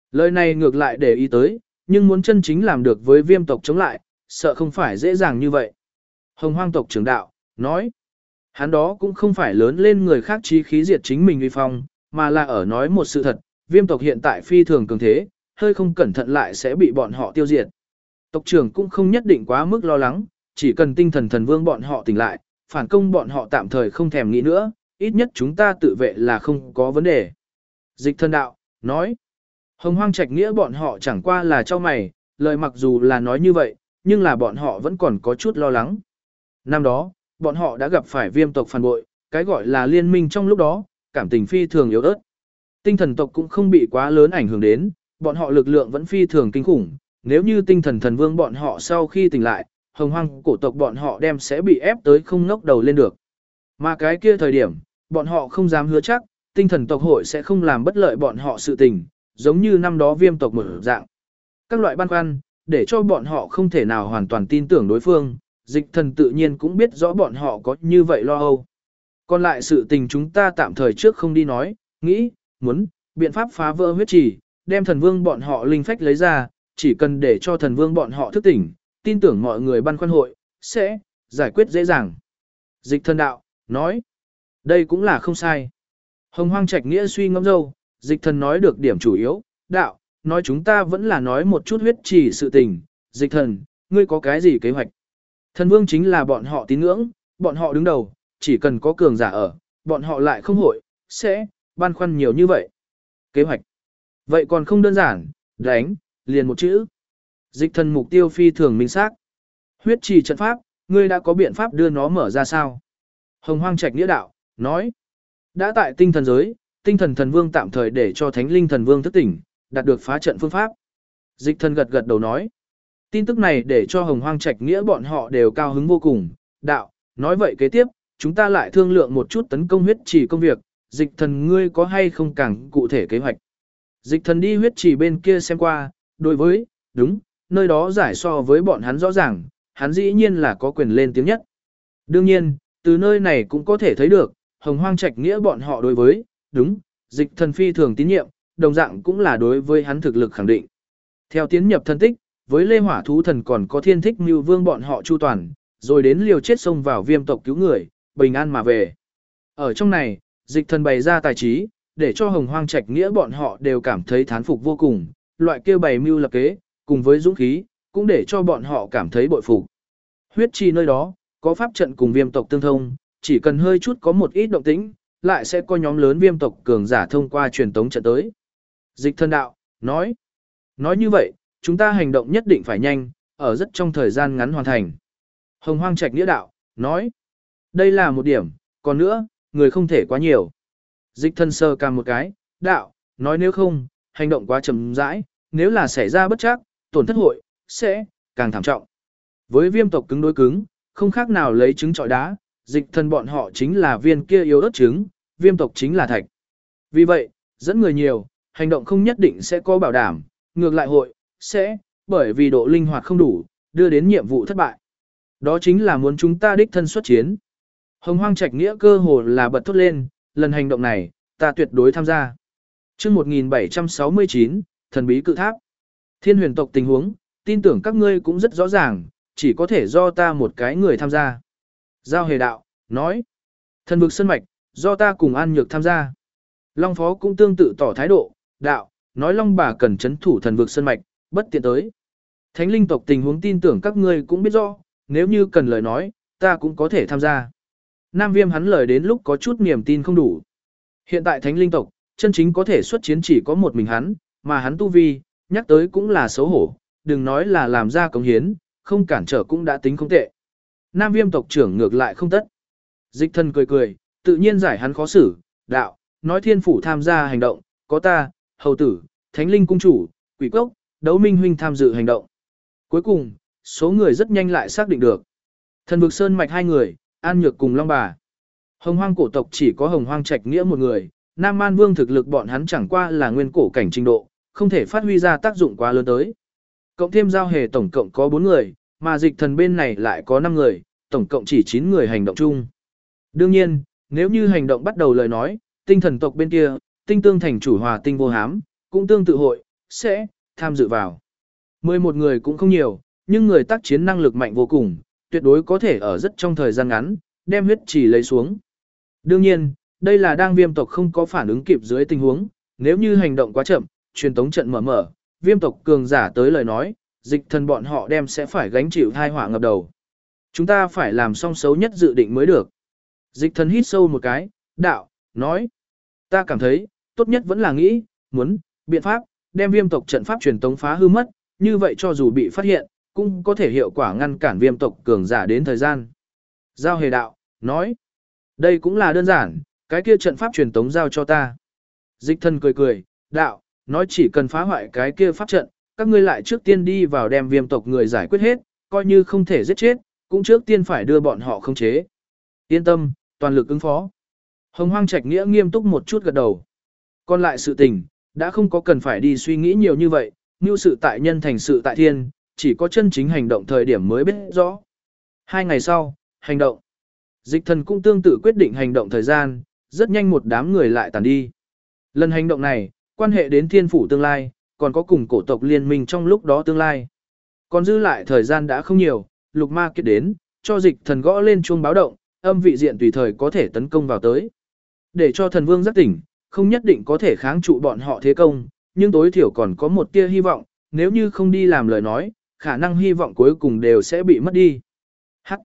Lời này ngược lại để ý tới, nhưng muốn chân chính làm được với viêm tộc chống lại, sợ không phải dễ dàng như vậy. Hồng hoang tộc trưởng đạo, nói, hắn đó cũng không phải lớn lên người khác chí khí diệt chính mình uy phong, mà là ở nói một sự thật, viêm tộc hiện tại phi thường cường thế, hơi không cẩn thận lại sẽ bị bọn họ tiêu diệt. Tộc trưởng cũng không nhất định quá mức lo lắng, chỉ cần tinh thần thần vương bọn họ tỉnh lại, phản công bọn họ tạm thời không thèm nghĩ nữa, ít nhất chúng ta tự vệ là không có vấn đề. Dịch thân đạo, nói, Hồng hoang trạch nghĩa bọn họ chẳng qua là cho mày, lời mặc dù là nói như vậy, nhưng là bọn họ vẫn còn có chút lo lắng. Năm đó, bọn họ đã gặp phải viêm tộc phản bội, cái gọi là liên minh trong lúc đó, cảm tình phi thường yếu ớt. Tinh thần tộc cũng không bị quá lớn ảnh hưởng đến, bọn họ lực lượng vẫn phi thường kinh khủng, nếu như tinh thần thần vương bọn họ sau khi tỉnh lại, hồng hoang cổ tộc bọn họ đem sẽ bị ép tới không ngóc đầu lên được. Mà cái kia thời điểm, bọn họ không dám hứa chắc, tinh thần tộc hội sẽ không làm bất lợi bọn họ sự tình, giống như năm đó viêm tộc mở dạng. Các loại băn khoăn, để cho bọn họ không thể nào hoàn toàn tin tưởng đối phương, dịch thần tự nhiên cũng biết rõ bọn họ có như vậy lo âu. Còn lại sự tình chúng ta tạm thời trước không đi nói, nghĩ, muốn, biện pháp phá vỡ huyết trì, đem thần vương bọn họ linh phách lấy ra, chỉ cần để cho thần vương bọn họ thức tỉnh, tin tưởng mọi người băn khoăn hội, sẽ giải quyết dễ dàng. Dịch thần đạo, nói, đây cũng là không sai. Hồng hoang trạch nghĩa suy ngẫm dâu, dịch thần nói được điểm chủ yếu, đạo, nói chúng ta vẫn là nói một chút huyết trì sự tình, dịch thần, ngươi có cái gì kế hoạch? Thần vương chính là bọn họ tín ngưỡng, bọn họ đứng đầu, chỉ cần có cường giả ở, bọn họ lại không hội, sẽ, băn khoăn nhiều như vậy. Kế hoạch. Vậy còn không đơn giản, đánh, liền một chữ. Dịch thần mục tiêu phi thường minh xác. Huyết trì trận pháp, ngươi đã có biện pháp đưa nó mở ra sao? Hồng hoang trạch nghĩa đạo, nói. Đã tại tinh thần giới, tinh thần thần vương tạm thời để cho thánh linh thần vương thức tỉnh, đạt được phá trận phương pháp. Dịch thần gật gật đầu nói. Tin tức này để cho hồng hoang trạch nghĩa bọn họ đều cao hứng vô cùng. Đạo, nói vậy kế tiếp, chúng ta lại thương lượng một chút tấn công huyết trì công việc, dịch thần ngươi có hay không càng cụ thể kế hoạch. Dịch thần đi huyết trì bên kia xem qua, đối với, đúng, nơi đó giải so với bọn hắn rõ ràng, hắn dĩ nhiên là có quyền lên tiếng nhất. Đương nhiên, từ nơi này cũng có thể thấy được, hồng hoang trạch nghĩa bọn họ đối với, đúng, dịch thần phi thường tín nhiệm, đồng dạng cũng là đối với hắn thực lực khẳng định. Theo tiến nhập thân tích, với Lê Hỏa Thú Thần còn có Thiên Thích Mưu Vương bọn họ chu toàn, rồi đến liều chết xông vào viêm tộc cứu người, bình an mà về. Ở trong này, dịch thần bày ra tài trí, để cho hồng hoang trạch nghĩa bọn họ đều cảm thấy thán phục vô cùng, loại kêu bày mưu lập kế, cùng với dũng khí, cũng để cho bọn họ cảm thấy bội phục. Huyết trì nơi đó, có pháp trận cùng viêm tộc tương thông, chỉ cần hơi chút có một ít động tĩnh, lại sẽ có nhóm lớn viêm tộc cường giả thông qua truyền tống trận tới. Dịch thần đạo, nói như vậy, chúng ta hành động nhất định phải nhanh, ở rất trong thời gian ngắn hoàn thành. Hồng hoang trạch nghĩa đạo, nói, đây là một điểm, còn nữa, người không thể quá nhiều. Dịch thần sơ cam một cái, đạo, nói nếu không, hành động quá chậm rãi, nếu là xảy ra bất chắc, tổn thất hội, sẽ, càng thảm trọng. Với viêm tộc cứng đối cứng, không khác nào lấy trứng trọi đá, dịch thần bọn họ chính là viên kia yếu ớt trứng, viêm tộc chính là thạch. Vì vậy, dẫn người nhiều, hành động không nhất định sẽ có bảo đảm, ngược lại hội, sẽ, bởi vì độ linh hoạt không đủ, đưa đến nhiệm vụ thất bại. Đó chính là muốn chúng ta đích thân xuất chiến. Hồng hoang trạch nghĩa cơ hồ là bật thốt lên, lần hành động này, ta tuyệt đối tham gia. Chương 1769, thần bí cự tháp. Thiên huyền tộc tình huống, tin tưởng các ngươi cũng rất rõ ràng, chỉ có thể do ta một cái người tham gia. Giao hề đạo, nói. Thần vực sơn mạch, do ta cùng An Nhược tham gia. Long Phó cũng tương tự tỏ thái độ, đạo, nói Long bà cần chấn thủ thần vực sơn mạch, bất tiện tới. Thánh linh tộc tình huống tin tưởng các ngươi cũng biết rõ, nếu như cần lời nói, ta cũng có thể tham gia. Nam Viêm hắn lời đến lúc có chút niềm tin không đủ. Hiện tại thánh linh tộc, chân chính có thể xuất chiến chỉ có một mình hắn, mà hắn tu vi, nhắc tới cũng là xấu hổ, đừng nói là làm ra cống hiến, không cản trở cũng đã tính không tệ. Nam Viêm tộc trưởng ngược lại không tất. Dịch thần cười cười, tự nhiên giải hắn khó xử, đạo, nói thiên phủ tham gia hành động, có ta, hầu tử, thánh linh cung chủ, quỷ cốc, đấu minh huynh tham dự hành động. Cuối cùng, số người rất nhanh lại xác định được. Thần vực sơn mạch 2 người, An Nhược cùng Long bà. Hồng hoang cổ tộc chỉ có hồng hoang trạch nghĩa một người, Nam Man Vương thực lực bọn hắn chẳng qua là nguyên cổ cảnh trình độ, không thể phát huy ra tác dụng quá lớn tới. Cộng thêm giao hề tổng cộng có 4 người, mà dịch thần bên này lại có 5 người, tổng cộng chỉ 9 người hành động chung. Đương nhiên, nếu như hành động bắt đầu lời nói, tinh thần tộc bên kia, tinh tương thành chủ hòa tinh vô hám, cũng tương tự hội, sẽ tham dự vào. 11 người cũng không nhiều, nhưng người tác chiến năng lực mạnh vô cùng, tuyệt đối có thể ở rất trong thời gian ngắn, đem huyết chỉ lấy xuống. Đương nhiên, đây là đang viêm tộc không có phản ứng kịp dưới tình huống, nếu như hành động quá chậm, truyền tống trận mở, viêm tộc cường giả tới lời nói, dịch thần bọn họ đem sẽ phải gánh chịu tai họa ngập đầu. Chúng ta phải làm xong xấu nhất dự định mới được. Dịch thần hít sâu một cái, đạo, nói. Ta cảm thấy, tốt nhất vẫn là nghĩ, muốn, biện pháp, đem viêm tộc trận pháp truyền tống phá hư mất, như vậy cho dù bị phát hiện, cũng có thể hiệu quả ngăn cản viêm tộc cường giả đến thời gian. Giao hề đạo, nói. Đây cũng là đơn giản, cái kia trận pháp truyền tống giao cho ta. Dịch thần cười, đạo, nói chỉ cần phá hoại cái kia pháp trận, các ngươi lại trước tiên đi vào đem viêm tộc người giải quyết hết, coi như không thể giết chết, cũng trước tiên phải đưa bọn họ khống chế. Yên tâm, toàn lực ứng phó. Hồng Hoang Trạch Nghĩa nghiêm túc một chút gật đầu. Còn lại sự tình, đã không có cần phải đi suy nghĩ nhiều như vậy, như sự tại nhân thành sự tại thiên, chỉ có chân chính hành động thời điểm mới biết rõ. 2 ngày sau, hành động. Dịch thần cũng tương tự quyết định hành động thời gian, rất nhanh một đám người lại tàn đi. Lần hành động này, quan hệ đến thiên phủ tương lai, còn có cùng cổ tộc liên minh trong lúc đó tương lai. Còn dư lại thời gian đã không nhiều, lục ma kết đến, cho dịch thần gõ lên chuông báo động, âm vị diện tùy thời có thể tấn công vào tới. Để cho thần vương giác tỉnh, không nhất định có thể kháng trụ bọn họ thế công, nhưng tối thiểu còn có một tia hy vọng, nếu như không đi làm lời nói, khả năng hy vọng cuối cùng đều sẽ bị mất đi. Hắc.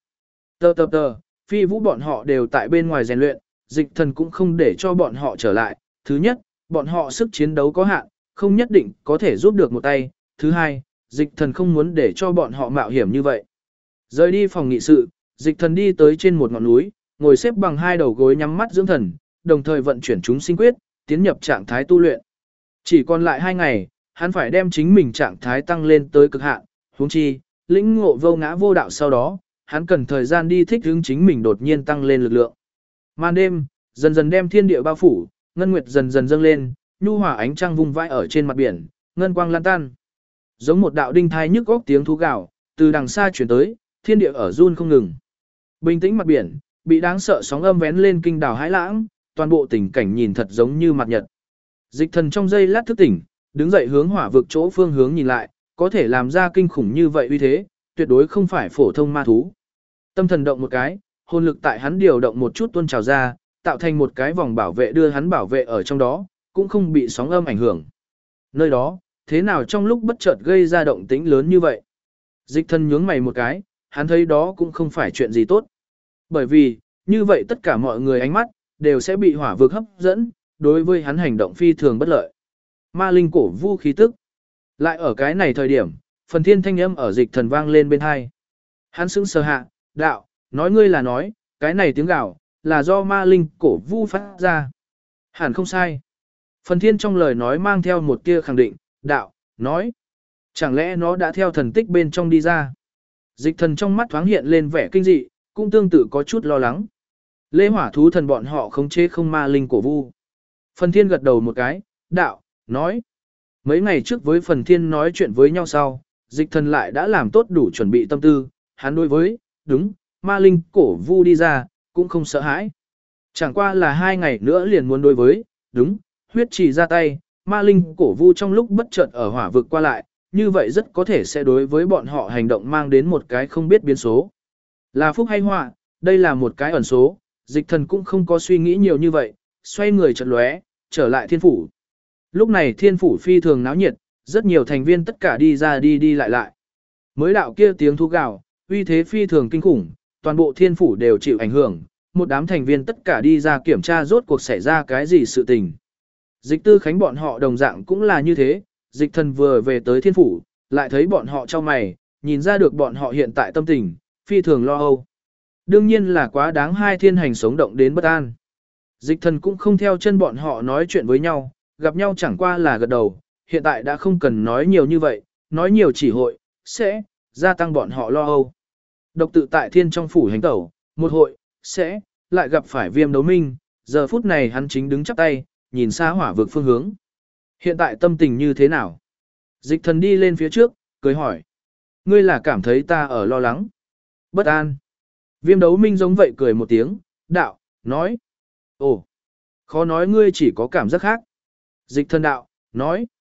Tờ, phi vũ bọn họ đều tại bên ngoài rèn luyện, dịch thần cũng không để cho bọn họ trở lại. Thứ nhất, bọn họ sức chiến đấu có hạn, không nhất định có thể giúp được một tay. Thứ hai, dịch thần không muốn để cho bọn họ mạo hiểm như vậy. Rời đi phòng nghị sự, dịch thần đi tới trên một ngọn núi, ngồi xếp bằng 2 đầu gối nhắm mắt dưỡng thần, đồng thời vận chuyển chúng sinh quyết, tiến nhập trạng thái tu luyện. Chỉ còn lại 2 ngày, hắn phải đem chính mình trạng thái tăng lên tới cực hạn, huống chi, lĩnh ngộ vô ngã vô đạo sau đó, hắn cần thời gian đi thích ứng chính mình đột nhiên tăng lên lực lượng. Màn đêm, dần dần đem thiên địa bao phủ, ngân nguyệt dần dần dâng lên, nhu hòa ánh trăng vung vãi ở trên mặt biển, ngân quang lan tan. Giống một đạo đinh thai nhức góc tiếng thú gào, từ đằng xa truyền tới, thiên địa ở run không ngừng. Bình tĩnh mặt biển, bị đáng sợ sóng âm vén lên kinh đảo hãi lãng, toàn bộ tình cảnh nhìn thật giống như mặt nhật. Dịch thần trong giây lát thức tỉnh, đứng dậy hướng hỏa vực chỗ phương hướng nhìn lại, có thể làm ra kinh khủng như vậy uy thế, tuyệt đối không phải phổ thông ma thú. Tâm thần động một cái, hồn lực tại hắn điều động một chút tuôn trào ra, tạo thành một cái vòng bảo vệ đưa hắn bảo vệ ở trong đó, cũng không bị sóng âm ảnh hưởng. Nơi đó, thế nào trong lúc bất chợt gây ra động tĩnh lớn như vậy? Dịch thần nhướng mày một cái, hắn thấy đó cũng không phải chuyện gì tốt. Bởi vì, như vậy tất cả mọi người ánh mắt, đều sẽ bị hỏa vực hấp dẫn, đối với hắn hành động phi thường bất lợi. Ma linh cổ vu khí tức. Lại ở cái này thời điểm, phần thiên thanh âm ở dịch thần vang lên bên hai. Hắn sững sờ hạ, đạo, nói ngươi là nói, cái này tiếng gào, là do ma linh cổ vu phát ra. Hẳn không sai. Phần thiên trong lời nói mang theo một tia khẳng định, đạo, nói. Chẳng lẽ nó đã theo thần tích bên trong đi ra? Dịch thần trong mắt thoáng hiện lên vẻ kinh dị, cũng tương tự có chút lo lắng. Lê hỏa thú thần bọn họ khống chế không ma linh cổ vu. Phần thiên gật đầu một cái, đạo, nói. Mấy ngày trước với phần thiên nói chuyện với nhau sau, dịch thần lại đã làm tốt đủ chuẩn bị tâm tư, hắn đối với, đúng, ma linh cổ vu đi ra, cũng không sợ hãi. Chẳng qua là 2 ngày nữa liền muốn đối với, đúng, huyết trì ra tay, ma linh cổ vu trong lúc bất chợt ở hỏa vực qua lại, như vậy rất có thể sẽ đối với bọn họ hành động mang đến một cái không biết biến số. Là phúc hay họa, đây là một cái ẩn số, dịch thần cũng không có suy nghĩ nhiều như vậy, xoay người chợt lóe, trở lại thiên phủ. Lúc này thiên phủ phi thường náo nhiệt, rất nhiều thành viên tất cả đi ra đi lại lại. Mới đạo kia tiếng thú gào, uy thế phi thường kinh khủng, toàn bộ thiên phủ đều chịu ảnh hưởng, một đám thành viên tất cả đi ra kiểm tra rốt cuộc xảy ra cái gì sự tình. Dịch tư khánh bọn họ đồng dạng cũng là như thế, dịch thần vừa về tới thiên phủ, lại thấy bọn họ trong mày, nhìn ra được bọn họ hiện tại tâm tình, phi thường lo âu. Đương nhiên là quá đáng hai thiên hành sống động đến bất an. Dịch thần cũng không theo chân bọn họ nói chuyện với nhau, gặp nhau chẳng qua là gật đầu, hiện tại đã không cần nói nhiều như vậy, nói nhiều chỉ hội, sẽ gia tăng bọn họ lo âu. Độc tự tại thiên trong phủ hành tẩu, một hội, sẽ lại gặp phải Viêm Đấu Minh, giờ phút này hắn chính đứng chắp tay, nhìn xa hỏa vực phương hướng. Hiện tại tâm tình như thế nào? Dịch thần đi lên phía trước, cười hỏi. Ngươi là cảm thấy ta ở lo lắng, bất an. Viêm Đấu Minh giống vậy cười một tiếng, đạo, nói. Ồ, khó nói ngươi chỉ có cảm giác khác. Dịch thần đạo, nói.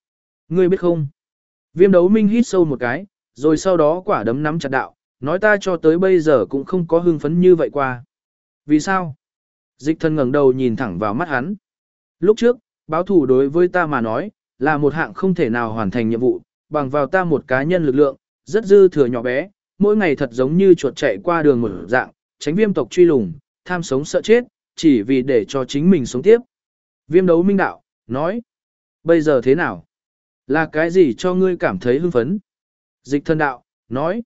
Ngươi biết không? Viêm đấu minh hít sâu một cái, rồi sau đó quả đấm nắm chặt đạo, nói ta cho tới bây giờ cũng không có hưng phấn như vậy qua. Vì sao? Dịch thần ngẩng đầu nhìn thẳng vào mắt hắn. Lúc trước, báo thù đối với ta mà nói, là một hạng không thể nào hoàn thành nhiệm vụ, bằng vào ta một cá nhân lực lượng, rất dư thừa nhỏ bé, mỗi ngày thật giống như chuột chạy qua đường một dạng, tránh viêm tộc truy lùng, tham sống sợ chết, chỉ vì để cho chính mình sống tiếp. Viêm đấu minh đạo, nói, bây giờ thế nào? Là cái gì cho ngươi cảm thấy hưng phấn? Dịch thần đạo, nói,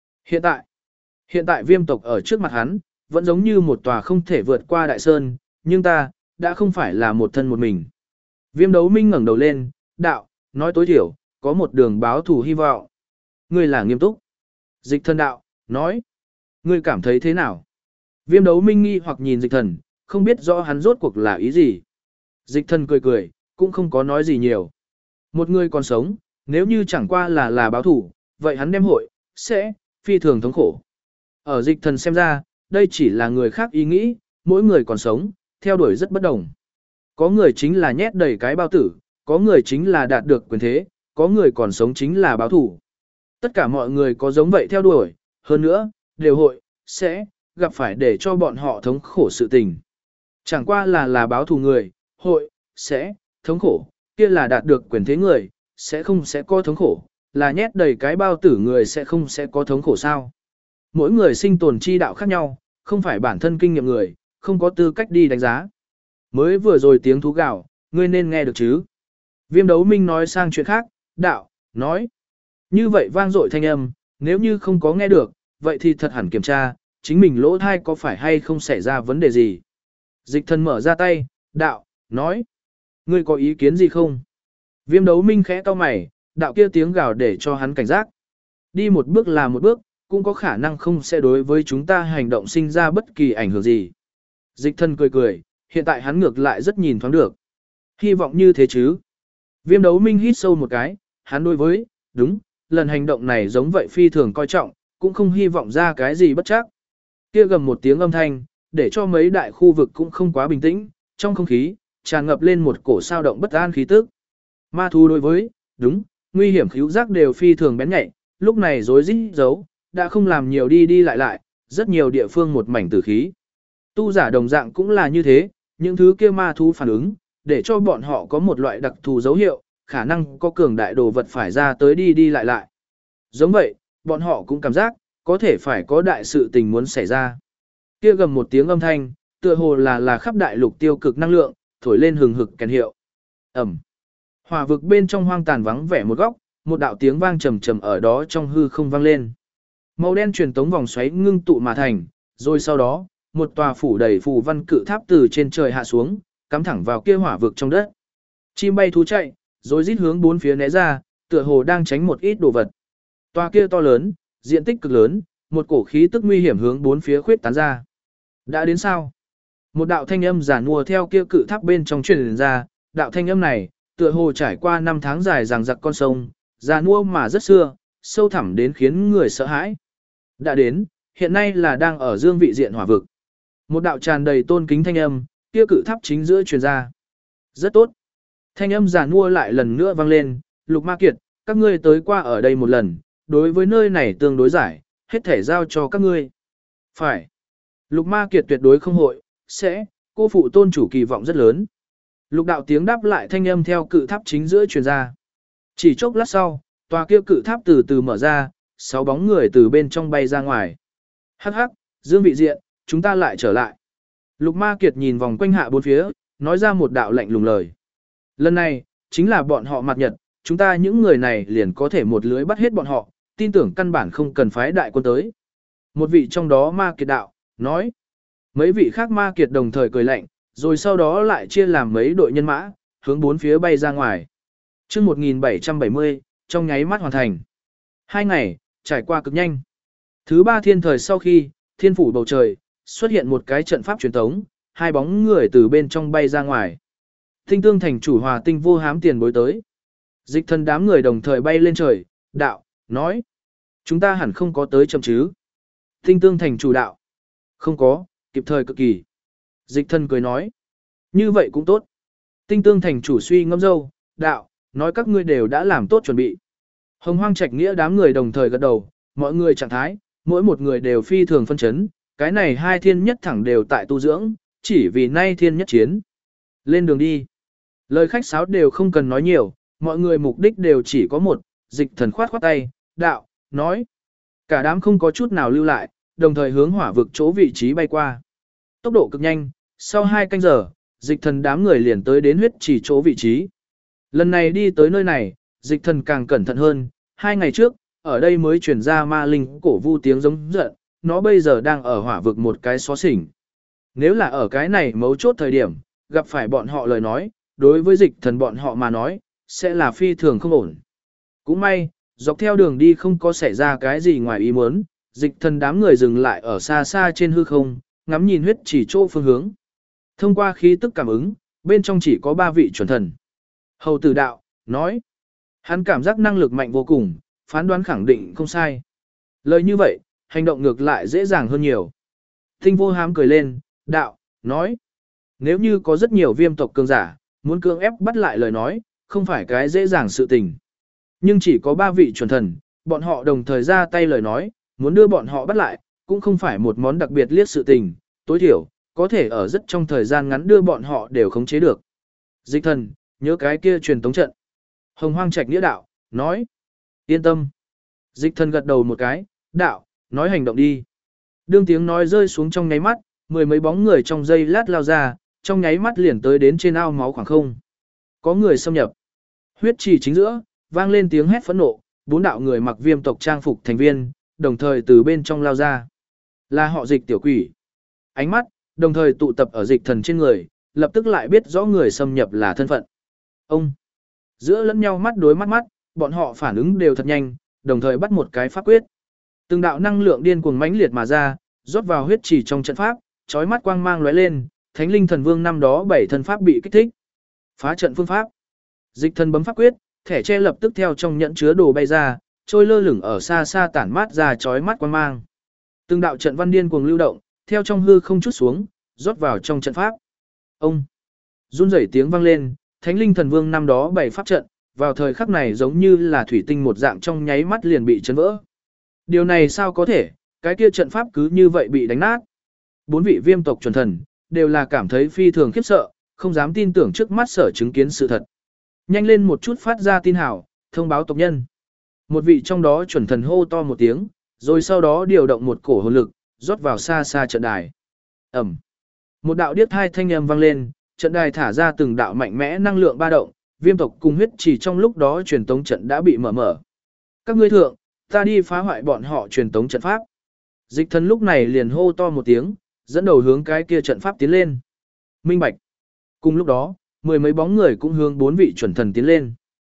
hiện tại viêm tộc ở trước mặt hắn, vẫn giống như một tòa không thể vượt qua đại sơn, nhưng ta, đã không phải là một thân một mình. Viêm đấu minh ngẩng đầu lên, đạo, nói tối thiểu, có một đường báo thù hy vọng. Ngươi là nghiêm túc. Dịch thần đạo, nói, ngươi cảm thấy thế nào? Viêm đấu minh nghi hoặc nhìn dịch thần, không biết rõ hắn rốt cuộc là ý gì. Dịch thần cười cười, cũng không có nói gì nhiều. Một người còn sống, nếu như chẳng qua là báo thủ, vậy hắn đem hội, sẽ, phi thường thống khổ. Ở dịch thần xem ra, đây chỉ là người khác ý nghĩ, mỗi người còn sống, theo đuổi rất bất đồng. Có người chính là nhét đầy cái bao tử, có người chính là đạt được quyền thế, có người còn sống chính là báo thủ. Tất cả mọi người có giống vậy theo đuổi, hơn nữa, đều hội, sẽ, gặp phải để cho bọn họ thống khổ sự tình. Chẳng qua là báo thù người, hội, sẽ, thống khổ, kia là đạt được quyền thế người, sẽ có thống khổ, là nhét đầy cái bao tử người sẽ có thống khổ sao. Mỗi người sinh tồn chi đạo khác nhau, không phải bản thân kinh nghiệm người, không có tư cách đi đánh giá. Mới vừa rồi tiếng thú gào, ngươi nên nghe được chứ. Viêm đấu minh nói sang chuyện khác, đạo, nói. Như vậy vang dội thanh âm, nếu như không có nghe được, vậy thì thật hẳn kiểm tra, chính mình lỗ thai có phải hay không xảy ra vấn đề gì. Dịch thần mở ra tay, đạo, nói. Ngươi có ý kiến gì không? Viêm đấu minh khẽ cau mày, đạo kia tiếng gào để cho hắn cảnh giác. Đi một bước là một bước, cũng có khả năng không sẽ đối với chúng ta hành động sinh ra bất kỳ ảnh hưởng gì. Dịch thần cười cười, hiện tại hắn ngược lại rất nhìn thoáng được. Hy vọng như thế chứ. Viêm đấu minh hít sâu một cái, hắn đối với, đúng, lần hành động này giống vậy phi thường coi trọng, cũng không hy vọng ra cái gì bất chắc. Kia gầm một tiếng âm thanh, để cho mấy đại khu vực cũng không quá bình tĩnh, trong không khí, tràn ngập lên một cổ sao động bất an khí tức. Ma thú đối với, đúng, nguy hiểm khíu giác đều phi thường bén nhạy, lúc này rối rít giấu, đã không làm nhiều đi đi lại lại, rất nhiều địa phương một mảnh tử khí. Tu giả đồng dạng cũng là như thế, những thứ kia ma thú phản ứng, để cho bọn họ có một loại đặc thù dấu hiệu, khả năng có cường đại đồ vật phải ra tới đi đi lại lại. Giống vậy, bọn họ cũng cảm giác, có thể phải có đại sự tình muốn xảy ra. Kia gầm một tiếng âm thanh, tựa hồ là khắp đại lục tiêu cực năng lượng, thổi lên hừng hực kèn hiệu. Ẩm. Hỏa vực bên trong hoang tàn vắng vẻ một góc, một đạo tiếng vang trầm trầm ở đó trong hư không vang lên. Màu đen truyền tống vòng xoáy ngưng tụ mà thành, rồi sau đó, một tòa phủ đầy phù văn cự tháp từ trên trời hạ xuống, cắm thẳng vào kia hỏa vực trong đất. Chim bay thú chạy, rồi rít hướng bốn phía né ra, tựa hồ đang tránh một ít đồ vật. Tòa kia to lớn, diện tích cực lớn, một cổ khí tức nguy hiểm hướng bốn phía khuyết tán ra. Đã đến sao? Một đạo thanh âm giản mua theo kia cự tháp bên trong truyền ra, đạo thanh âm này, tựa hồ trải qua 5 tháng dài ràng giặc con sông, giản mua mà rất xưa, sâu thẳm đến khiến người sợ hãi. Đã đến, hiện nay là đang ở dương vị diện hỏa vực. Một đạo tràn đầy tôn kính thanh âm, kia cự tháp chính giữa truyền ra. Rất tốt. Thanh âm giản mua lại lần nữa vang lên, Lục Ma Kiệt, các ngươi tới qua ở đây một lần, đối với nơi này tương đối giải, hết thể giao cho các ngươi. Phải. Lục Ma Kiệt tuyệt đối không hội, sẽ, cô phụ tôn chủ kỳ vọng rất lớn. Lục đạo tiếng đáp lại thanh âm theo cự tháp chính giữa truyền ra. Chỉ chốc lát sau, tòa kia cự tháp từ từ mở ra, 6 bóng người từ bên trong bay ra ngoài. Hắc hắc, dương vị diện, chúng ta lại trở lại. Lục Ma Kiệt nhìn vòng quanh hạ bốn phía, nói ra một đạo lạnh lùng lời. Lần này, chính là bọn họ mặt nhật, chúng ta những người này liền có thể một lưới bắt hết bọn họ, tin tưởng căn bản không cần phái đại quân tới. Một vị trong đó Ma Kiệt đạo, nói. Mấy vị khác Ma Kiệt đồng thời cười lạnh, rồi sau đó lại chia làm mấy đội nhân mã, hướng bốn phía bay ra ngoài. Chương 1770, trong nháy mắt hoàn thành. 2 ngày, trải qua cực nhanh. Thứ 3 thiên thời sau khi, thiên phủ bầu trời, xuất hiện một cái trận pháp truyền thống, 2 bóng người từ bên trong bay ra ngoài. Tinh tương thành chủ Hòa Tinh vô hám tiền bối tới. Dịch thần đám người đồng thời bay lên trời, đạo, nói. Chúng ta hẳn không có tới chậm chứ. Tinh tương thành chủ đạo. Không có, kịp thời cực kỳ. Dịch thần cười nói. Như vậy cũng tốt. Tinh tương thành chủ suy ngẫm dâu, đạo, nói các ngươi đều đã làm tốt chuẩn bị. Hồng Hoang Trạch Nghĩa đám người đồng thời gật đầu, mọi người trạng thái, mỗi một người đều phi thường phân chấn, cái này hai thiên nhất thẳng đều tại tu dưỡng, chỉ vì nay thiên nhất chiến. Lên đường đi. Lời khách sáo đều không cần nói nhiều, mọi người mục đích đều chỉ có một, Dịch Thần khoát khoát tay, đạo, nói. Cả đám không có chút nào lưu lại, đồng thời hướng hỏa vực chỗ vị trí bay qua. Tốc độ cực nhanh, sau 2 canh giờ, Dịch Thần đám người liền tới đến huyết chỉ chỗ vị trí. Lần này đi tới nơi này, Dịch Thần càng cẩn thận hơn, 2 ngày trước, ở đây mới truyền ra ma linh cổ vu tiếng giống giận, nó bây giờ đang ở hỏa vực một cái xó xỉnh. Nếu là ở cái này mấu chốt thời điểm, gặp phải bọn họ lời nói, đối với Dịch Thần bọn họ mà nói, sẽ là phi thường không ổn. Cũng may, dọc theo đường đi không có xảy ra cái gì ngoài ý muốn, Dịch Thần đám người dừng lại ở xa xa trên hư không, ngắm nhìn huyết chỉ chỗ phương hướng. Thông qua khí tức cảm ứng, bên trong chỉ có 3 vị chuẩn thần. Hầu Tử Đạo, nói. Hắn cảm giác năng lực mạnh vô cùng, phán đoán khẳng định không sai. Lời như vậy, hành động ngược lại dễ dàng hơn nhiều. Tinh Vô Hám cười lên, đạo, nói. Nếu như có rất nhiều viêm tộc cường giả, muốn cưỡng ép bắt lại lời nói, không phải cái dễ dàng sự tình. Nhưng chỉ có 3 vị chuẩn thần, bọn họ đồng thời ra tay lời nói, muốn đưa bọn họ bắt lại, cũng không phải một món đặc biệt liếc sự tình, tối thiểu, có thể ở rất trong thời gian ngắn đưa bọn họ đều khống chế được. Dịch Thần, nhớ cái kia truyền tống trận. Hồng Hoang Trạch Nghĩa đạo, nói. Yên tâm. Dịch Thần gật đầu một cái, đạo, nói hành động đi. Đương tiếng nói rơi xuống trong nháy mắt, 10 mấy bóng người trong giây lát lao ra, trong nháy mắt liền tới đến trên ao máu khoảng không. Có người xâm nhập. Huyết trì chính giữa, vang lên tiếng hét phẫn nộ, 4 đạo người mặc viêm tộc trang phục thành viên, đồng thời từ bên trong lao ra. Là họ Dịch tiểu quỷ. Ánh mắt, đồng thời tụ tập ở Dịch Thần trên người, lập tức lại biết rõ người xâm nhập là thân phận. Ông. Giữa lẫn nhau mắt đối mắt mắt, bọn họ phản ứng đều thật nhanh, đồng thời bắt một cái pháp quyết. Từng đạo năng lượng điên cuồng mãnh liệt mà ra, rót vào huyết trì trong trận pháp, chói mắt quang mang lóe lên, Thánh Linh Thần Vương năm đó 7 thân pháp bị kích thích. Phá trận phương pháp. Dịch Thần bấm pháp quyết, thẻ tre lập tức theo trong nhẫn chứa đồ bay ra, trôi lơ lửng ở xa xa tản mát ra chói mắt quang mang. Từng đạo trận văn điên cuồng lưu động, theo trong hư không chút xuống, rót vào trong trận pháp. Ông. Run rẩy tiếng vang lên, Thánh Linh Thần Vương năm đó 7 pháp trận, vào thời khắc này giống như là thủy tinh một dạng trong nháy mắt liền bị chấn vỡ. Điều này sao có thể, cái kia trận pháp cứ như vậy bị đánh nát. 4 vị viêm tộc chuẩn thần, đều là cảm thấy phi thường khiếp sợ, không dám tin tưởng trước mắt sở chứng kiến sự thật. Nhanh lên một chút phát ra tin hảo, thông báo tộc nhân. Một vị trong đó chuẩn thần hô to một tiếng, rồi sau đó điều động một cổ hồn lực, rót vào xa xa trận đài. Ẩm. Một đạo điếc thai thanh âm vang lên, trận đài thả ra từng đạo mạnh mẽ năng lượng ba động, viêm tộc cùng huyết chỉ trong lúc đó truyền tống trận đã bị mở. Các ngươi thượng, ta đi phá hoại bọn họ truyền tống trận pháp. Dịch Thần lúc này liền hô to một tiếng, dẫn đầu hướng cái kia trận pháp tiến lên. Minh bạch. Cùng lúc đó, 10 mấy bóng người cũng hướng 4 vị chuẩn thần tiến lên.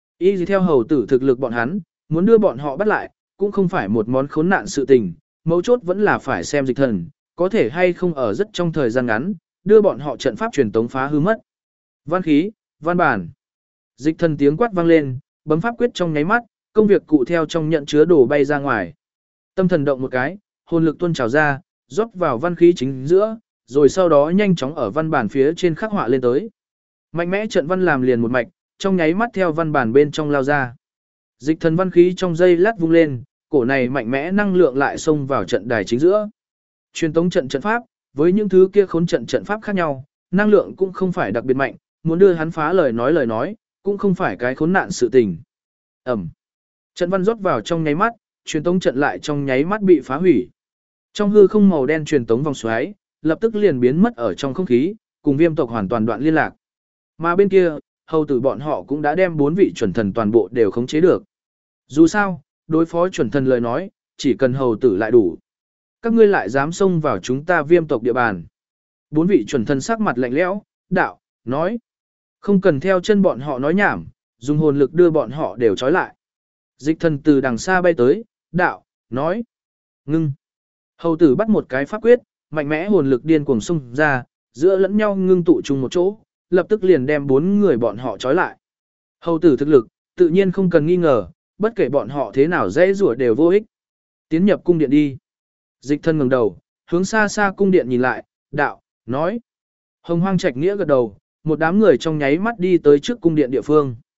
Y theo hầu tử thực lực bọn hắn, muốn đưa bọn họ bắt lại, cũng không phải một món khốn nạn sự tình, mấu chốt vẫn là phải xem Dịch Thần, có thể hay không ở rất trong thời gian ngắn, đưa bọn họ trận pháp truyền tống phá hư mất. Văn khí, văn bản. Dịch Thần tiếng quát vang lên, bấm pháp quyết trong nháy mắt, công việc cụ theo trong nhận chứa đồ bay ra ngoài. Tâm thần động một cái, hồn lực tuôn trào ra, rót vào văn khí chính giữa, rồi sau đó nhanh chóng ở văn bản phía trên khắc họa lên tới. Mạnh mẽ trận văn làm liền một mạch, trong nháy mắt theo văn bản bên trong lao ra. Dịch Thần văn khí trong dây lát vung lên, cổ này mạnh mẽ năng lượng lại xông vào trận đài chính giữa. Truyền tống trận trận pháp, với những thứ kia khốn trận pháp khác nhau, năng lượng cũng không phải đặc biệt mạnh, muốn đưa hắn phá lời nói, cũng không phải cái khốn nạn sự tình. Ẩm. Trận văn rót vào trong nháy mắt, truyền tống trận lại trong nháy mắt bị phá hủy. Trong hư không màu đen truyền tống vòng xoáy, lập tức liền biến mất ở trong không khí, cùng viêm tộc hoàn toàn đoạn liên lạc. Mà bên kia, hầu tử bọn họ cũng đã đem 4 vị chuẩn thần toàn bộ đều khống chế được. Dù sao, đối phó chuẩn thần lời nói, chỉ cần hầu tử lại đủ. Các ngươi lại dám xông vào chúng ta viêm tộc địa bàn. 4 vị chuẩn thần sắc mặt lạnh lẽo, đạo, nói. Không cần theo chân bọn họ nói nhảm, dùng hồn lực đưa bọn họ đều trói lại. Dịch Thần từ đằng xa bay tới, đạo, nói. Ngưng. Hầu tử bắt một cái pháp quyết, mạnh mẽ hồn lực điên cuồng xung ra, giữa lẫn nhau ngưng tụ chung một chỗ, lập tức liền đem 4 người bọn họ trói lại. Hầu tử thực lực, tự nhiên không cần nghi ngờ, bất kể bọn họ thế nào dễ rủa đều vô ích. Tiến nhập cung điện đi. Dịch Thần ngẩng đầu, hướng xa xa cung điện nhìn lại, đạo, nói. Hồng Hoang Trạch Nghĩa gật đầu, một đám người trong nháy mắt đi tới trước cung điện địa phương.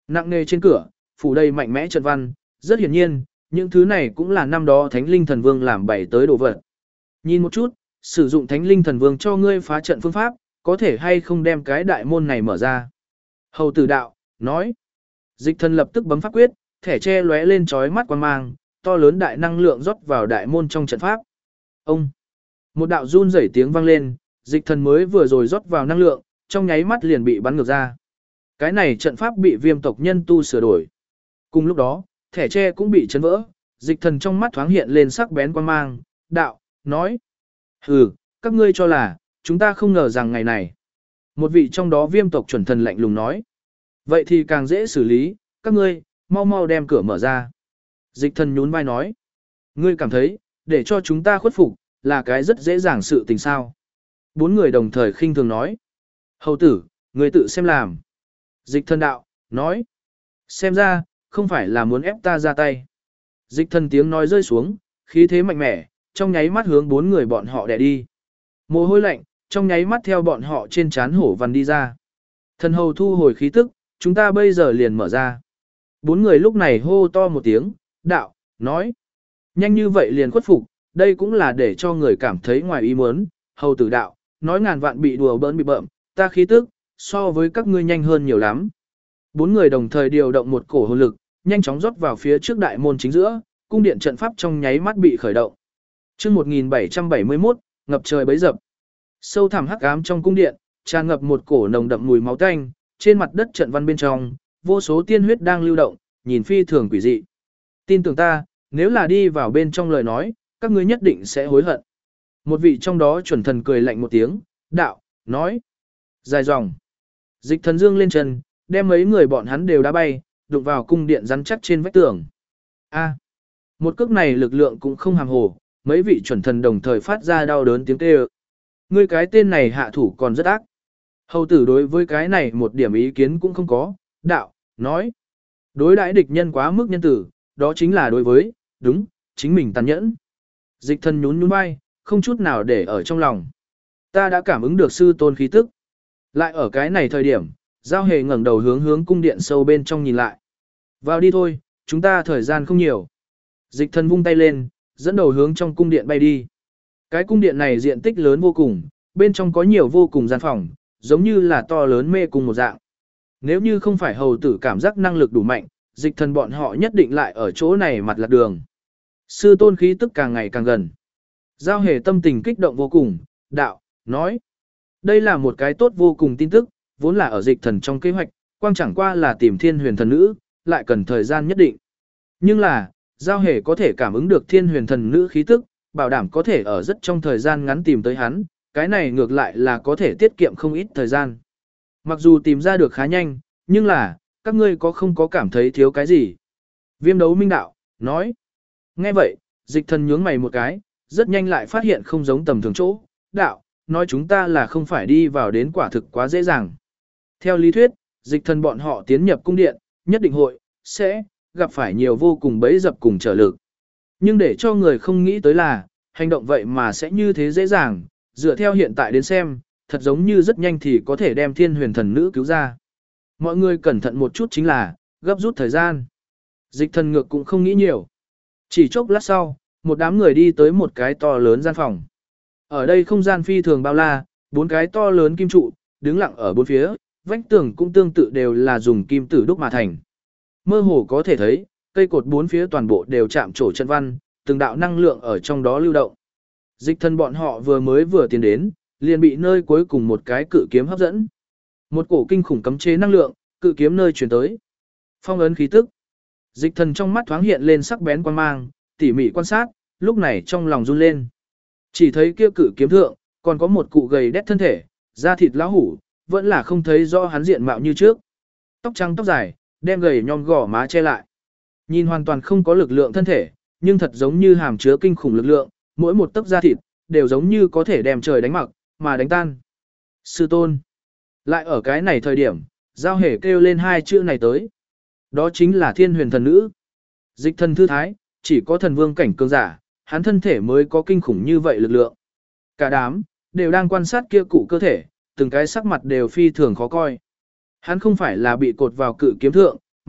Nặng nề trên cửa, phủ đầy mạnh mẽ trận văn, rất hiển nhiên, những thứ này cũng là năm đó Thánh Linh Thần Vương làm bày tới đồ vật. Nhìn một chút, sử dụng Thánh Linh Thần Vương cho ngươi phá trận phương pháp, có thể hay không đem cái đại môn này mở ra. Hầu tử đạo, nói. Dịch thần lập tức bấm pháp quyết, thẻ tre lóe lên chói mắt quang mang, to lớn đại năng lượng rót vào đại môn trong trận pháp. Ông. Một đạo run rẩy tiếng vang lên, dịch thần mới vừa rồi rót vào năng lượng, trong nháy mắt liền bị bắn ngược ra. Cái này trận pháp bị viêm tộc nhân tu sửa đổi. Cùng lúc đó, thẻ tre cũng bị chấn vỡ, dịch thần trong mắt thoáng hiện lên sắc bén quang mang, đạo, nói. Hừ, các ngươi cho là, chúng ta không ngờ rằng ngày này. Một vị trong đó viêm tộc chuẩn thần lạnh lùng nói. Vậy thì càng dễ xử lý, các ngươi, mau mau đem cửa mở ra. Dịch thần nhún vai nói. Ngươi cảm thấy, để cho chúng ta khuất phục, là cái rất dễ dàng sự tình sao. Bốn người đồng thời khinh thường nói. Hầu tử, ngươi tự xem làm. Dịch thần đạo, nói. Xem ra, không phải là muốn ép ta ra tay. Dịch thần tiếng nói rơi xuống, khí thế mạnh mẽ, trong nháy mắt hướng bốn người bọn họ đè đi. Mồ hôi lạnh, trong nháy mắt theo bọn họ trên trán hổ văn đi ra. Thần hầu thu hồi khí tức, chúng ta bây giờ liền mở ra. Bốn người lúc này hô to một tiếng, đạo, nói. Nhanh như vậy liền khuất phục, đây cũng là để cho người cảm thấy ngoài ý muốn. Hầu tử đạo, nói ngàn vạn bị đùa bỡn bị bợm, ta khí tức, so với các ngươi nhanh hơn nhiều lắm. Bốn người đồng thời điều động một cổ hồn lực, nhanh chóng rót vào phía trước đại môn chính giữa, cung điện trận pháp trong nháy mắt bị khởi động. Chương 1771, ngập trời bấy dập. Sâu thẳm hắc ám trong cung điện, tràn ngập một cổ nồng đậm mùi máu tanh, trên mặt đất trận văn bên trong, vô số tiên huyết đang lưu động, nhìn phi thường quỷ dị. Tin tưởng ta, nếu là đi vào bên trong lời nói, các ngươi nhất định sẽ hối hận. Một vị trong đó chuẩn thần cười lạnh một tiếng, đạo, nói. Dài dòng. Dịch thần dương lên chân, đem mấy người bọn hắn đều đá bay, đụng vào cung điện rắn chắc trên vách tường. A. Một cước này lực lượng cũng không hàm hồ, mấy vị chuẩn thần đồng thời phát ra đau đớn tiếng kêu. Ngươi cái tên này hạ thủ còn rất ác. Hầu tử đối với cái này một điểm ý kiến cũng không có, đạo, nói. Đối đãi địch nhân quá mức nhân tử, đó chính là đối với, đúng, chính mình tàn nhẫn. Dịch thần nhún nhún vai, không chút nào để ở trong lòng. Ta đã cảm ứng được sư tôn khí tức. Lại ở cái này thời điểm, Giao Hề ngẩng đầu hướng cung điện sâu bên trong nhìn lại. Vào đi thôi, chúng ta thời gian không nhiều. Dịch thần vung tay lên, dẫn đầu hướng trong cung điện bay đi. Cái cung điện này diện tích lớn vô cùng, bên trong có nhiều vô cùng gian phòng, giống như là to lớn mê cung một dạng. Nếu như không phải hầu tử cảm giác năng lực đủ mạnh, dịch thần bọn họ nhất định lại ở chỗ này mặt lạc đường. Sư tôn khí tức càng ngày càng gần. Giao Hề tâm tình kích động vô cùng, đạo, nói. Đây là một cái tốt vô cùng tin tức, vốn là ở dịch thần trong kế hoạch, quang chẳng qua là tìm thiên huyền thần nữ, lại cần thời gian nhất định. Nhưng là, Giao Hề có thể cảm ứng được thiên huyền thần nữ khí tức, bảo đảm có thể ở rất trong thời gian ngắn tìm tới hắn, cái này ngược lại là có thể tiết kiệm không ít thời gian. Mặc dù tìm ra được khá nhanh, nhưng là, các ngươi có không có cảm thấy thiếu cái gì? Viêm đấu minh đạo, nói. Nghe vậy, dịch thần nhướng mày một cái, rất nhanh lại phát hiện không giống tầm thường chỗ, đạo, nói chúng ta là không phải đi vào đến quả thực quá dễ dàng. Theo lý thuyết, dịch thần bọn họ tiến nhập cung điện, nhất định hội, sẽ, gặp phải nhiều vô cùng bẫy dập cùng trở lực. Nhưng để cho người không nghĩ tới là, hành động vậy mà sẽ như thế dễ dàng, dựa theo hiện tại đến xem, thật giống như rất nhanh thì có thể đem thiên huyền thần nữ cứu ra. Mọi người cẩn thận một chút chính là, gấp rút thời gian. Dịch thần ngược cũng không nghĩ nhiều. Chỉ chốc lát sau, một đám người đi tới một cái to lớn gian phòng. Ở đây không gian phi thường bao la, bốn cái to lớn kim trụ, đứng lặng ở bốn phía, vách tường cũng tương tự đều là dùng kim tử đúc mà thành. Mơ hồ có thể thấy, cây cột bốn phía toàn bộ đều chạm trổ trận văn, từng đạo năng lượng ở trong đó lưu động. Dịch thần bọn họ vừa tiến đến, liền bị nơi cuối cùng một cái cự kiếm hấp dẫn. Một cổ kinh khủng cấm chế năng lượng, cự kiếm nơi truyền tới. Phong ấn khí tức. Dịch thần trong mắt thoáng hiện lên sắc bén quan mang, tỉ mỉ quan sát, lúc này trong lòng run lên. Chỉ thấy kia cự kiếm thượng, còn có một cụ gầy đét thân thể, da thịt lão hủ, vẫn là không thấy rõ hắn diện mạo như trước. Tóc trắng tóc dài, đem gầy nhom gò má che lại. Nhìn hoàn toàn không có lực lượng thân thể, nhưng thật giống như hàm chứa kinh khủng lực lượng, mỗi một tấc da thịt, đều giống như có thể đem trời đánh mặc, mà đánh tan. Sư tôn. Lại ở cái này thời điểm, Giao Hề kêu lên hai chữ này tới. Đó chính là thiên huyền thần nữ. Dịch thần thư thái, chỉ có thần vương cảnh cường giả, hắn thân thể mới có kinh khủng như vậy lực lượng. Cả đám, đều đang quan sát kia cụ cơ thể, từng cái sắc mặt đều phi thường khó coi. Hắn không phải là bị cột vào cự kiếm thượng,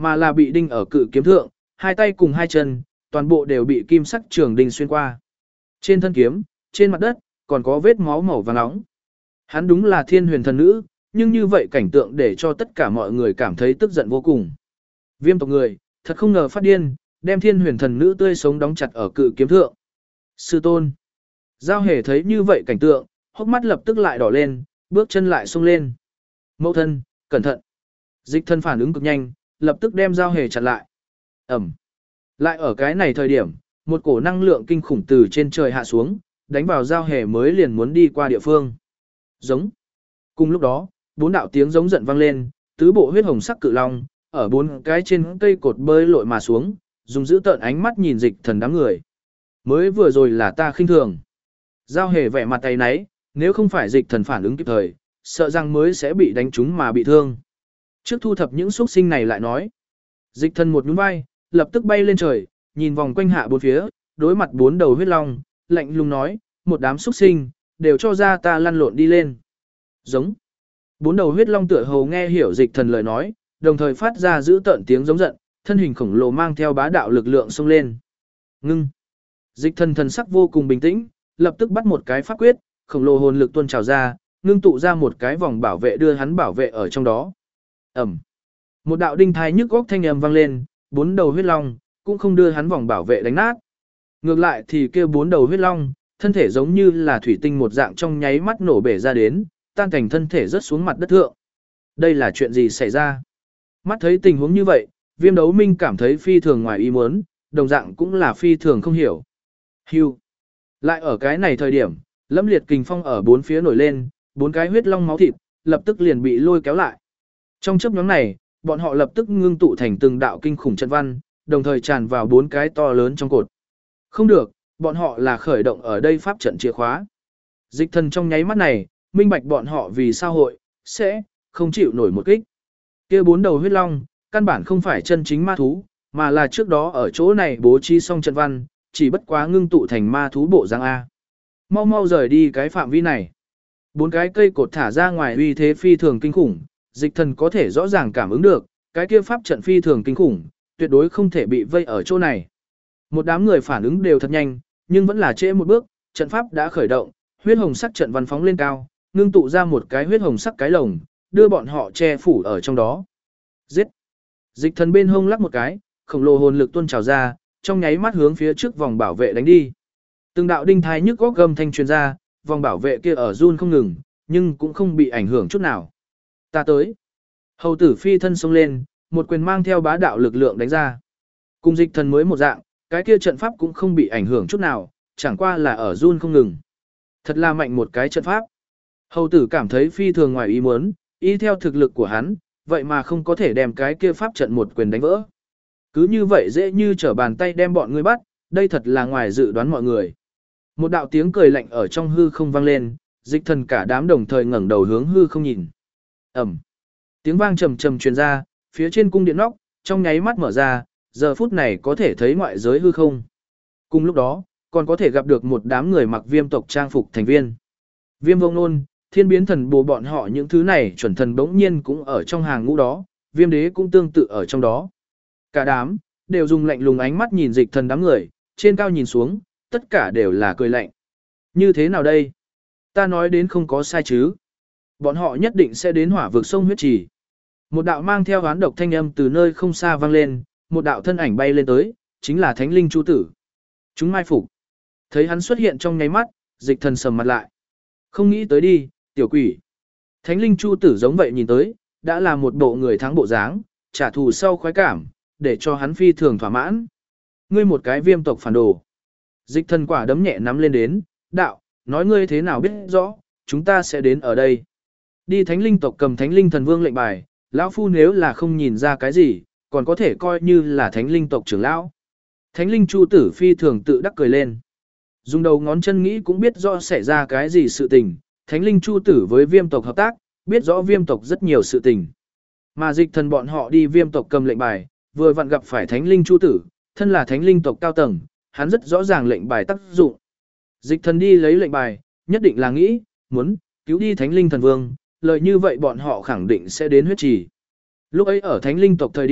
mà là bị đinh ở cự kiếm thượng, hai tay cùng hai chân, toàn bộ đều bị kim sắc trường đinh xuyên qua. Trên thân kiếm, trên mặt đất, còn có vết máu màu vàng nóng. Hắn đúng là thiên huyền thần nữ, nhưng như vậy cảnh tượng để cho tất cả mọi người cảm thấy tức giận vô cùng. Viêm tộc người, thật không ngờ phát điên, đem thiên huyền thần nữ tươi sống đóng chặt ở cự kiếm thượng. Sư tôn. Giao hề thấy như vậy cảnh tượng, hốc mắt lập tức lại đỏ lên, bước chân lại xông lên. Mẫu thân, cẩn thận. Dịch thân phản ứng cực nhanh, lập tức đem giao hề chặn lại. Ẩm. Lại ở cái này thời điểm, một cổ năng lượng kinh khủng từ trên trời hạ xuống, đánh vào giao hề mới liền muốn đi qua địa phương. Giống. Cùng lúc đó, 4 đạo tiếng giống giận vang lên, tứ bộ huyết hồng sắc cự long, ở 4 cái trên cây cột bơi lội mà xuống, dùng giữ tợn ánh mắt nhìn dịch thần đám người. Mới vừa rồi là ta khinh thường. Giao hề vẻ mặt tay náy, nếu không phải dịch thần phản ứng kịp thời, sợ rằng mới sẽ bị đánh trúng mà bị thương. Trước thu thập những xuất sinh này lại nói. Dịch thần một nhún vai, lập tức bay lên trời, nhìn vòng quanh hạ bốn phía, đối mặt 4 đầu huyết long, lạnh lùng nói, một đám xuất sinh, đều cho ra ta lăn lộn đi lên. Giống. 4 đầu huyết long tựa hồ nghe hiểu dịch thần lời nói, đồng thời phát ra giữ tợn tiếng giống giận, thân hình khổng lồ mang theo bá đạo lực lượng xông lên. Ngưng. Dịch thần thần sắc vô cùng bình tĩnh, lập tức bắt một cái pháp quyết, khổng lồ hồn lực tuôn trào ra, ngưng tụ ra một cái vòng bảo vệ đưa hắn bảo vệ ở trong đó. Ẩm. Một đạo đinh thai nhức góc thanh âm vang lên, 4 đầu huyết long cũng không đưa hắn vòng bảo vệ đánh nát. Ngược lại thì kêu 4 đầu huyết long, thân thể giống như là thủy tinh một dạng trong nháy mắt nổ bể ra đến, tan cảnh thân thể rớt xuống mặt đất thượng. Đây là chuyện gì xảy ra? Mắt thấy tình huống như vậy, Viêm Đấu Minh cảm thấy phi thường ngoài ý muốn, đồng dạng cũng là phi thường không hiểu. Hưu. Lại ở cái này thời điểm, lâm liệt kình phong ở 4 phía nổi lên, 4 cái huyết long máu thịt, lập tức liền bị lôi kéo lại. Trong chớp nhoáng này, bọn họ lập tức ngưng tụ thành từng đạo kinh khủng trận văn, đồng thời tràn vào 4 cái to lớn trong cột. Không được, bọn họ là khởi động ở đây pháp trận chìa khóa. Dịch thần trong nháy mắt này, minh bạch bọn họ vì sao hội, sẽ, không chịu nổi một kích. Kia 4 đầu huyết long, căn bản không phải chân chính ma thú, mà là trước đó ở chỗ này bố trí xong trận văn, chỉ bất quá ngưng tụ thành ma thú bộ dáng A. Mau mau rời đi cái phạm vi này. 4 cái cây cột thả ra ngoài uy thế phi thường kinh khủng, dịch thần có thể rõ ràng cảm ứng được, cái kia pháp trận phi thường kinh khủng, tuyệt đối không thể bị vây ở chỗ này. Một đám người phản ứng đều thật nhanh, nhưng vẫn là trễ một bước, trận pháp đã khởi động, huyết hồng sắc trận văn phóng lên cao, ngưng tụ ra một cái huyết hồng sắc cái lồng, đưa bọn họ che phủ ở trong đó. Giết! Dịch thần bên hông lắc một cái, khổng lồ hồn lực tuôn trào ra, trong nháy mắt hướng phía trước vòng bảo vệ đánh đi. Từng đạo đinh thai nhức góc gầm thanh truyền ra, vòng bảo vệ kia ở run không ngừng, nhưng cũng không bị ảnh hưởng chút nào. Ta tới. Hầu tử phi thân xông lên, một quyền mang theo bá đạo lực lượng đánh ra. Cùng dịch thần mới một dạng, cái kia trận pháp cũng không bị ảnh hưởng chút nào, chẳng qua là ở run không ngừng. Thật là mạnh một cái trận pháp. Hầu tử cảm thấy phi thường ngoài ý muốn, y theo thực lực của hắn, vậy mà không có thể đem cái kia pháp trận một quyền đánh vỡ. Cứ như vậy dễ như trở bàn tay đem bọn người bắt, đây thật là ngoài dự đoán mọi người. Một đạo tiếng cười lạnh ở trong hư không vang lên, dịch thần cả đám đồng thời ngẩng đầu hướng hư không nhìn. Ẩm. Tiếng vang trầm trầm truyền ra, phía trên cung điện nóc, trong nháy mắt mở ra, giờ phút này có thể thấy ngoại giới hư không. Cùng lúc đó, còn có thể gặp được một đám người mặc viêm tộc trang phục thành viên. Viêm vông nôn, thiên biến thần bồ bọn họ những thứ này chuẩn thần bỗng nhiên cũng ở trong hàng ngũ đó, viêm đế cũng tương tự ở trong đó. Cả đám, đều dùng lạnh lùng ánh mắt nhìn dịch thần đám người, trên cao nhìn xuống, tất cả đều là cười lạnh. Như thế nào đây? Ta nói đến không có sai chứ. Bọn họ nhất định sẽ đến hỏa vực sông huyết trì. Một đạo mang theo oán độc thanh âm từ nơi không xa vang lên, một đạo thân ảnh bay lên tới, chính là Thánh Linh Chu Tử. Chúng mai phục. Thấy hắn xuất hiện trong nháy mắt, dịch thần sầm mặt lại. Không nghĩ tới đi, tiểu quỷ. Thánh Linh Chu Tử giống vậy nhìn tới, đã là một bộ người thắng bộ dáng, trả thù sau khoái cảm, để cho hắn phi thường thỏa mãn. Ngươi một cái viêm tộc phản đồ. Dịch thần quả đấm nhẹ nắm lên đến, đạo, nói ngươi thế nào biết rõ, chúng ta sẽ đến ở đây. Đi Thánh Linh tộc cầm Thánh Linh thần vương lệnh bài, lão phu nếu là không nhìn ra cái gì, còn có thể coi như là Thánh Linh tộc trưởng lão. Thánh Linh Chu Tử phi thường tự đắc cười lên. Dùng đầu ngón chân nghĩ cũng biết rõ xảy ra cái gì sự tình, Thánh Linh Chu Tử với viêm tộc hợp tác, biết rõ viêm tộc rất nhiều sự tình. Mà dịch thần bọn họ đi viêm tộc cầm lệnh bài, vừa vặn gặp phải Thánh Linh Chu Tử, thân là Thánh Linh tộc cao tầng, hắn rất rõ ràng lệnh bài tác dụng. Dịch thần đi lấy lệnh bài, nhất định là nghĩ, muốn, cứu đi Thánh Linh thần vương, lời như vậy bọn họ khẳng định sẽ đến huyết trì. Lúc ấy ở Thánh Linh tộc thời điểm,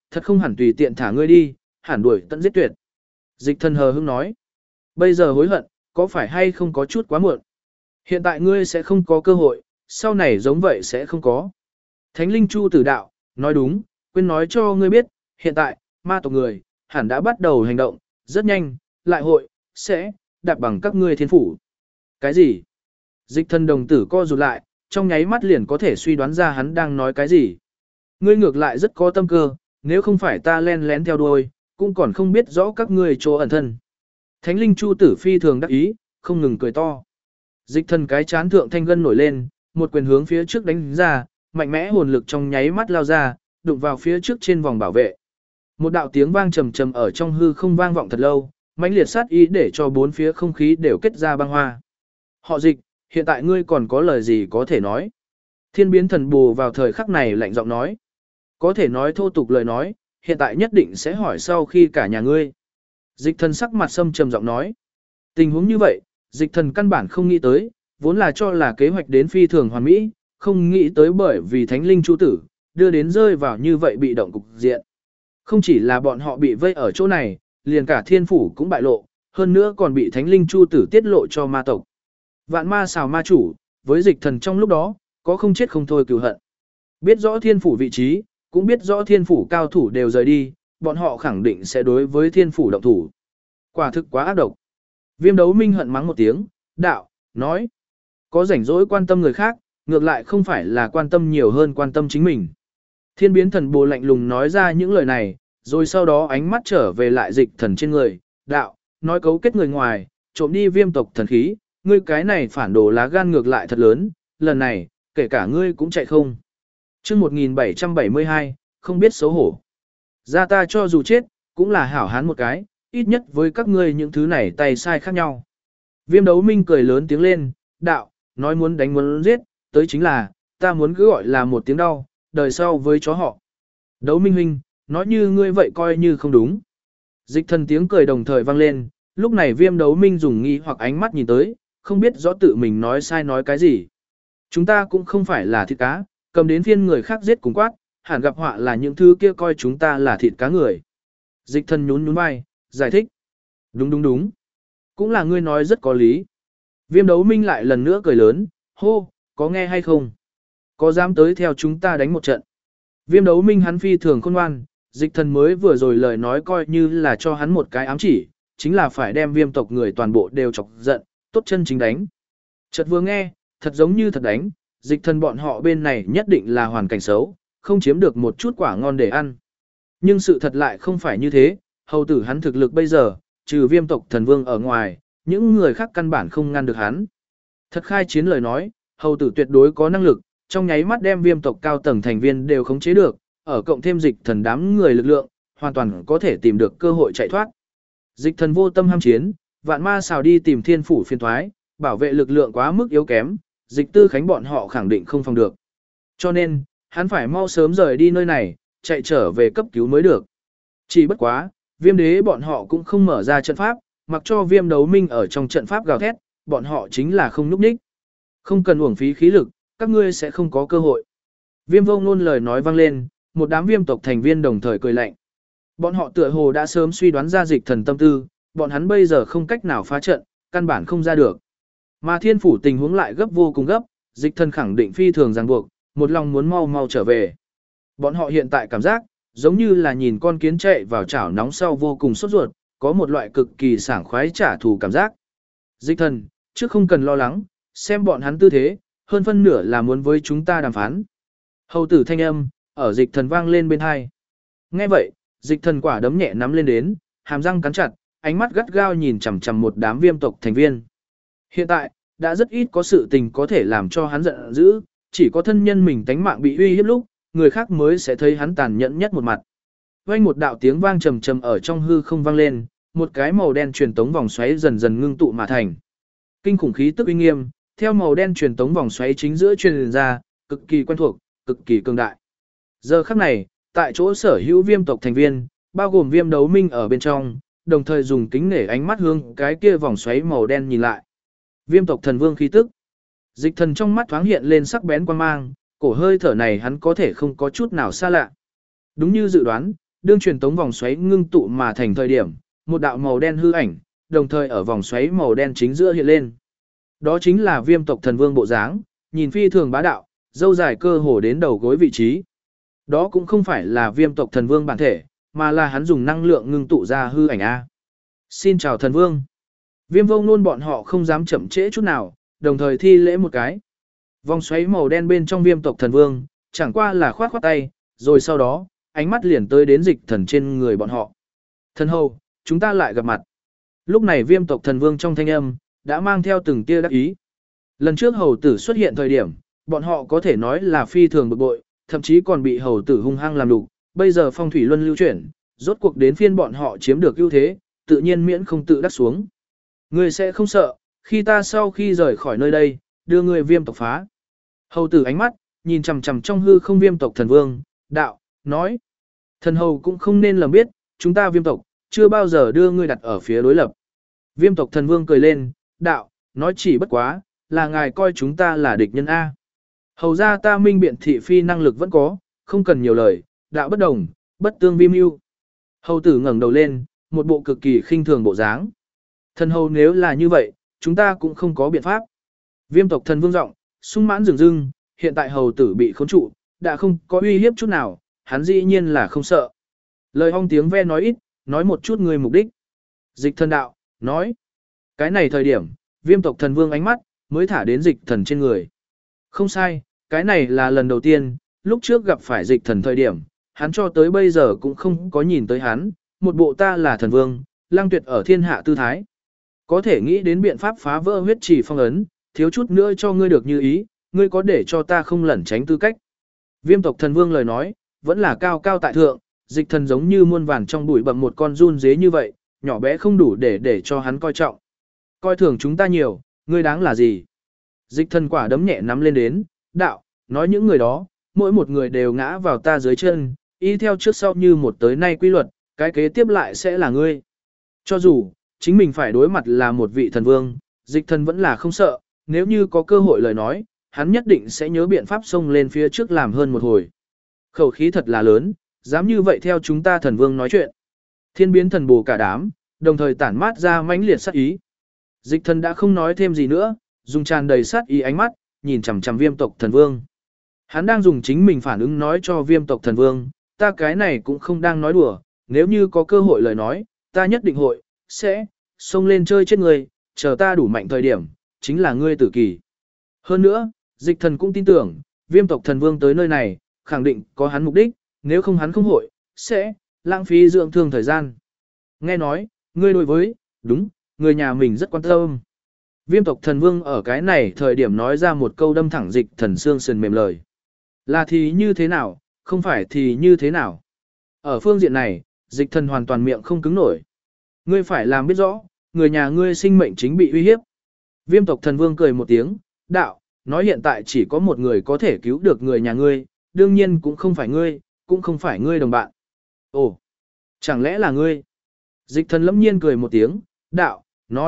thật không hẳn tùy tiện thả ngươi đi, hẳn đuổi tận giết tuyệt. Dịch thần hờ hững nói, bây giờ hối hận, có phải hay không có chút quá muộn? Hiện tại ngươi sẽ không có cơ hội, sau này giống vậy sẽ không có. Thánh linh Chu Tử đạo, nói đúng, quên nói cho ngươi biết, hiện tại, ma tộc người, hẳn đã bắt đầu hành động, rất nhanh, lại hội, sẽ, đạp bằng các ngươi thiên phủ. Cái gì? Dịch thần đồng tử co rụt lại, trong nháy mắt liền có thể suy đoán ra hắn đang nói cái gì. Ngươi ngược lại rất có tâm cơ, nếu không phải ta len lén theo đuôi, cũng còn không biết rõ các ngươi chỗ ẩn thân. Thánh linh Chu Tử phi thường đắc ý, không ngừng cười to. Dịch thần cái chán thượng thanh gân nổi lên, một quyền hướng phía trước đánh ra, mạnh mẽ hồn lực trong nháy mắt lao ra, đụng vào phía trước trên vòng bảo vệ. Một đạo tiếng vang trầm trầm ở trong hư không vang vọng thật lâu, mãnh liệt sát ý để cho bốn phía không khí đều kết ra băng hoa. Họ Dịch, hiện tại ngươi còn có lời gì có thể nói? Thiên biến thần bù vào thời khắc này lạnh giọng nói. Có thể nói thô tục lời nói, hiện tại nhất định sẽ hỏi sau khi cả nhà ngươi. Dịch thần sắc mặt sâm trầm giọng nói. Tình huống như vậy, dịch thần căn bản không nghĩ tới, vốn là cho là kế hoạch đến phi thường hoàn mỹ, không nghĩ tới bởi vì thánh linh Chu Tử, đưa đến rơi vào như vậy bị động cục diện. Không chỉ là bọn họ bị vây ở chỗ này, liền cả thiên phủ cũng bại lộ, hơn nữa còn bị thánh linh Chu Tử tiết lộ cho ma tộc. Vạn ma xào ma chủ, với dịch thần trong lúc đó, có không chết không thôi cừu hận. Biết rõ thiên phủ vị trí, cũng biết rõ thiên phủ cao thủ đều rời đi, bọn họ khẳng định sẽ đối với thiên phủ động thủ. Quả thực quá ác độc. Viêm đấu minh hận mắng một tiếng, đạo, nói. Có rảnh rỗi quan tâm người khác, ngược lại không phải là quan tâm nhiều hơn quan tâm chính mình. Thiên biến thần bồ lạnh lùng nói ra những lời này, rồi sau đó ánh mắt trở về lại dịch thần trên người, đạo, nói cấu kết người ngoài, trộm đi viêm tộc thần khí, ngươi cái này phản đồ lá gan ngược lại thật lớn, lần này, kể cả ngươi cũng chạy không. Chương 1772, không biết xấu hổ. Ra ta cho dù chết, cũng là hảo hán một cái, ít nhất với các ngươi những thứ này tay sai khác nhau. Viêm đấu minh cười lớn tiếng lên, đạo, nói muốn đánh muốn giết, tới chính là, ta muốn cứ gọi là một tiếng đau, đời sau với chó họ. Đấu minh huynh, nói như ngươi vậy coi như không đúng. Dịch thần tiếng cười đồng thời vang lên, lúc này viêm đấu minh dùng nghi hoặc ánh mắt nhìn tới, không biết rõ tự mình nói sai nói cái gì. Chúng ta cũng không phải là thịt cá, cầm đến phiên người khác giết cùng quát, hẳn gặp họa là những thứ kia coi chúng ta là thịt cá người. Dịch thần nhún nhún vai, giải thích. Đúng đúng đúng. Cũng là ngươi nói rất có lý. Viêm đấu minh lại lần nữa cười lớn, hô, có nghe hay không? Có dám tới theo chúng ta đánh một trận? Viêm đấu minh hắn phi thường khôn ngoan, dịch thần mới vừa rồi lời nói coi như là cho hắn một cái ám chỉ, chính là phải đem viêm tộc người toàn bộ đều chọc giận, tốt chân chính đánh. Chợt vừa nghe, thật giống như thật đánh, dịch thần bọn họ bên này nhất định là hoàn cảnh xấu, không chiếm được một chút quả ngon để ăn. Nhưng sự thật lại không phải như thế, hầu tử hắn thực lực bây giờ, trừ viêm tộc thần vương ở ngoài, những người khác căn bản không ngăn được hắn. Thật khai chiến lời nói, hầu tử tuyệt đối có năng lực, trong nháy mắt đem viêm tộc cao tầng thành viên đều khống chế được, ở cộng thêm dịch thần đám người lực lượng, hoàn toàn có thể tìm được cơ hội chạy thoát. Dịch thần vô tâm ham chiến, vạn ma xào đi tìm thiên phủ phiên thoái, bảo vệ lực lượng quá mức yếu kém, dịch tư khánh bọn họ khẳng định không phòng được. Cho nên, hắn phải mau sớm rời đi nơi này, chạy trở về cấp cứu mới được. Chỉ bất quá, viêm đế bọn họ cũng không mở ra trận pháp, mặc cho viêm đấu minh ở trong trận pháp gào thét, bọn họ chính là không núp ních. Không cần uổng phí khí lực, các ngươi sẽ không có cơ hội. Viêm vô ngôn lời nói vang lên, một đám viêm tộc thành viên đồng thời cười lạnh. Bọn họ tựa hồ đã sớm suy đoán ra dịch thần tâm tư, bọn hắn bây giờ không cách nào phá trận, căn bản không ra được. Mà thiên phủ tình huống lại gấp vô cùng gấp, dịch thần khẳng định phi thường ràng buộc, một lòng muốn mau mau trở về. Bọn họ hiện tại cảm giác, giống như là nhìn con kiến chạy vào chảo nóng sau vô cùng sốt ruột, có một loại cực kỳ sảng khoái trả thù cảm giác. Dịch thần, trước không cần lo lắng, xem bọn hắn tư thế, hơn phân nửa là muốn với chúng ta đàm phán. Hầu tử thanh âm, ở dịch thần vang lên bên hai. Nghe vậy, dịch thần quả đấm nhẹ nắm lên đến, hàm răng cắn chặt, ánh mắt gắt gao nhìn chằm chằm một đám viêm tộc thành viên. Hiện tại, đã rất ít có sự tình có thể làm cho hắn giận dữ, chỉ có thân nhân mình tánh mạng bị uy hiếp lúc, người khác mới sẽ thấy hắn tàn nhẫn nhất một mặt. Vang một đạo tiếng vang trầm trầm ở trong hư không vang lên, một cái màu đen truyền tống vòng xoáy dần dần ngưng tụ mà thành. Kinh khủng khí tức uy nghiêm, theo màu đen truyền tống vòng xoáy chính giữa truyền ra, cực kỳ quen thuộc, cực kỳ cường đại. Giờ khắc này, tại chỗ sở hữu viêm tộc thành viên, bao gồm viêm đấu minh ở bên trong, đồng thời dùng kính nể ánh mắt hướng cái kia vòng xoáy màu đen nhìn lại. Viêm tộc thần vương khí tức. Dịch thần trong mắt thoáng hiện lên sắc bén quan mang, cổ hơi thở này hắn có thể không có chút nào xa lạ. Đúng như dự đoán, đương truyền tống vòng xoáy ngưng tụ mà thành thời điểm, một đạo màu đen hư ảnh, đồng thời ở vòng xoáy màu đen chính giữa hiện lên. Đó chính là Viêm tộc thần vương bộ dáng, nhìn phi thường bá đạo, râu dài cơ hồ đến đầu gối vị trí. Đó cũng không phải là Viêm tộc thần vương bản thể, mà là hắn dùng năng lượng ngưng tụ ra hư ảnh A. Xin chào thần vương. Viêm Vông Nôn bọn họ không dám chậm trễ chút nào, đồng thời thi lễ một cái. Vòng xoáy màu đen bên trong Viêm tộc thần vương, chẳng qua là khoát khoát tay, rồi sau đó, ánh mắt liền tới đến Dịch Thần trên người bọn họ. Thần hầu, chúng ta lại gặp mặt. Lúc này Viêm tộc thần vương trong thanh âm, đã mang theo từng tia đắc ý. Lần trước hầu tử xuất hiện thời điểm, bọn họ có thể nói là phi thường bực bội, thậm chí còn bị hầu tử hung hăng làm đục. Bây giờ phong thủy luân lưu chuyển, rốt cuộc đến phiên bọn họ chiếm được ưu thế, tự nhiên miễn không tự đắc xuống. Ngươi sẽ không sợ, khi ta sau khi rời khỏi nơi đây, đưa ngươi Viêm tộc phá. Hầu tử ánh mắt, nhìn chằm chằm trong hư không Viêm tộc thần vương, đạo, nói. Thần hầu cũng không nên lầm biết, chúng ta Viêm tộc, chưa bao giờ đưa ngươi đặt ở phía đối lập. Viêm tộc thần vương cười lên, đạo, nói chỉ bất quá, là ngài coi chúng ta là địch nhân A. Hầu ra ta minh biện thị phi năng lực vẫn có, không cần nhiều lời, đạo bất đồng, bất tương vi mưu. Hầu tử ngẩng đầu lên, một bộ cực kỳ khinh thường bộ dáng. Thần hầu nếu là như vậy, chúng ta cũng không có biện pháp. Viêm tộc thần vương giọng, sung mãn rừng rưng, hiện tại hầu tử bị khống trụ, đã không có uy hiếp chút nào, hắn dĩ nhiên là không sợ. Lời hong tiếng ve nói ít, nói một chút người mục đích. Dịch thần đạo, nói. Cái này thời điểm, Viêm tộc thần vương ánh mắt, mới thả đến dịch thần trên người. Không sai, cái này là lần đầu tiên, lúc trước gặp phải dịch thần thời điểm, hắn cho tới bây giờ cũng không có nhìn tới hắn, một bộ ta là thần vương, lang tuyệt ở thiên hạ tư thái. Có thể nghĩ đến biện pháp phá vỡ huyết trì phong ấn, thiếu chút nữa cho ngươi được như ý, ngươi có để cho ta không lẩn tránh tư cách. Viêm tộc thần vương lời nói, vẫn là cao cao tại thượng, dịch thần giống như muôn vàn trong bụi bặm một con run dế như vậy, nhỏ bé không đủ để cho hắn coi trọng. Coi thường chúng ta nhiều, ngươi đáng là gì? Dịch thần quả đấm nhẹ nắm lên đến, đạo, nói những người đó, mỗi một người đều ngã vào ta dưới chân, y theo trước sau như một tới nay quy luật, cái kế tiếp lại sẽ là ngươi. Cho dù, chính mình phải đối mặt là một vị thần vương, dịch thần vẫn là không sợ, nếu như có cơ hội lời nói, hắn nhất định sẽ nhớ biện pháp xông lên phía trước làm hơn một hồi. Khẩu khí thật là lớn, dám như vậy theo chúng ta thần vương nói chuyện. Thiên biến thần bồ cả đám, đồng thời tản mát ra mãnh liệt sát ý. Dịch thần đã không nói thêm gì nữa, dùng tràn đầy sát ý ánh mắt, nhìn chằm chằm Viêm tộc thần vương. Hắn đang dùng chính mình phản ứng nói cho Viêm tộc thần vương, ta cái này cũng không đang nói đùa, nếu như có cơ hội lời nói, ta nhất định hội, sẽ, xông lên chơi chết người, chờ ta đủ mạnh thời điểm, chính là ngươi tử kỳ. Hơn nữa, dịch thần cũng tin tưởng, Viêm tộc thần vương tới nơi này, khẳng định có hắn mục đích, nếu không hắn không hội, sẽ, lãng phí dưỡng thương thời gian. Nghe nói, ngươi đối với, đúng, người nhà mình rất quan tâm. Viêm tộc thần vương ở cái này thời điểm nói ra một câu đâm thẳng dịch thần xương sườn mềm lời. Là thì như thế nào, không phải thì như thế nào. Ở phương diện này, dịch thần hoàn toàn miệng không cứng nổi. Ngươi phải làm biết rõ, người nhà ngươi sinh mệnh chính bị uy hiếp. Viêm tộc thần vương cười một tiếng, đạo, nói hiện tại chỉ có một người có thể cứu được người nhà ngươi, đương nhiên cũng không phải ngươi, cũng không phải ngươi đồng bạn. Ồ, chẳng lẽ là ngươi? Dịch thần lâm nhiên cười một tiếng, đạo,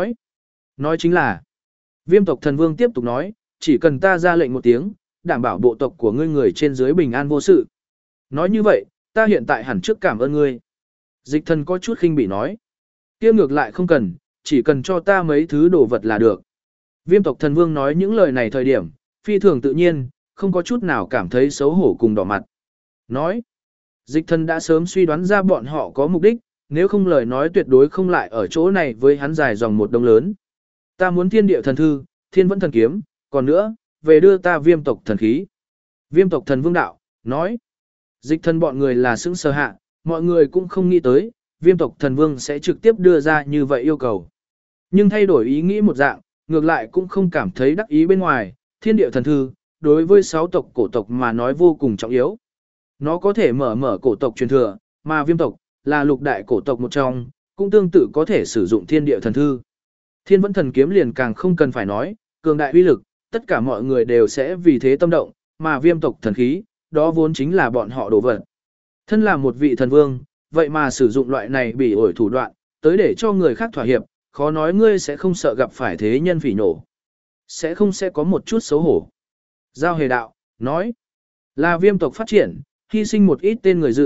nói chính là. Viêm tộc thần vương tiếp tục nói, chỉ cần ta ra lệnh một tiếng, đảm bảo bộ tộc của ngươi người trên dưới bình an vô sự. Nói như vậy, ta hiện tại hẳn trước cảm ơn ngươi. Dịch thần có chút khinh bỉ nói. Kia ngược lại không cần, chỉ cần cho ta mấy thứ đồ vật là được. Viêm tộc thần vương nói những lời này thời điểm, phi thường tự nhiên, không có chút nào cảm thấy xấu hổ cùng đỏ mặt. Nói, dịch thần đã sớm suy đoán ra bọn họ có mục đích, nếu không lời nói tuyệt đối không lại ở chỗ này với hắn dài dòng một đông lớn. Ta muốn thiên địa thần thư, thiên vẫn thần kiếm, còn nữa, về đưa ta viêm tộc thần khí. Viêm tộc thần vương đạo, nói, dịch thần bọn người là xứng sờ hạ, mọi người cũng không nghĩ tới, viêm tộc thần vương sẽ trực tiếp đưa ra như vậy yêu cầu. Nhưng thay đổi ý nghĩ một dạng, ngược lại cũng không cảm thấy đắc ý bên ngoài, thiên địa thần thư, đối với 6 tộc cổ tộc mà nói vô cùng trọng yếu. Nó có thể mở cổ tộc truyền thừa, mà viêm tộc, là lục đại cổ tộc một trong, cũng tương tự có thể sử dụng thiên địa thần thư. Thiên vẫn thần kiếm liền càng không cần phải nói, cường đại uy lực, tất cả mọi người đều sẽ vì thế tâm động, mà viêm tộc thần khí, đó vốn chính là bọn họ đổ vật. Thân là một vị thần vương, vậy mà sử dụng loại này bị ổi thủ đoạn, tới để cho người khác thỏa hiệp, khó nói ngươi sẽ không sợ gặp phải thế nhân phỉ nổ. Sẽ có một chút xấu hổ. Giao hề đạo, nói, là viêm tộc phát triển, hy sinh một ít tên người dự,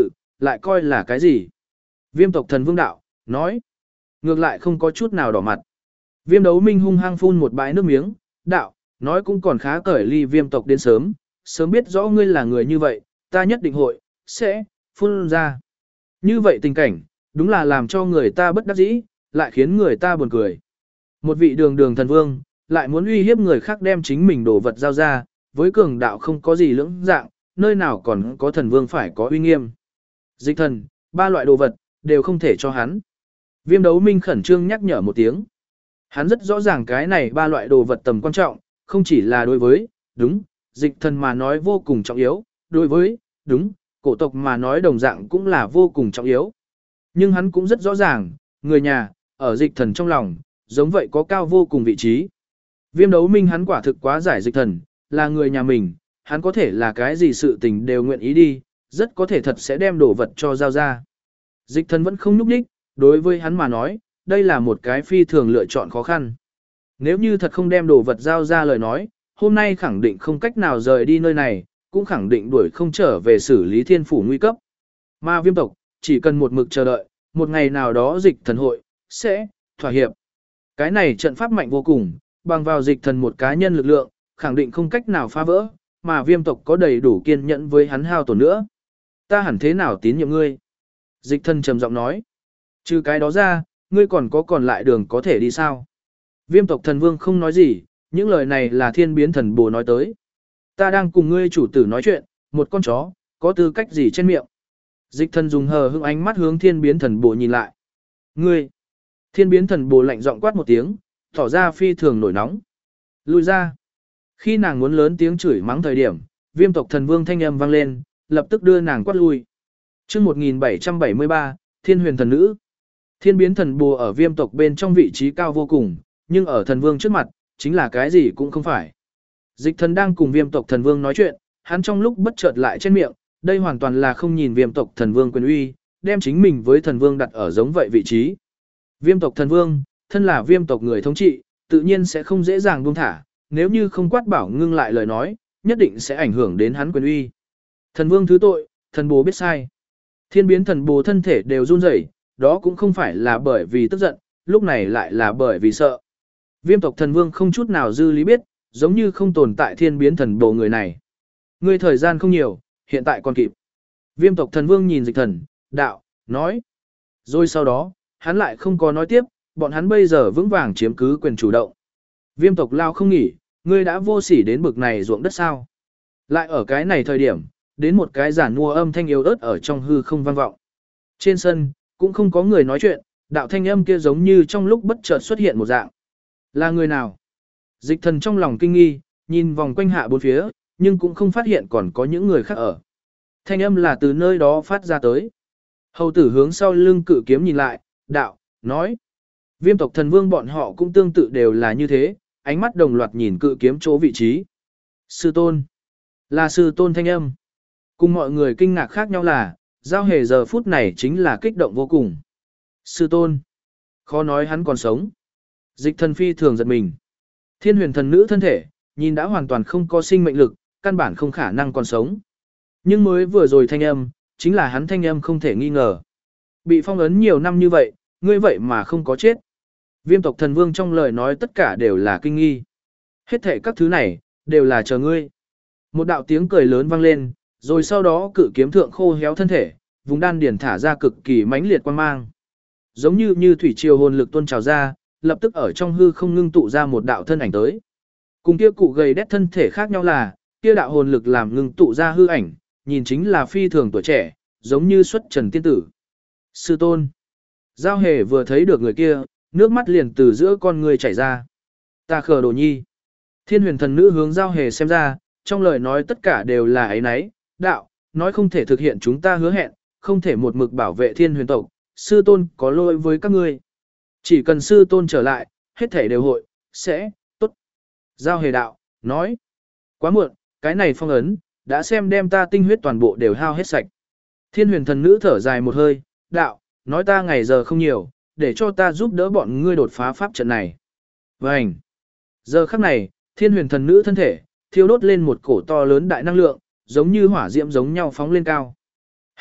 lại coi là cái gì? Viêm tộc thần vương đạo, nói. Ngược lại không có chút nào đỏ mặt. Viêm đấu minh hung hăng phun một bãi nước miếng, đạo, nói cũng còn khá cởi ly viêm tộc đến sớm, sớm biết rõ ngươi là người như vậy, ta nhất định hội, sẽ, phun ra. Như vậy tình cảnh, đúng là làm cho người ta bất đắc dĩ, lại khiến người ta buồn cười. Một vị đường đường thần vương, lại muốn uy hiếp người khác đem chính mình đồ vật giao ra, với cường đạo không có gì lưỡng dạng, nơi nào còn có thần vương phải có uy nghiêm. Dịch thần, 3 loại đồ vật, đều không thể cho hắn. Viêm đấu minh khẩn trương nhắc nhở một tiếng. Hắn rất rõ ràng cái này 3 loại đồ vật tầm quan trọng, không chỉ là đối với, đúng, dịch thần mà nói vô cùng trọng yếu, đối với, đúng, cổ tộc mà nói đồng dạng cũng là vô cùng trọng yếu. Nhưng hắn cũng rất rõ ràng, người nhà, ở dịch thần trong lòng, giống vậy có cao vô cùng vị trí. Viêm đấu minh hắn quả thực quá giải dịch thần, là người nhà mình, hắn có thể là cái gì sự tình đều nguyện ý đi, rất có thể thật sẽ đem đồ vật cho giao ra. Dịch thần vẫn không núp đích, đối với hắn mà nói, đây là một cái phi thường lựa chọn khó khăn. Nếu như thật không đem đồ vật giao ra lời nói, hôm nay khẳng định không cách nào rời đi nơi này, cũng khẳng định đuổi không trở về xử lý thiên phủ nguy cấp. Mà viêm tộc, chỉ cần một mực chờ đợi, một ngày nào đó dịch thần hội, sẽ, thỏa hiệp. Cái này trận pháp mạnh vô cùng, bằng vào dịch thần một cá nhân lực lượng, khẳng định không cách nào phá vỡ, mà viêm tộc có đầy đủ kiên nhẫn với hắn hao tổn nữa. Ta hẳn thế nào tín nhiệm ngươi? Dịch thần trầm giọng nói. Trừ cái đó ra, ngươi còn có còn lại đường có thể đi sao? Viêm tộc thần vương không nói gì, những lời này là thiên biến thần bồ nói tới. Ta đang cùng ngươi chủ tử nói chuyện, một con chó, có tư cách gì trên miệng? Dịch thần dùng hờ hững ánh mắt hướng thiên biến thần bồ nhìn lại. Ngươi! Thiên biến thần bồ lạnh giọng quát một tiếng, tỏ ra phi thường nổi nóng. Lui ra! Khi nàng muốn lớn tiếng chửi mắng thời điểm, viêm tộc thần vương thanh âm vang lên, lập tức đưa nàng quát lui. Chương 1773, Thiên huyền thần nữ. Thiên biến thần bồ ở viêm tộc bên trong vị trí cao vô cùng, nhưng ở thần vương trước mặt, chính là cái gì cũng không phải. Dịch thần đang cùng viêm tộc thần vương nói chuyện, hắn trong lúc bất chợt lại trên miệng, đây hoàn toàn là không nhìn viêm tộc thần vương quyền uy, đem chính mình với thần vương đặt ở giống vậy vị trí. Viêm tộc thần vương, thân là viêm tộc người thống trị, tự nhiên sẽ không dễ dàng buông thả, nếu như không quát bảo ngưng lại lời nói, nhất định sẽ ảnh hưởng đến hắn quyền uy. Thần vương thứ tội, thần bồ biết sai. Thiên biến thần bồ thân thể đều run rẩy, đó cũng không phải là bởi vì tức giận, lúc này lại là bởi vì sợ. Viêm tộc thần vương không chút nào dư lý biết, giống như không tồn tại thiên biến thần bồ người này. Ngươi thời gian không nhiều, hiện tại còn kịp. Viêm tộc thần vương nhìn dịch thần, đạo, nói. Rồi sau đó, hắn lại không có nói tiếp, bọn hắn bây giờ vững vàng chiếm cứ quyền chủ động. Viêm tộc lao không nghỉ, ngươi đã vô sỉ đến bực này ruộng đất sao. Lại ở cái này thời điểm, đến một cái giản mua âm thanh yếu ớt ở trong hư không vang vọng. Trên sân, cũng không có người nói chuyện, đạo thanh âm kia giống như trong lúc bất chợt xuất hiện một dạng. Là người nào? Dịch thần trong lòng kinh nghi, nhìn vòng quanh hạ bốn phía, nhưng cũng không phát hiện còn có những người khác ở. Thanh âm là từ nơi đó phát ra tới. Hầu tử hướng sau lưng cự kiếm nhìn lại, đạo, nói. Viêm tộc thần vương bọn họ cũng tương tự đều là như thế, ánh mắt đồng loạt nhìn cự kiếm chỗ vị trí. Sư tôn. Là sư tôn thanh âm. Cùng mọi người kinh ngạc khác nhau là, giao hề giờ phút này chính là kích động vô cùng. Sư tôn. Khó nói hắn còn sống. Dịch thần phi thường giật mình. Thiên huyền thần nữ thân thể, nhìn đã hoàn toàn không có sinh mệnh lực, căn bản không khả năng còn sống. Nhưng mới vừa rồi thanh âm, chính là hắn thanh âm không thể nghi ngờ. Bị phong ấn nhiều năm như vậy, ngươi vậy mà không có chết. Viêm tộc thần vương trong lời nói tất cả đều là kinh nghi. Hết thể các thứ này, đều là chờ ngươi. Một đạo tiếng cười lớn vang lên, rồi sau đó cự kiếm thượng khô héo thân thể, vùng đan điển thả ra cực kỳ mãnh liệt quang mang. Giống như thủy triều hồn lực tuôn trào ra, lập tức ở trong hư không ngưng tụ ra một đạo thân ảnh tới. Cùng kia cụ gầy đét thân thể khác nhau là, kia đạo hồn lực làm ngưng tụ ra hư ảnh, nhìn chính là phi thường tuổi trẻ, giống như xuất trần tiên tử. Sư tôn. Giao hề vừa thấy được người kia, nước mắt liền từ giữa con người chảy ra. Ta khờ đồ nhi. Thiên huyền thần nữ hướng giao hề xem ra, trong lời nói tất cả đều là ấy nấy, đạo, nói không thể thực hiện chúng ta hứa hẹn, không thể một mực bảo vệ thiên huyền tộc, sư tôn có lỗi với các ngươi. Chỉ cần sư tôn trở lại, hết thể đều hội, sẽ, tốt. Giao hề đạo, nói. Quá muộn, cái này phong ấn, đã xem đem ta tinh huyết toàn bộ đều hao hết sạch. Thiên huyền thần nữ thở dài một hơi, đạo, nói ta ngày giờ không nhiều, để cho ta giúp đỡ bọn ngươi đột phá pháp trận này. Vânh. Giờ khắc này, thiên huyền thần nữ thân thể, thiêu đốt lên một cổ to lớn đại năng lượng, giống như hỏa diễm giống nhau phóng lên cao.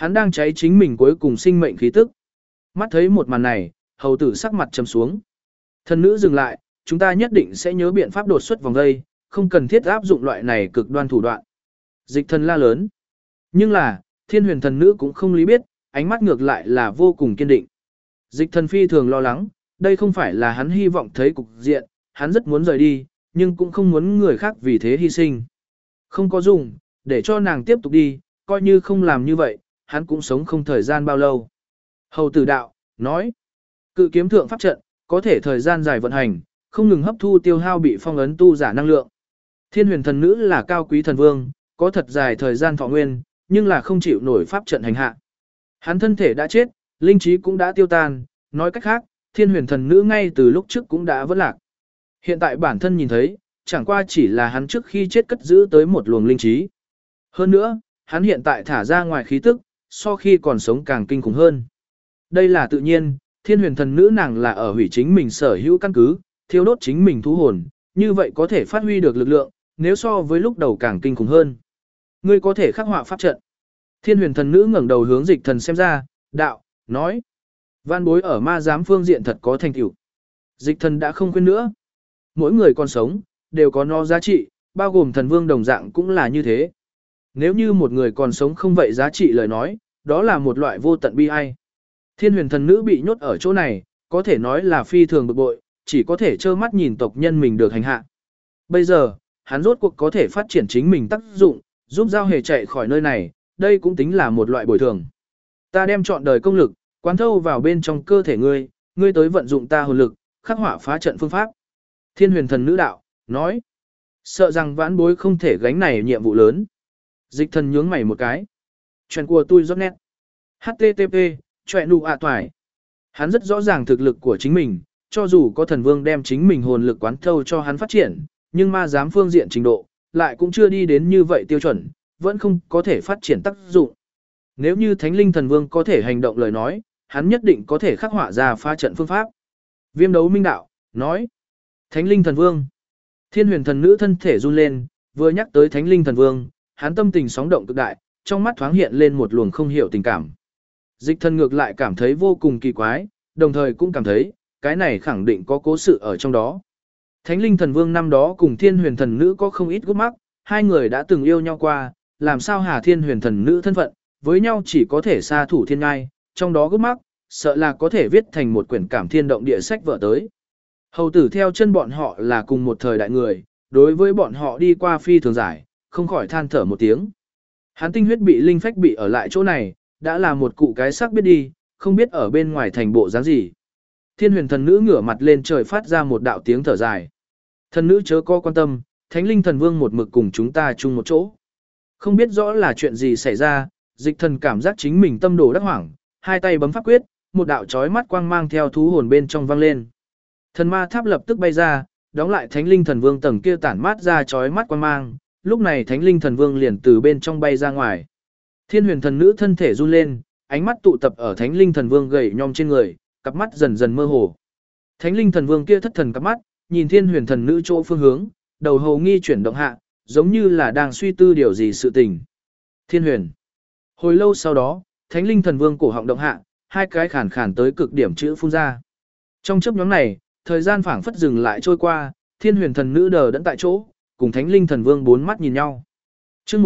Hắn đang cháy chính mình cuối cùng sinh mệnh khí tức. Mắt thấy một màn này, hầu tử sắc mặt trầm xuống. Thần nữ dừng lại, chúng ta nhất định sẽ nhớ biện pháp đột xuất vòng dây, không cần thiết áp dụng loại này cực đoan thủ đoạn. Dịch thần la lớn. Nhưng là, thiên huyền thần nữ cũng không lý biết, ánh mắt ngược lại là vô cùng kiên định. Dịch thần phi thường lo lắng, đây không phải là hắn hy vọng thấy cục diện, hắn rất muốn rời đi, nhưng cũng không muốn người khác vì thế hy sinh. Không có dùng, để cho nàng tiếp tục đi, coi như không làm như vậy, hắn cũng sống không thời gian bao lâu. Hầu tử đạo, nói, cự kiếm thượng pháp trận, có thể thời gian dài vận hành, không ngừng hấp thu tiêu hao bị phong ấn tu giả năng lượng. Thiên huyền thần nữ là cao quý thần vương, có thật dài thời gian thọ nguyên, nhưng là không chịu nổi pháp trận hành hạ. Hắn thân thể đã chết, linh trí cũng đã tiêu tan, nói cách khác, thiên huyền thần nữ ngay từ lúc trước cũng đã vỡ lạc. Hiện tại bản thân nhìn thấy, chẳng qua chỉ là hắn trước khi chết cất giữ tới một luồng linh trí. Hơn nữa, hắn hiện tại thả ra ngoài khí tức, so khi còn sống càng kinh khủng hơn. Đây là tự nhiên, thiên huyền thần nữ nàng là ở hủy chính mình sở hữu căn cứ, thiêu đốt chính mình thú hồn, như vậy có thể phát huy được lực lượng, nếu so với lúc đầu càng kinh khủng hơn. Ngươi có thể khắc họa pháp trận. Thiên huyền thần nữ ngẩng đầu hướng dịch thần xem ra, đạo, nói. Van bối ở ma giám phương diện thật có thành tựu. Dịch thần đã không khuyên nữa. Mỗi người còn sống, đều có nó giá trị, bao gồm thần vương đồng dạng cũng là như thế. Nếu như một người còn sống không vậy giá trị lời nói, đó là một loại vô tận bi ai. Thiên huyền thần nữ bị nhốt ở chỗ này, có thể nói là phi thường bực bội, chỉ có thể trơ mắt nhìn tộc nhân mình được hành hạ. Bây giờ, hắn rốt cuộc có thể phát triển chính mình tác dụng, giúp giao hề chạy khỏi nơi này, đây cũng tính là một loại bồi thường. Ta đem chọn đời công lực, quán thâu vào bên trong cơ thể ngươi, ngươi tới vận dụng ta hồn lực, khắc họa phá trận phương pháp. Thiên huyền thần nữ đạo, nói. Sợ rằng vãn bối không thể gánh này nhiệm vụ lớn. Dịch thần nhướng mày một cái. Chuyện của tôi rất nét. HTTP, chuyện nụ toài. Hắn rất rõ ràng thực lực của chính mình, cho dù có thần vương đem chính mình hồn lực quán thâu cho hắn phát triển, nhưng ma giám phương diện trình độ, lại cũng chưa đi đến như vậy tiêu chuẩn, vẫn không có thể phát triển tác dụng. Nếu như thánh linh thần vương có thể hành động lời nói, hắn nhất định có thể khắc họa ra phá trận phương pháp. Viêm đấu minh đạo, nói. Thánh linh thần vương. Thiên huyền thần nữ thân thể run lên, vừa nhắc tới thánh linh thần vương, hắn tâm tình sóng động cực đại, trong mắt thoáng hiện lên một luồng không hiểu tình cảm. Dịch thần ngược lại cảm thấy vô cùng kỳ quái, đồng thời cũng cảm thấy, cái này khẳng định có cố sự ở trong đó. Thánh linh thần vương năm đó cùng thiên huyền thần nữ có không ít gút mắc, hai người đã từng yêu nhau qua, làm sao hà thiên huyền thần nữ thân phận, với nhau chỉ có thể xa thủ thiên ngai, trong đó gút mắc, sợ là có thể viết thành một quyển cảm thiên động địa sách vở tới. Hầu tử theo chân bọn họ là cùng một thời đại người, đối với bọn họ đi qua phi thường giải, không khỏi than thở một tiếng. Hắn tinh huyết bị linh phách bị ở lại chỗ này, đã là một cụ cái xác biết đi, không biết ở bên ngoài thành bộ dáng gì. Thiên huyền thần nữ ngửa mặt lên trời phát ra một đạo tiếng thở dài. Thần nữ chớ có quan tâm, thánh linh thần vương một mực cùng chúng ta chung một chỗ. Không biết rõ là chuyện gì xảy ra, dịch thần cảm giác chính mình tâm đồ đắc hoảng, hai tay bấm pháp quyết, một đạo chói mắt quang mang theo thú hồn bên trong vang lên. Thần ma tháp lập tức bay ra, đóng lại thánh linh thần vương tầng kia tản mát ra chói mắt quang mang, lúc này thánh linh thần vương liền từ bên trong bay ra ngoài. Thiên huyền thần nữ thân thể run lên, ánh mắt tụ tập ở thánh linh thần vương gầy nhom trên người, cặp mắt dần dần mơ hồ. Thánh linh thần vương kia thất thần cặp mắt, nhìn thiên huyền thần nữ chỗ phương hướng, đầu hầu nghi chuyển động hạ, giống như là đang suy tư điều gì sự tình. Thiên huyền. Hồi lâu sau đó, thánh linh thần vương cổ họng động hạ, hai cái khàn khàn tới cực điểm chữ phun ra. Trong chớp nhoáng này, thời gian phảng phất dừng lại trôi qua, thiên huyền thần nữ đờ đẫn tại chỗ, cùng thánh linh thần vương bốn mắt nhìn nhau. Chương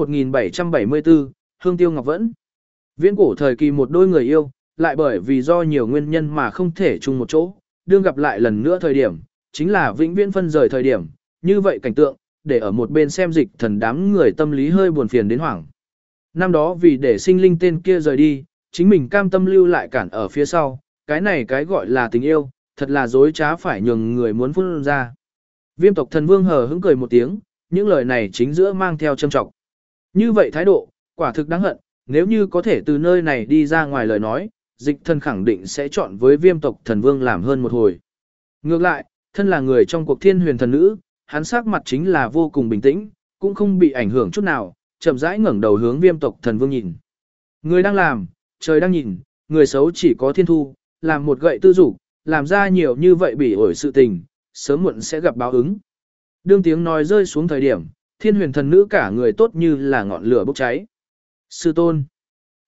1774, Hương Tiêu Ngọc Vẫn. Viễn cổ thời kỳ một đôi người yêu, lại bởi vì do nhiều nguyên nhân mà không thể chung một chỗ, đương gặp lại lần nữa thời điểm, chính là vĩnh viễn phân rời thời điểm, như vậy cảnh tượng, để ở một bên xem dịch thần đám người tâm lý hơi buồn phiền đến hoảng. Năm đó vì để sinh linh tên kia rời đi, chính mình cam tâm lưu lại cản ở phía sau, cái này cái gọi là tình yêu, thật là dối trá phải nhường người muốn phun ra. Viêm tộc thần vương hờ hững cười một tiếng, những lời này chính giữa mang theo châm trọng. Như vậy thái độ, quả thực đáng hận, nếu như có thể từ nơi này đi ra ngoài lời nói, dịch thần khẳng định sẽ chọn với viêm tộc thần vương làm hơn một hồi. Ngược lại, thân là người trong cuộc thiên huyền thần nữ, hắn sắc mặt chính là vô cùng bình tĩnh, cũng không bị ảnh hưởng chút nào, chậm rãi ngẩng đầu hướng viêm tộc thần vương nhìn. Người đang làm, trời đang nhìn, người xấu chỉ có thiên thu, làm một gậy tư dục, làm ra nhiều như vậy bỉ ổi sự tình, sớm muộn sẽ gặp báo ứng. Đương tiếng nói rơi xuống thời điểm, thiên huyền thần nữ cả người tốt như là ngọn lửa bốc cháy. Sư tôn.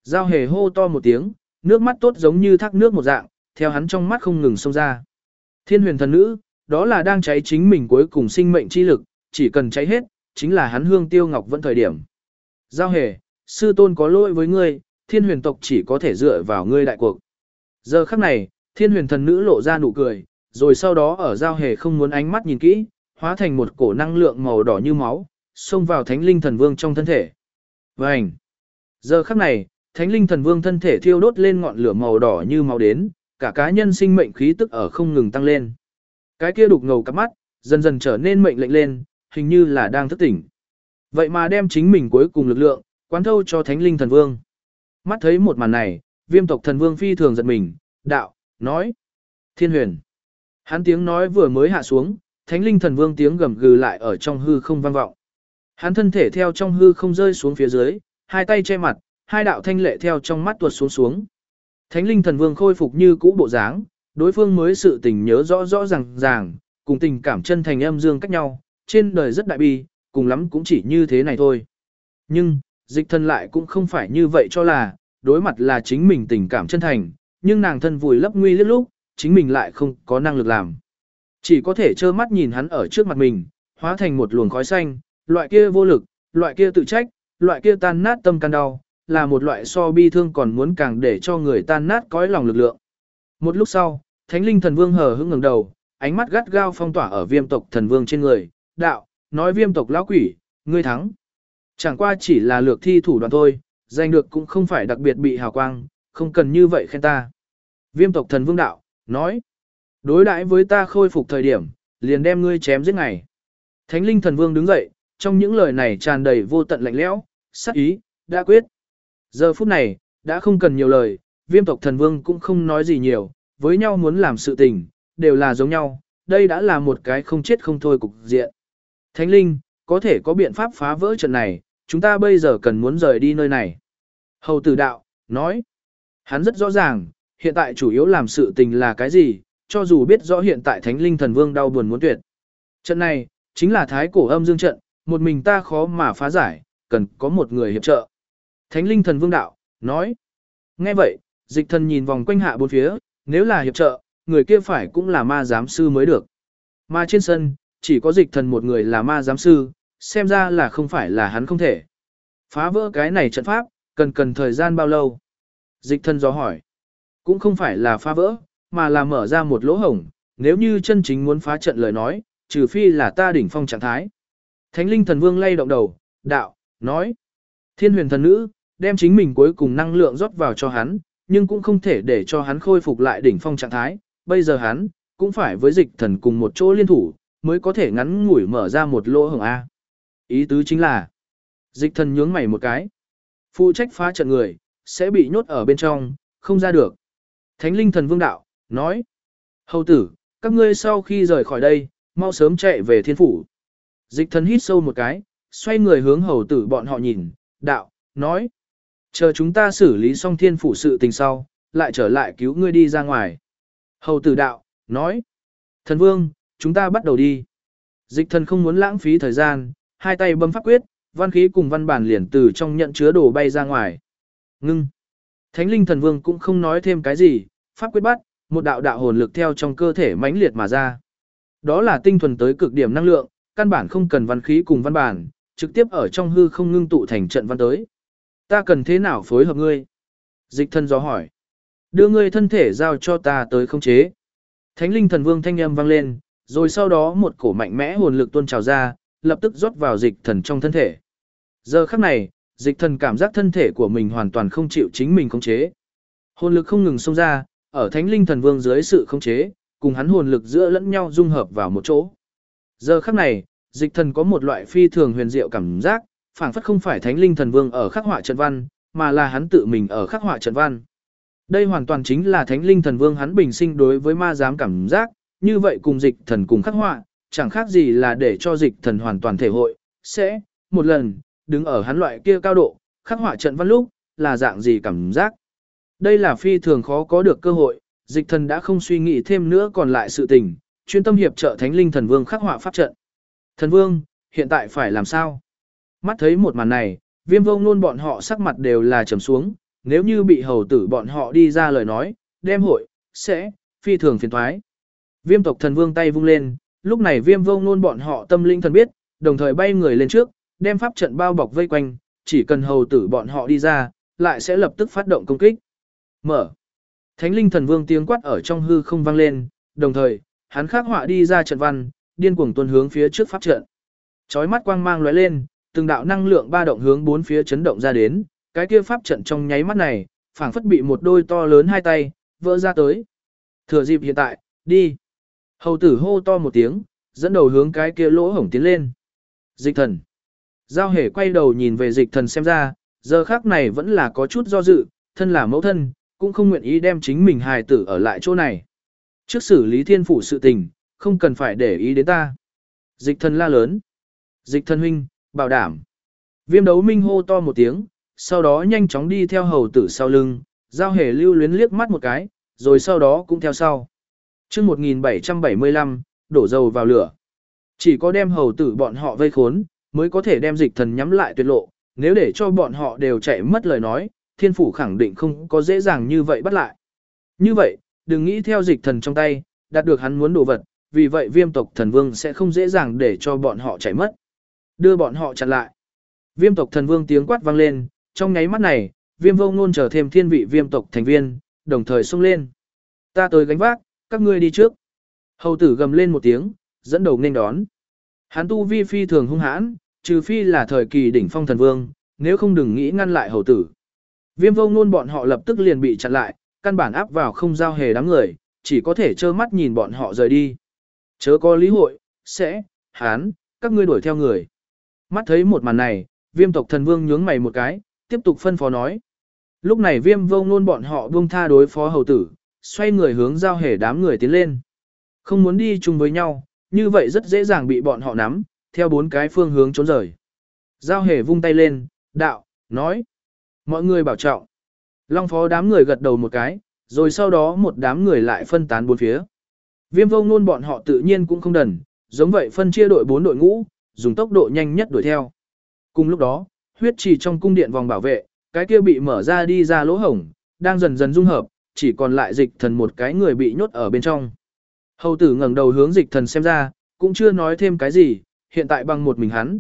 Giao hề hô to một tiếng, nước mắt tốt giống như thác nước một dạng, theo hắn trong mắt không ngừng xông ra. Thiên huyền thần nữ, đó là đang cháy chính mình cuối cùng sinh mệnh chi lực, chỉ cần cháy hết, chính là hắn hương tiêu ngọc vẫn thời điểm. Giao hề, sư tôn có lỗi với ngươi, thiên huyền tộc chỉ có thể dựa vào ngươi đại cuộc. Giờ khắc này, thiên huyền thần nữ lộ ra nụ cười, rồi sau đó ở giao hề không muốn ánh mắt nhìn kỹ, hóa thành một cổ năng lượng màu đỏ như máu, xông vào thánh linh thần vương trong thân thể. Vành! Giờ khắc này, thánh linh thần vương thân thể thiêu đốt lên ngọn lửa màu đỏ như máu đến, cả cá nhân sinh mệnh khí tức ở không ngừng tăng lên. Cái kia đục ngầu cặp mắt, dần dần trở nên mệnh lệnh lên, hình như là đang thức tỉnh. Vậy mà đem chính mình cuối cùng lực lượng, quán thâu cho thánh linh thần vương. Mắt thấy một màn này, viêm tộc thần vương phi thường giật mình, đạo, nói. Thiên huyền. Hắn tiếng nói vừa mới hạ xuống, thánh linh thần vương tiếng gầm gừ lại ở trong hư không vang vọng. Hắn thân thể theo trong hư không rơi xuống phía dưới, hai tay che mặt, hai đạo thanh lệ theo trong mắt tuột xuống xuống. Thánh linh thần vương khôi phục như cũ bộ dáng, đối phương mới sự tình nhớ rõ rõ ràng, cùng tình cảm chân thành âm dương cách nhau, trên đời rất đại bi, cùng lắm cũng chỉ như thế này thôi. Nhưng, dịch thần lại cũng không phải như vậy cho là, đối mặt là chính mình tình cảm chân thành, nhưng nàng thân vùi lấp nguy liếc lúc, chính mình lại không có năng lực làm. Chỉ có thể trơ mắt nhìn hắn ở trước mặt mình, hóa thành một luồng khói xanh, loại kia vô lực, loại kia tự trách, loại kia tan nát tâm can đau, là một loại so bi thương còn muốn càng để cho người tan nát cõi lòng lực lượng. Một lúc sau, Thánh Linh Thần Vương hờ hững ngẩng đầu, ánh mắt gắt gao phong tỏa ở Viêm tộc Thần Vương trên người, đạo, nói Viêm tộc lão quỷ, ngươi thắng. Chẳng qua chỉ là lược thi thủ đoạn thôi, giành được cũng không phải đặc biệt bị hào quang, không cần như vậy khen ta. Viêm tộc Thần Vương đạo, nói, đối đãi với ta khôi phục thời điểm, liền đem ngươi chém giết ngày. Thánh Linh Thần Vương đứng dậy, trong những lời này tràn đầy vô tận lạnh lẽo, sát ý, đã quyết. Giờ phút này, đã không cần nhiều lời, Viêm tộc Thần Vương cũng không nói gì nhiều, với nhau muốn làm sự tình, đều là giống nhau, đây đã là một cái không chết không thôi cục diện. Thánh Linh, có thể có biện pháp phá vỡ trận này, chúng ta bây giờ cần muốn rời đi nơi này. Hầu tử đạo, nói, hắn rất rõ ràng, hiện tại chủ yếu làm sự tình là cái gì, cho dù biết rõ hiện tại Thánh Linh Thần Vương đau buồn muốn tuyệt. Trận này, chính là thái cổ âm dương trận, một mình ta khó mà phá giải, cần có một người hiệp trợ. Thánh Linh Thần Vương đạo, nói, nghe vậy, dịch thần nhìn vòng quanh hạ bốn phía, nếu là hiệp trợ, người kia phải cũng là ma giám sư mới được. Mà trên sân, chỉ có dịch thần một người là ma giám sư, xem ra là không phải là hắn không thể. Phá vỡ cái này trận pháp, cần thời gian bao lâu? Dịch thần dò hỏi. Cũng không phải là phá vỡ, mà là mở ra một lỗ hổng, nếu như chân chính muốn phá trận lời nói, trừ phi là ta đỉnh phong trạng thái. Thánh Linh Thần Vương lay động đầu, đạo, nói. Thiên huyền thần nữ, đem chính mình cuối cùng năng lượng rót vào cho hắn, nhưng cũng không thể để cho hắn khôi phục lại đỉnh phong trạng thái. Bây giờ hắn, cũng phải với dịch thần cùng một chỗ liên thủ, mới có thể ngắn ngủi mở ra một lỗ hổng A. Ý tứ chính là, dịch thần nhướng mày một cái. Phụ trách phá trận người, sẽ bị nhốt ở bên trong, không ra được. Thánh Linh Thần Vương đạo, nói. Hầu tử, các ngươi sau khi rời khỏi đây, mau sớm chạy về thiên phủ. Dịch thần hít sâu một cái, xoay người hướng hầu tử bọn họ nhìn, đạo, nói. Chờ chúng ta xử lý xong thiên phủ sự tình sau, lại trở lại cứu ngươi đi ra ngoài. Hầu tử đạo, nói. Thần Vương, chúng ta bắt đầu đi. Dịch thần không muốn lãng phí thời gian, hai tay bấm pháp quyết, văn khí cùng văn bản liền từ trong nhận chứa đồ bay ra ngoài. Ngưng. Thánh Linh Thần Vương cũng không nói thêm cái gì, pháp quyết bắt, một đạo đạo hồn lực theo trong cơ thể mãnh liệt mà ra. Đó là tinh thuần tới cực điểm năng lượng, căn bản không cần văn khí cùng văn bản, trực tiếp ở trong hư không ngưng tụ thành trận văn tới. Ta cần thế nào phối hợp ngươi? Dịch thần do hỏi. Đưa ngươi thân thể giao cho ta tới khống chế. Thánh Linh Thần Vương thanh âm vang lên, rồi sau đó một cổ mạnh mẽ hồn lực tuôn trào ra, lập tức rót vào dịch thần trong thân thể. Giờ khắc này, dịch thần cảm giác thân thể của mình hoàn toàn không chịu chính mình khống chế. Hồn lực không ngừng xông ra, ở Thánh Linh Thần Vương dưới sự khống chế, cùng hắn hồn lực giữa lẫn nhau dung hợp vào một chỗ. Giờ khắc này, dịch thần có một loại phi thường huyền diệu cảm giác, phảng phất không phải Thánh Linh Thần Vương ở khắc họa trận văn, mà là hắn tự mình ở khắc họa trận văn. Đây hoàn toàn chính là Thánh Linh Thần Vương hắn bình sinh đối với ma giám cảm giác, như vậy cùng dịch thần cùng khắc họa, chẳng khác gì là để cho dịch thần hoàn toàn thể hội, sẽ, một lần, đứng ở hắn loại kia cao độ, khắc họa trận văn lúc, là dạng gì cảm giác. Đây là phi thường khó có được cơ hội, dịch thần đã không suy nghĩ thêm nữa còn lại sự tình, chuyên tâm hiệp trợ Thánh Linh Thần Vương khắc họa pháp trận. Thần Vương, hiện tại phải làm sao? Mắt thấy một màn này, Viêm Vô Ngôn bọn họ sắc mặt đều là trầm xuống, nếu như bị hầu tử bọn họ đi ra lời nói, đem hội, sẽ, phi thường phiền thoái. Viêm tộc thần vương tay vung lên, lúc này viêm vô ngôn bọn họ tâm linh thần biết, đồng thời bay người lên trước, đem pháp trận bao bọc vây quanh, chỉ cần hầu tử bọn họ đi ra, lại sẽ lập tức phát động công kích. Mở. Thánh linh thần vương tiếng quát ở trong hư không vang lên, đồng thời, hắn khắc họa đi ra trận văn, điên cuồng tuôn hướng phía trước pháp trận. Chói mắt quang mang lóe lên, từng đạo năng lượng ba động hướng bốn phía chấn động ra đến, cái kia pháp trận trong nháy mắt này, phảng phất bị một đôi to lớn hai tay vỡ ra tới. Thừa dịp hiện tại, đi. Hầu tử hô to một tiếng, dẫn đầu hướng cái kia lỗ hổng tiến lên. Dịch thần. Giao hề quay đầu nhìn về dịch thần xem ra, giờ khác này vẫn là có chút do dự, thân là mẫu thân, cũng không nguyện ý đem chính mình hài tử ở lại chỗ này. Trước xử lý thiên phủ sự tình, không cần phải để ý đến ta. Dịch thần la lớn. Dịch thần huynh, bảo đảm. Viêm đấu minh hô to một tiếng, sau đó nhanh chóng đi theo hầu tử sau lưng, giao hề lưu luyến liếc mắt một cái, rồi sau đó cũng theo sau. Trước 1775, đổ dầu vào lửa. Chỉ có đem hầu tử bọn họ vây khốn, mới có thể đem dịch thần nhắm lại tuyệt lộ, nếu để cho bọn họ đều chạy mất lời nói, thiên phủ khẳng định không có dễ dàng như vậy bắt lại. Như vậy, đừng nghĩ theo dịch thần trong tay, đạt được hắn muốn đồ vật, vì vậy viêm tộc thần vương sẽ không dễ dàng để cho bọn họ chạy mất. Đưa bọn họ chặn lại. Viêm tộc thần vương tiếng quát vang lên, trong nháy mắt này, viêm vô ngôn trở thêm thiên vị viêm tộc thành viên, đồng thời xông lên. Ta tới gánh vác, các ngươi đi trước. Hầu tử gầm lên một tiếng, dẫn đầu nên đón. Hắn tu vi phi thường hung hãn, trừ phi là thời kỳ đỉnh phong thần vương, nếu không đừng nghĩ ngăn lại hầu tử. Viêm vô ngôn bọn họ lập tức liền bị chặn lại, căn bản áp vào không giao hề đám người, chỉ có thể trơ mắt nhìn bọn họ rời đi. Chớ có lý hội, sẽ, hán, các ngươi đuổi theo người. Mắt thấy một màn này, viêm tộc thần vương nhướng mày một cái, tiếp tục phân phó nói. Lúc này viêm vô ngôn bọn họ buông tha đối phó hầu tử, xoay người hướng giao hề đám người tiến lên. Không muốn đi chung với nhau, như vậy rất dễ dàng bị bọn họ nắm, theo bốn cái phương hướng trốn rời. Giao hề vung tay lên, đạo, nói. Mọi người bảo trọng. Long phó đám người gật đầu một cái, rồi sau đó một đám người lại phân tán bốn phía. Viêm vô ngôn bọn họ tự nhiên cũng không đần, giống vậy phân chia đội 4 đội ngũ, dùng tốc độ nhanh nhất đuổi theo. Cùng lúc đó, huyết trì trong cung điện vòng bảo vệ, cái kia bị mở ra đi ra lỗ hổng, đang dần dần dung hợp, chỉ còn lại dịch thần một cái người bị nhốt ở bên trong. Hầu tử ngẩng đầu hướng dịch thần xem ra, cũng chưa nói thêm cái gì, hiện tại bằng một mình hắn,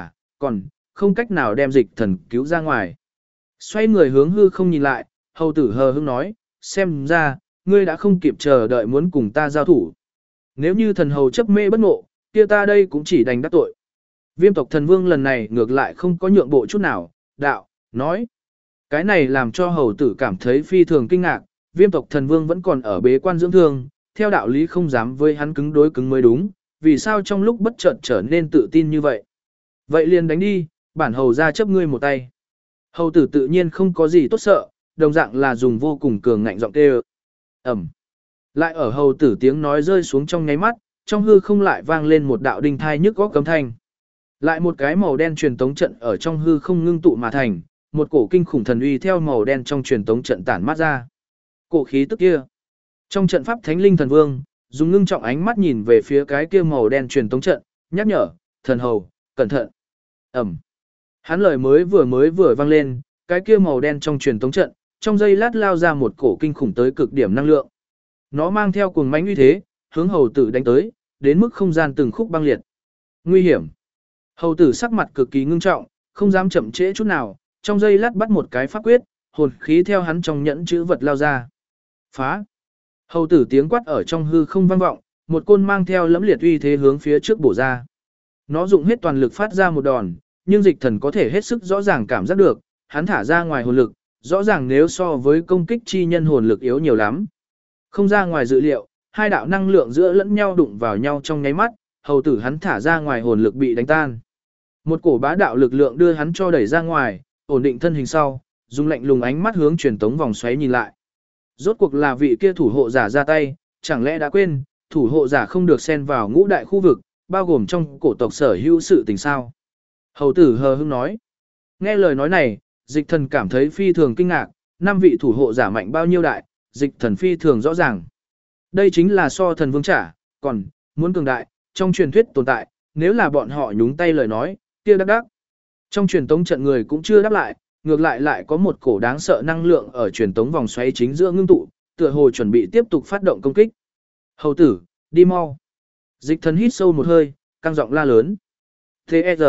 còn không cách nào đem dịch thần cứu ra ngoài. Xoay người hướng hư không nhìn lại, hầu tử hờ hững nói, xem ra, ngươi đã không kịp chờ đợi muốn cùng ta giao thủ. Nếu như thần hầu chấp mê bất ngộ, kia ta đây cũng chỉ đành đắc tội. Viêm tộc thần vương lần này ngược lại không có nhượng bộ chút nào, đạo, nói. Cái này làm cho hầu tử cảm thấy phi thường kinh ngạc, viêm tộc thần vương vẫn còn ở bế quan dưỡng thương, theo đạo lý không dám với hắn cứng đối cứng mới đúng, vì sao trong lúc bất chợt trở nên tự tin như vậy. Vậy liền đánh đi, bản hầu ra chấp ngươi một tay. Hầu tử tự nhiên không có gì tốt sợ, đồng dạng là dùng vô cùng cường ngạnh giọng kêu. Ẩm. Lại ở hầu tử tiếng nói rơi xuống trong nháy mắt, trong hư không lại vang lên một đạo đinh thai nhức góc cấm thanh. Lại một cái màu đen truyền tống trận ở trong hư không ngưng tụ mà thành, một cổ kinh khủng thần uy theo màu đen trong truyền tống trận tản mát ra. Cổ khí tức kia. Trong trận pháp Thánh Linh Thần Vương, dùng ngưng trọng ánh mắt nhìn về phía cái kia màu đen truyền tống trận, nhắc nhở, thần hầu, cẩn thận. Ẩm. Hắn lời mới vừa vang lên, cái kia màu đen trong truyền tống trận, trong giây lát lao ra một cổ kinh khủng tới cực điểm năng lượng. Nó mang theo cuồng mãnh uy thế, hướng hầu tử đánh tới, đến mức không gian từng khúc băng liệt. Nguy hiểm. Hầu tử sắc mặt cực kỳ ngưng trọng, không dám chậm trễ chút nào, trong giây lát bắt một cái pháp quyết, hồn khí theo hắn trong nhẫn chữ vật lao ra. Phá. Hầu tử tiếng quát ở trong hư không vang vọng, một côn mang theo lẫm liệt uy thế hướng phía trước bổ ra. Nó dụng hết toàn lực phát ra một đòn, nhưng dịch thần có thể hết sức rõ ràng cảm giác được, hắn thả ra ngoài hồn lực, rõ ràng nếu so với công kích chi nhân hồn lực yếu nhiều lắm. Không ra ngoài dự liệu, hai đạo năng lượng giữa lẫn nhau đụng vào nhau trong nháy mắt, hầu tử hắn thả ra ngoài hồn lực bị đánh tan. Một cổ bá đạo lực lượng đưa hắn cho đẩy ra ngoài, ổn định thân hình sau, dùng lạnh lùng ánh mắt hướng truyền tống vòng xoáy nhìn lại. Rốt cuộc là vị kia thủ hộ giả ra tay, chẳng lẽ đã quên, thủ hộ giả không được xen vào ngũ đại khu vực, bao gồm trong cổ tộc sở hữu sự tình sao. Hầu tử hờ hững nói. Nghe lời nói này, dịch thần cảm thấy phi thường kinh ngạc, 5 vị thủ hộ giả mạnh bao nhiêu đại, dịch thần phi thường rõ ràng. Đây chính là so thần vương trả, còn, muốn cường đại, trong truyền thuyết tồn tại, nếu là bọn họ nhúng tay lời nói, kia đắc đắc. Trong truyền tống trận người cũng chưa đáp lại, ngược lại có một cổ đáng sợ năng lượng ở truyền tống vòng xoáy chính giữa ngưng tụ, tựa hồ chuẩn bị tiếp tục phát động công kích. Hầu tử, đi mau. Dịch thần hít sâu một hơi, căng giọng la lớn. T.E.R.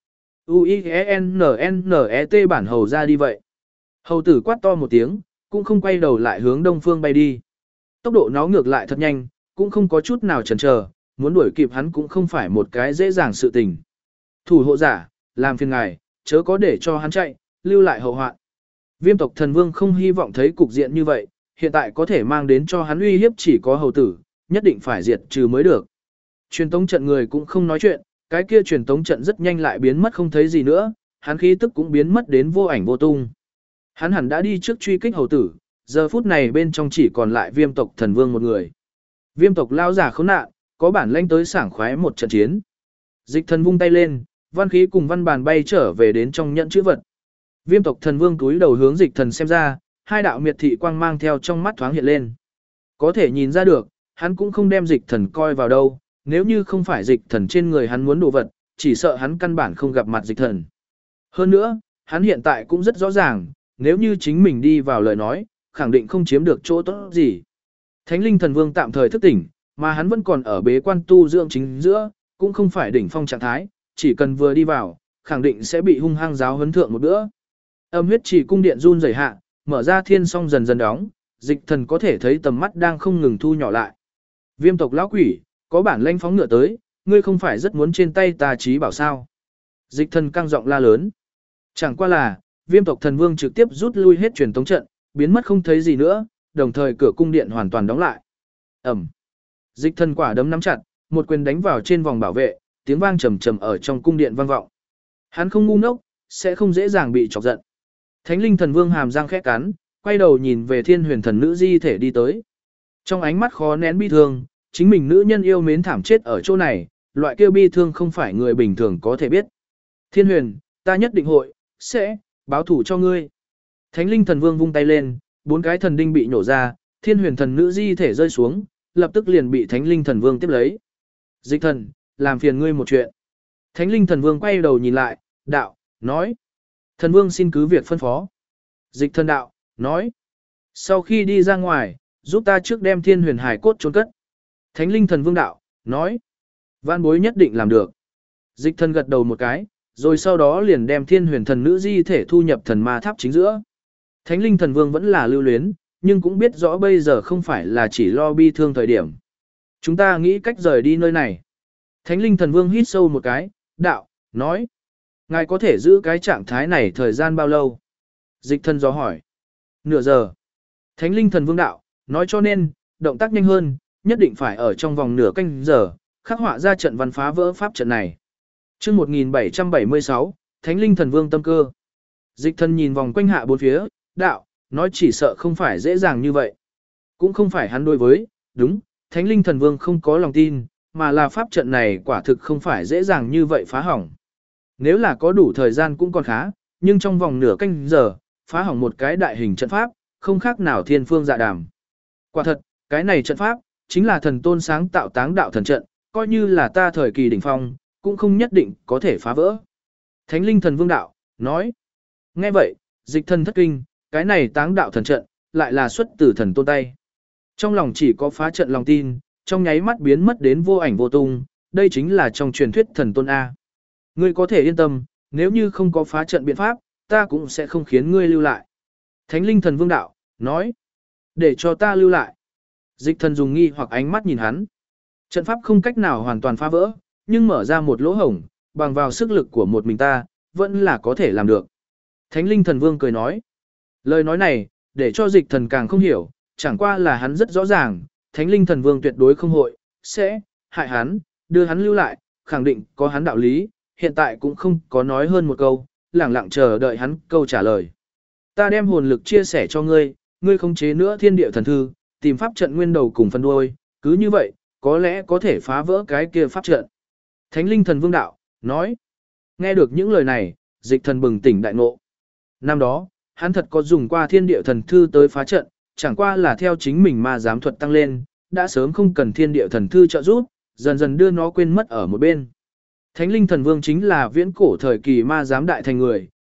U-I-E-N-N-E-T bản hầu ra đi vậy. Hầu tử quát to một tiếng, cũng không quay đầu lại hướng đông phương bay đi. Tốc độ nó ngược lại thật nhanh, cũng không có chút nào chần chờ, muốn đuổi kịp hắn cũng không phải một cái dễ dàng sự tình. Thủ hộ giả, làm phiền ngài, chớ có để cho hắn chạy, lưu lại hậu hoạn. Viêm tộc thần vương không hy vọng thấy cục diện như vậy, hiện tại có thể mang đến cho hắn uy hiếp chỉ có hầu tử, nhất định phải diệt trừ mới được. Truyền tống trận người cũng không nói chuyện, cái kia truyền tống trận rất nhanh lại biến mất không thấy gì nữa, hắn khí tức cũng biến mất đến vô ảnh vô tung. Hắn hẳn đã đi trước truy kích hầu tử, giờ phút này bên trong chỉ còn lại viêm tộc thần vương một người. Viêm tộc lao giả khốn nạn, có bản lĩnh tới sảng khoái một trận chiến. Dịch thần vung tay lên, văn khí cùng văn bàn bay trở về đến trong nhận chữ vật. Viêm tộc thần vương túi đầu hướng dịch thần xem ra, hai đạo miệt thị quang mang theo trong mắt thoáng hiện lên. Có thể nhìn ra được, hắn cũng không đem dịch thần coi vào đâu, nếu như không phải dịch thần trên người hắn muốn đồ vật, chỉ sợ hắn căn bản không gặp mặt dịch thần. Hơn nữa, hắn hiện tại cũng rất rõ ràng, nếu như chính mình đi vào lời nói, khẳng định không chiếm được chỗ tốt gì. Thánh linh thần vương tạm thời thức tỉnh, mà hắn vẫn còn ở bế quan tu dưỡng chính giữa, cũng không phải đỉnh phong trạng thái, chỉ cần vừa đi vào, khẳng định sẽ bị hung hăng giáo huấn thượng một bữa. Âm huyết chỉ cung điện run rẩy hạ, mở ra thiên song dần dần đóng, dịch thần có thể thấy tầm mắt đang không ngừng thu nhỏ lại. Viêm tộc lão quỷ, có bản lĩnh phóng ngựa tới, ngươi không phải rất muốn trên tay ta trí bảo sao? Dịch thần căng giọng la lớn. Chẳng qua là, viêm tộc thần vương trực tiếp rút lui hết truyền tống trận, biến mất không thấy gì nữa, đồng thời cửa cung điện hoàn toàn đóng lại. Ẩm. Dịch thần quả đấm nắm chặt, một quyền đánh vào trên vòng bảo vệ, tiếng vang trầm trầm ở trong cung điện vang vọng. Hắn không ngu ngốc, sẽ không dễ dàng bị chọc giận. Thánh linh thần vương hàm răng khẽ cắn, quay đầu nhìn về thiên huyền thần nữ di thể đi tới. Trong ánh mắt khó nén bi thương, chính mình nữ nhân yêu mến thảm chết ở chỗ này, loại kêu bi thương không phải người bình thường có thể biết. Thiên huyền, ta nhất định sẽ báo thủ cho ngươi. Thánh linh thần vương vung tay lên, 4 cái thần đinh bị nổ ra, thiên huyền thần nữ di thể rơi xuống, lập tức liền bị thánh linh thần vương tiếp lấy. Dịch thần, làm phiền ngươi một chuyện. Thánh linh thần vương quay đầu nhìn lại, đạo, nói. Thần vương xin cứ việc phân phó. Dịch thần đạo, nói. Sau khi đi ra ngoài, giúp ta trước đem thiên huyền hải cốt trốn cất. Thánh linh thần vương đạo, nói. Vạn bối nhất định làm được. Dịch thần gật đầu một cái, rồi sau đó liền đem thiên huyền thần nữ di thể thu nhập thần ma tháp chính giữa. Thánh linh thần vương vẫn là lưu luyến, nhưng cũng biết rõ bây giờ không phải là chỉ lo bi thương thời điểm. Chúng ta nghĩ cách rời đi nơi này. Thánh linh thần vương hít sâu một cái, đạo, nói. Ngài có thể giữ cái trạng thái này thời gian bao lâu? Dịch thần dò hỏi. Nửa giờ. Thánh linh thần vương đạo, nói cho nên, động tác nhanh hơn, nhất định phải ở trong vòng nửa canh giờ, khắc họa ra trận văn phá vỡ pháp trận này. Chương 1776, Thánh linh thần vương tâm cơ. Dịch thần nhìn vòng quanh hạ bốn phía, đạo, nói chỉ sợ không phải dễ dàng như vậy. Cũng không phải hắn đối với, đúng, Thánh linh thần vương không có lòng tin, mà là pháp trận này quả thực không phải dễ dàng như vậy phá hỏng. Nếu là có đủ thời gian cũng còn khá, nhưng trong vòng nửa canh giờ, phá hỏng một cái đại hình trận pháp, không khác nào thiên phương dạ đàm. Quả thật, cái này trận pháp, chính là thần tôn sáng tạo táng đạo thần trận, coi như là ta thời kỳ đỉnh phong, cũng không nhất định có thể phá vỡ. Thánh linh thần vương đạo, nói. Nghe vậy, dịch thần thất kinh, cái này táng đạo thần trận, lại là xuất từ thần tôn tay. Trong lòng chỉ có phá trận lòng tin, trong nháy mắt biến mất đến vô ảnh vô tung, đây chính là trong truyền thuyết thần tôn A. Ngươi có thể yên tâm, nếu như không có phá trận biện pháp, ta cũng sẽ không khiến ngươi lưu lại. Thánh linh thần vương đạo, nói. Để cho ta lưu lại. Dịch thần dùng nghi hoặc ánh mắt nhìn hắn. Trận pháp không cách nào hoàn toàn phá vỡ, nhưng mở ra một lỗ hổng, bằng vào sức lực của một mình ta, vẫn là có thể làm được. Thánh linh thần vương cười nói. Lời nói này, để cho dịch thần càng không hiểu, chẳng qua là hắn rất rõ ràng, thánh linh thần vương tuyệt đối không sẽ hại hắn, đưa hắn lưu lại, khẳng định có hắn đạo lý, hiện tại cũng không có nói hơn một câu, lẳng lặng chờ đợi hắn câu trả lời. Ta đem hồn lực chia sẻ cho ngươi, ngươi khống chế nữa thiên địa thần thư, tìm pháp trận nguyên đầu cùng phân đuôi, cứ như vậy, có lẽ có thể phá vỡ cái kia pháp trận. Thánh linh thần vương đạo, nói. Nghe được những lời này, dịch thần bừng tỉnh đại ngộ. Năm đó, hắn thật có dùng qua thiên địa thần thư tới phá trận, chẳng qua là theo chính mình ma giám thuật tăng lên, đã sớm không cần thiên địa thần thư trợ giúp, dần dần đưa nó quên mất ở một bên. Thánh linh thần vương chính là viễn cổ thời kỳ ma giám đại thành người,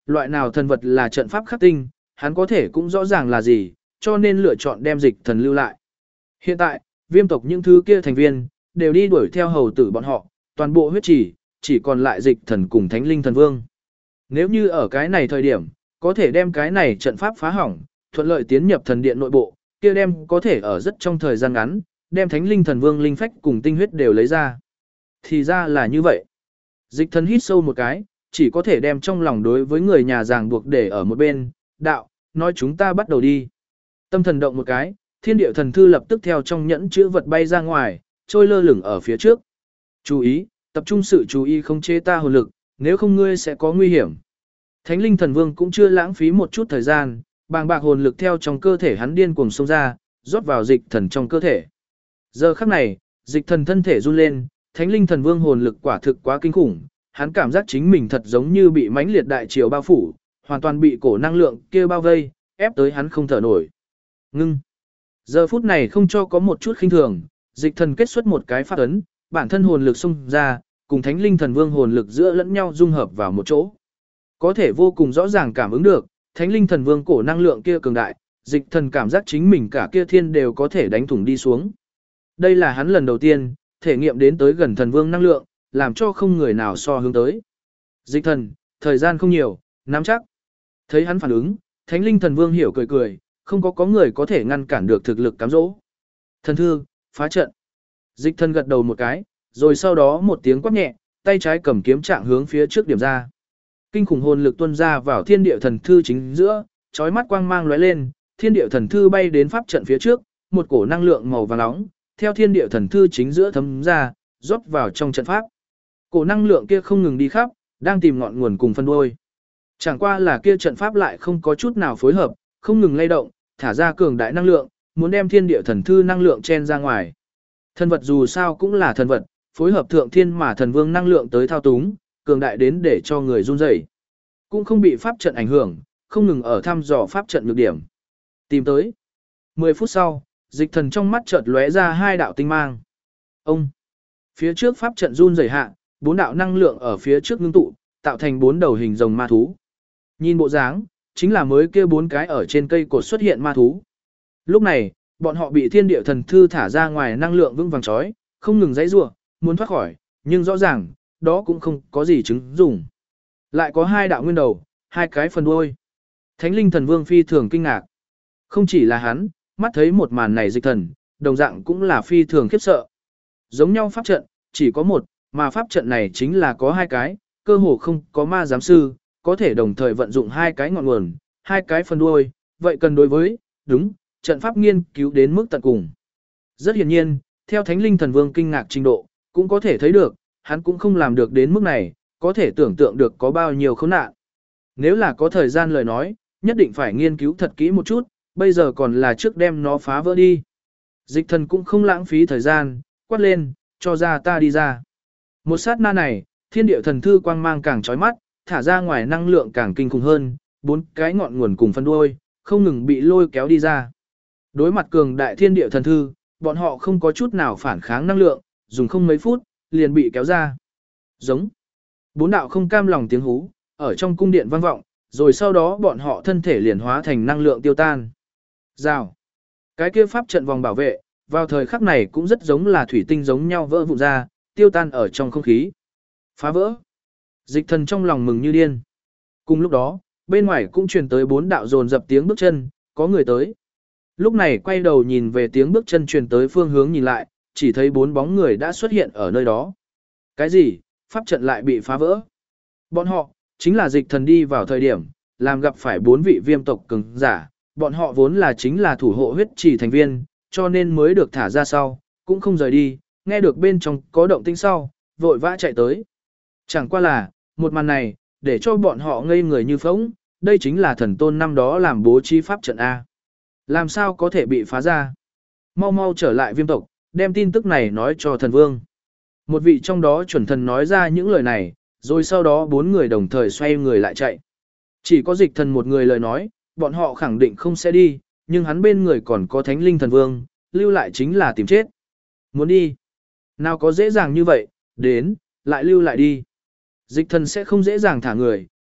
loại nào thần vật là trận pháp khắc tinh, hắn có thể cũng rõ ràng là gì, cho nên lựa chọn đem dịch thần lưu lại. Hiện tại, viêm tộc những thứ kia thành viên, đều đi đuổi theo hầu tử bọn họ, toàn bộ huyết chỉ còn lại dịch thần cùng thánh linh thần vương. Nếu như ở cái này thời điểm, có thể đem cái này trận pháp phá hỏng, thuận lợi tiến nhập thần điện nội bộ, kia đem có thể ở rất trong thời gian ngắn, đem thánh linh thần vương linh phách cùng tinh huyết đều lấy ra. Thì ra là như vậy. Dịch thần hít sâu một cái, chỉ có thể đem trong lòng đối với người nhà ràng buộc để ở một bên, đạo, nói chúng ta bắt đầu đi. Tâm thần động một cái, thiên địa thần thư lập tức theo trong nhẫn chữ vật bay ra ngoài, trôi lơ lửng ở phía trước. Chú ý, tập trung sự chú ý không chế ta hồn lực, nếu không ngươi sẽ có nguy hiểm. Thánh linh thần vương cũng chưa lãng phí một chút thời gian, bàng bạc hồn lực theo trong cơ thể hắn điên cuồng xông ra, rót vào dịch thần trong cơ thể. Giờ khắc này, dịch thần thân thể run lên, thánh linh thần vương hồn lực quả thực quá kinh khủng, hắn cảm giác chính mình thật giống như bị mãnh liệt đại triều bao phủ, hoàn toàn bị cổ năng lượng kia bao vây, ép tới hắn không thở nổi. Ngưng. Giờ phút này không cho có một chút khinh thường, dịch thần kết xuất một cái pháp ấn, bản thân hồn lực xông ra, cùng thánh linh thần vương hồn lực giữa lẫn nhau dung hợp vào một chỗ. Có thể vô cùng rõ ràng cảm ứng được, thánh linh thần vương cổ năng lượng kia cường đại, dịch thần cảm giác chính mình cả kia thiên đều có thể đánh thủng đi xuống. Đây là hắn lần đầu tiên, thể nghiệm đến tới gần thần vương năng lượng, làm cho không người nào so hướng tới. Dịch thần, thời gian không nhiều, nắm chắc. Thấy hắn phản ứng, thánh linh thần vương hiểu cười cười, không có người có thể ngăn cản được thực lực cám dỗ. Thần thư, phá trận. Dịch thần gật đầu một cái, rồi sau đó một tiếng quát nhẹ, tay trái cầm kiếm trạng hướng phía trước điểm ra. Kinh khủng hồn lực tuôn ra vào thiên địa thần thư chính giữa, chói mắt quang mang lóe lên, thiên địa thần thư bay đến pháp trận phía trước, một cổ năng lượng màu vàng nóng, theo thiên địa thần thư chính giữa thấm ra, rót vào trong trận pháp. Cổ năng lượng kia không ngừng đi khắp, đang tìm ngọn nguồn cùng phân đuôi. Chẳng qua là kia trận pháp lại không có chút nào phối hợp, không ngừng lay động, thả ra cường đại năng lượng, muốn đem thiên địa thần thư năng lượng chen ra ngoài. Thần vật dù sao cũng là thần vật, phối hợp thượng thiên mà thần vương năng lượng tới thao túng, cường đại đến để cho người run rẩy. Cũng không bị pháp trận ảnh hưởng, không ngừng ở thăm dò pháp trận nhược điểm. Tìm tới. 10 phút sau, dịch thần trong mắt chợt lóe ra hai đạo tinh mang. Ông. Phía trước pháp trận run rẩy hạ, 4 đạo năng lượng ở phía trước ngưng tụ, tạo thành 4 đầu hình rồng ma thú. Nhìn bộ dáng, chính là mới kia 4 cái ở trên cây cột xuất hiện ma thú. Lúc này, bọn họ bị thiên địa thần thư thả ra ngoài năng lượng vững vàng chói, không ngừng giãy giụa, muốn thoát khỏi, nhưng rõ ràng, đó cũng không có gì chứng dùng. Lại có 2 đạo nguyên đầu, 2 cái phần đuôi. Thánh linh thần vương phi thường kinh ngạc. Không chỉ là hắn, mắt thấy một màn này dịch thần, đồng dạng cũng là phi thường khiếp sợ. Giống nhau pháp trận, chỉ có một, mà pháp trận này chính là có 2 cái, cơ hồ không có ma giám sư, có thể đồng thời vận dụng 2 cái ngọn nguồn, 2 cái phần đuôi, vậy cần đối với, đúng, trận pháp nghiên cứu đến mức tận cùng. Rất hiển nhiên, theo thánh linh thần vương kinh ngạc trình độ, cũng có thể thấy được, hắn cũng không làm được đến mức này, có thể tưởng tượng được có bao nhiêu khốn nạn. Nếu là có thời gian lời nói, nhất định phải nghiên cứu thật kỹ một chút, bây giờ còn là trước đem nó phá vỡ đi. Dịch thần cũng không lãng phí thời gian, quát lên, cho ra ta đi ra. Một sát na này, thiên địa thần thư quang mang càng chói mắt, thả ra ngoài năng lượng càng kinh khủng hơn, 4 cái ngọn nguồn cùng phân đuôi, không ngừng bị lôi kéo đi ra. Đối mặt cường đại thiên địa thần thư, bọn họ không có chút nào phản kháng năng lượng, dùng không mấy phút, liền bị kéo ra. Giống. 4 đạo không cam lòng tiếng hú, ở trong cung điện vang vọng, rồi sau đó bọn họ thân thể liền hóa thành năng lượng tiêu tan. Rào. Cái kia pháp trận vòng bảo vệ, vào thời khắc này cũng rất giống là thủy tinh giống nhau vỡ vụn ra, tiêu tan ở trong không khí. Phá vỡ. Dịch thần trong lòng mừng như điên. Cùng lúc đó, bên ngoài cũng truyền tới 4 đạo dồn dập tiếng bước chân, có người tới. Lúc này quay đầu nhìn về tiếng bước chân truyền tới phương hướng nhìn lại, chỉ thấy 4 bóng người đã xuất hiện ở nơi đó. Cái gì? Pháp trận lại bị phá vỡ. Bọn họ, chính là dịch thần đi vào thời điểm, làm gặp phải 4 vị viêm tộc cường giả, bọn họ vốn là chính là thủ hộ huyết trì thành viên, cho nên mới được thả ra sau, cũng không rời đi, nghe được bên trong có động tĩnh sau, vội vã chạy tới. Chẳng qua là, một màn này, để cho bọn họ ngây người như phỗng, đây chính là thần tôn năm đó làm bố trí pháp trận A. Làm sao có thể bị phá ra? Mau mau trở lại viêm tộc, đem tin tức này nói cho thần vương. Một vị trong đó chuẩn thần nói ra những lời này, rồi sau đó 4 người đồng thời xoay người lại chạy. Chỉ có dịch thần một người lời nói, bọn họ khẳng định không sẽ đi, nhưng hắn bên người còn có thánh linh thần vương, lưu lại chính là tìm chết. Muốn đi? Nào có dễ dàng như vậy, đến, lại lưu lại đi. Dịch thần sẽ không dễ dàng thả người,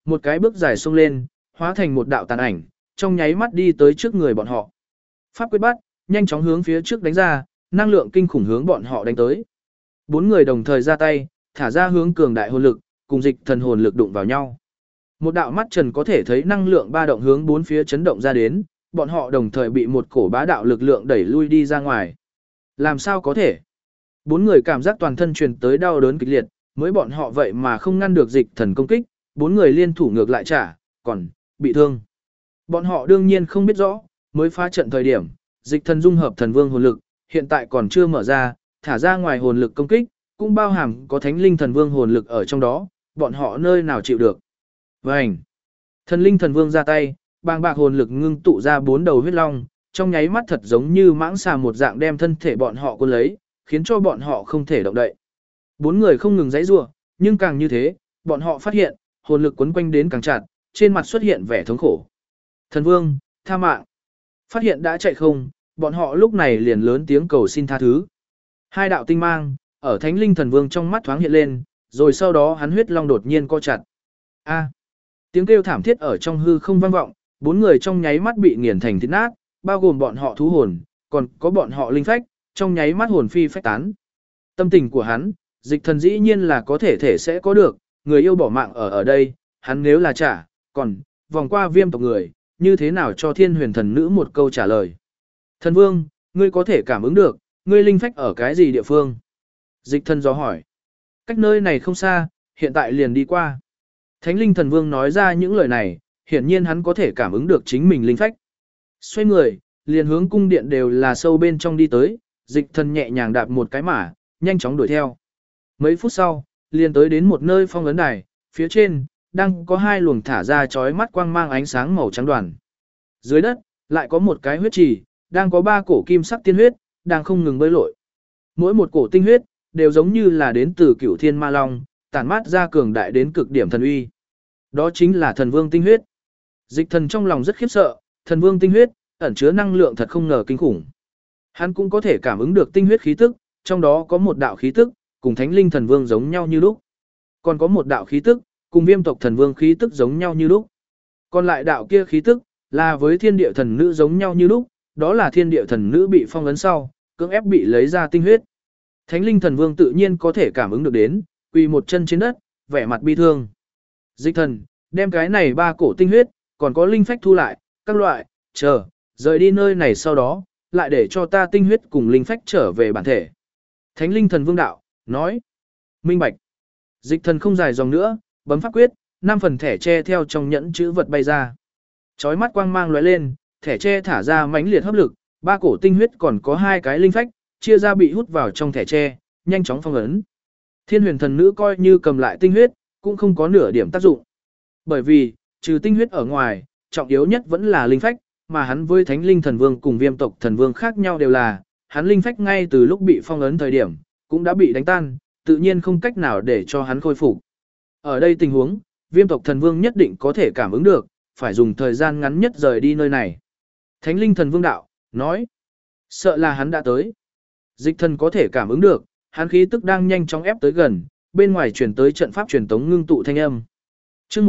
một cái bước dài xông lên, hóa thành một đạo tàn ảnh, trong nháy mắt đi tới trước người bọn họ. Pháp quyết bắt, nhanh chóng hướng phía trước đánh ra, năng lượng kinh khủng hướng bọn họ đánh tới. Bốn người đồng thời ra tay, thả ra hướng cường đại hồn lực, cùng dịch thần hồn lực đụng vào nhau. Một đạo mắt trần có thể thấy năng lượng ba động hướng bốn phía chấn động ra đến, bọn họ đồng thời bị một cổ bá đạo lực lượng đẩy lui đi ra ngoài. Làm sao có thể? Bốn người cảm giác toàn thân truyền tới đau đớn kịch liệt, mới bọn họ vậy mà không ngăn được dịch thần công kích, bốn người liên thủ ngược lại trả, còn bị thương. Bọn họ đương nhiên không biết rõ, mới phá trận thời điểm, dịch thần dung hợp thần vương hồn lực, hiện tại còn chưa mở ra, thả ra ngoài hồn lực công kích, cũng bao hàm có thánh linh thần vương hồn lực ở trong đó, bọn họ nơi nào chịu được. Vành! Thần linh thần vương ra tay, bàng bạc hồn lực ngưng tụ ra bốn đầu huyết long, trong nháy mắt thật giống như mãng xà một dạng đem thân thể bọn họ cuốn lấy, khiến cho bọn họ không thể động đậy. Bốn người không ngừng giãy giụa, nhưng càng như thế, bọn họ phát hiện, hồn lực quấn quanh đến càng chặt, trên mặt xuất hiện vẻ thống khổ. Thần vương, tha mạng. Phát hiện đã chạy không, bọn họ lúc này liền lớn tiếng cầu xin tha thứ. Hai đạo tinh mang, ở thánh linh thần vương trong mắt thoáng hiện lên, rồi sau đó hắn huyết long đột nhiên co chặt. A. Tiếng kêu thảm thiết ở trong hư không vang vọng, bốn người trong nháy mắt bị nghiền thành thịt nát, bao gồm bọn họ thú hồn, còn có bọn họ linh phách, trong nháy mắt hồn phi phách tán. Tâm tình của hắn, dịch thần dĩ nhiên là có thể sẽ có được, người yêu bỏ mạng ở đây, hắn nếu là trả, còn vòng qua viêm tộc người, như thế nào cho thiên huyền thần nữ một câu trả lời. Thần vương, ngươi có thể cảm ứng được, ngươi linh phách ở cái gì địa phương? Dịch thần dò hỏi. Cách nơi này không xa, hiện tại liền đi qua. Thánh linh thần vương nói ra những lời này, hiển nhiên hắn có thể cảm ứng được chính mình linh phách. Xoay người, liền hướng cung điện đều là sâu bên trong đi tới, dịch thần nhẹ nhàng đạp một cái mã, nhanh chóng đuổi theo. Mấy phút sau, liền tới đến một nơi phong ấn đài, phía trên, đang có hai luồng thả ra chói mắt quang mang ánh sáng màu trắng đoàn. Dưới đất, lại có một cái huyết trì, đang có ba cổ kim sắc tiên huyết, đang không ngừng bơi lội. Mỗi một cổ tinh huyết, đều giống như là đến từ cửu thiên ma long, tản mát ra cường đại đến cực điểm thần uy. Đó chính là thần vương tinh huyết. Dịch thần trong lòng rất khiếp sợ, thần vương tinh huyết, ẩn chứa năng lượng thật không ngờ kinh khủng. Hắn cũng có thể cảm ứng được tinh huyết khí tức, trong đó có một đạo khí tức, cùng thánh linh thần vương giống nhau như lúc. Còn có một đạo khí tức, cùng viêm tộc thần vương khí tức giống nhau như lúc. Còn lại đạo kia khí tức, là với thiên địa thần nữ giống nhau như lúc, đó là thiên địa thần nữ bị phong ấn sau, cưỡng ép bị lấy ra tinh huyết. Thánh linh thần vương tự nhiên có thể cảm ứng được đến, quỳ một chân trên đất, vẻ mặt bi thương. Dịch thần, đem cái này ba cổ tinh huyết, còn có linh phách thu lại, các loại, chờ, rời đi nơi này sau đó, lại để cho ta tinh huyết cùng linh phách trở về bản thể. Thánh linh thần vương đạo, nói, minh bạch. Dịch thần không dài dòng nữa, bấm pháp quyết, 5 phần thẻ tre theo trong nhẫn chữ vật bay ra. Chói mắt quang mang lóe lên, thẻ tre thả ra mãnh liệt hấp lực, ba cổ tinh huyết còn có 2 cái linh phách, chia ra bị hút vào trong thẻ tre, nhanh chóng phong ấn. Thiên huyền thần nữ coi như cầm lại tinh huyết, cũng không có nửa điểm tác dụng. Bởi vì, trừ tinh huyết ở ngoài, trọng yếu nhất vẫn là linh phách, mà hắn với thánh linh thần vương cùng viêm tộc thần vương khác nhau đều là, hắn linh phách ngay từ lúc bị phong ấn thời điểm, cũng đã bị đánh tan, tự nhiên không cách nào để cho hắn khôi phục. Ở đây tình huống, viêm tộc thần vương nhất định có thể cảm ứng được, phải dùng thời gian ngắn nhất rời đi nơi này. Thánh linh thần vương đạo, nói, sợ là hắn đã tới. Dịch thần có thể cảm ứng được, hắn khí tức đang nhanh chóng ép tới gần, bên ngoài chuyển tới trận pháp truyền tống ngưng tụ thanh âm. Chương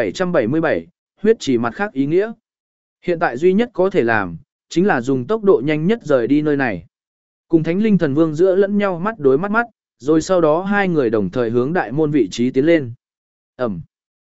1777, huyết chỉ mặt khác ý nghĩa. Hiện tại duy nhất có thể làm, chính là dùng tốc độ nhanh nhất rời đi nơi này. Cùng thánh linh thần vương giữa lẫn nhau mắt đối mắt, rồi sau đó hai người đồng thời hướng đại môn vị trí tiến lên. Ẩm.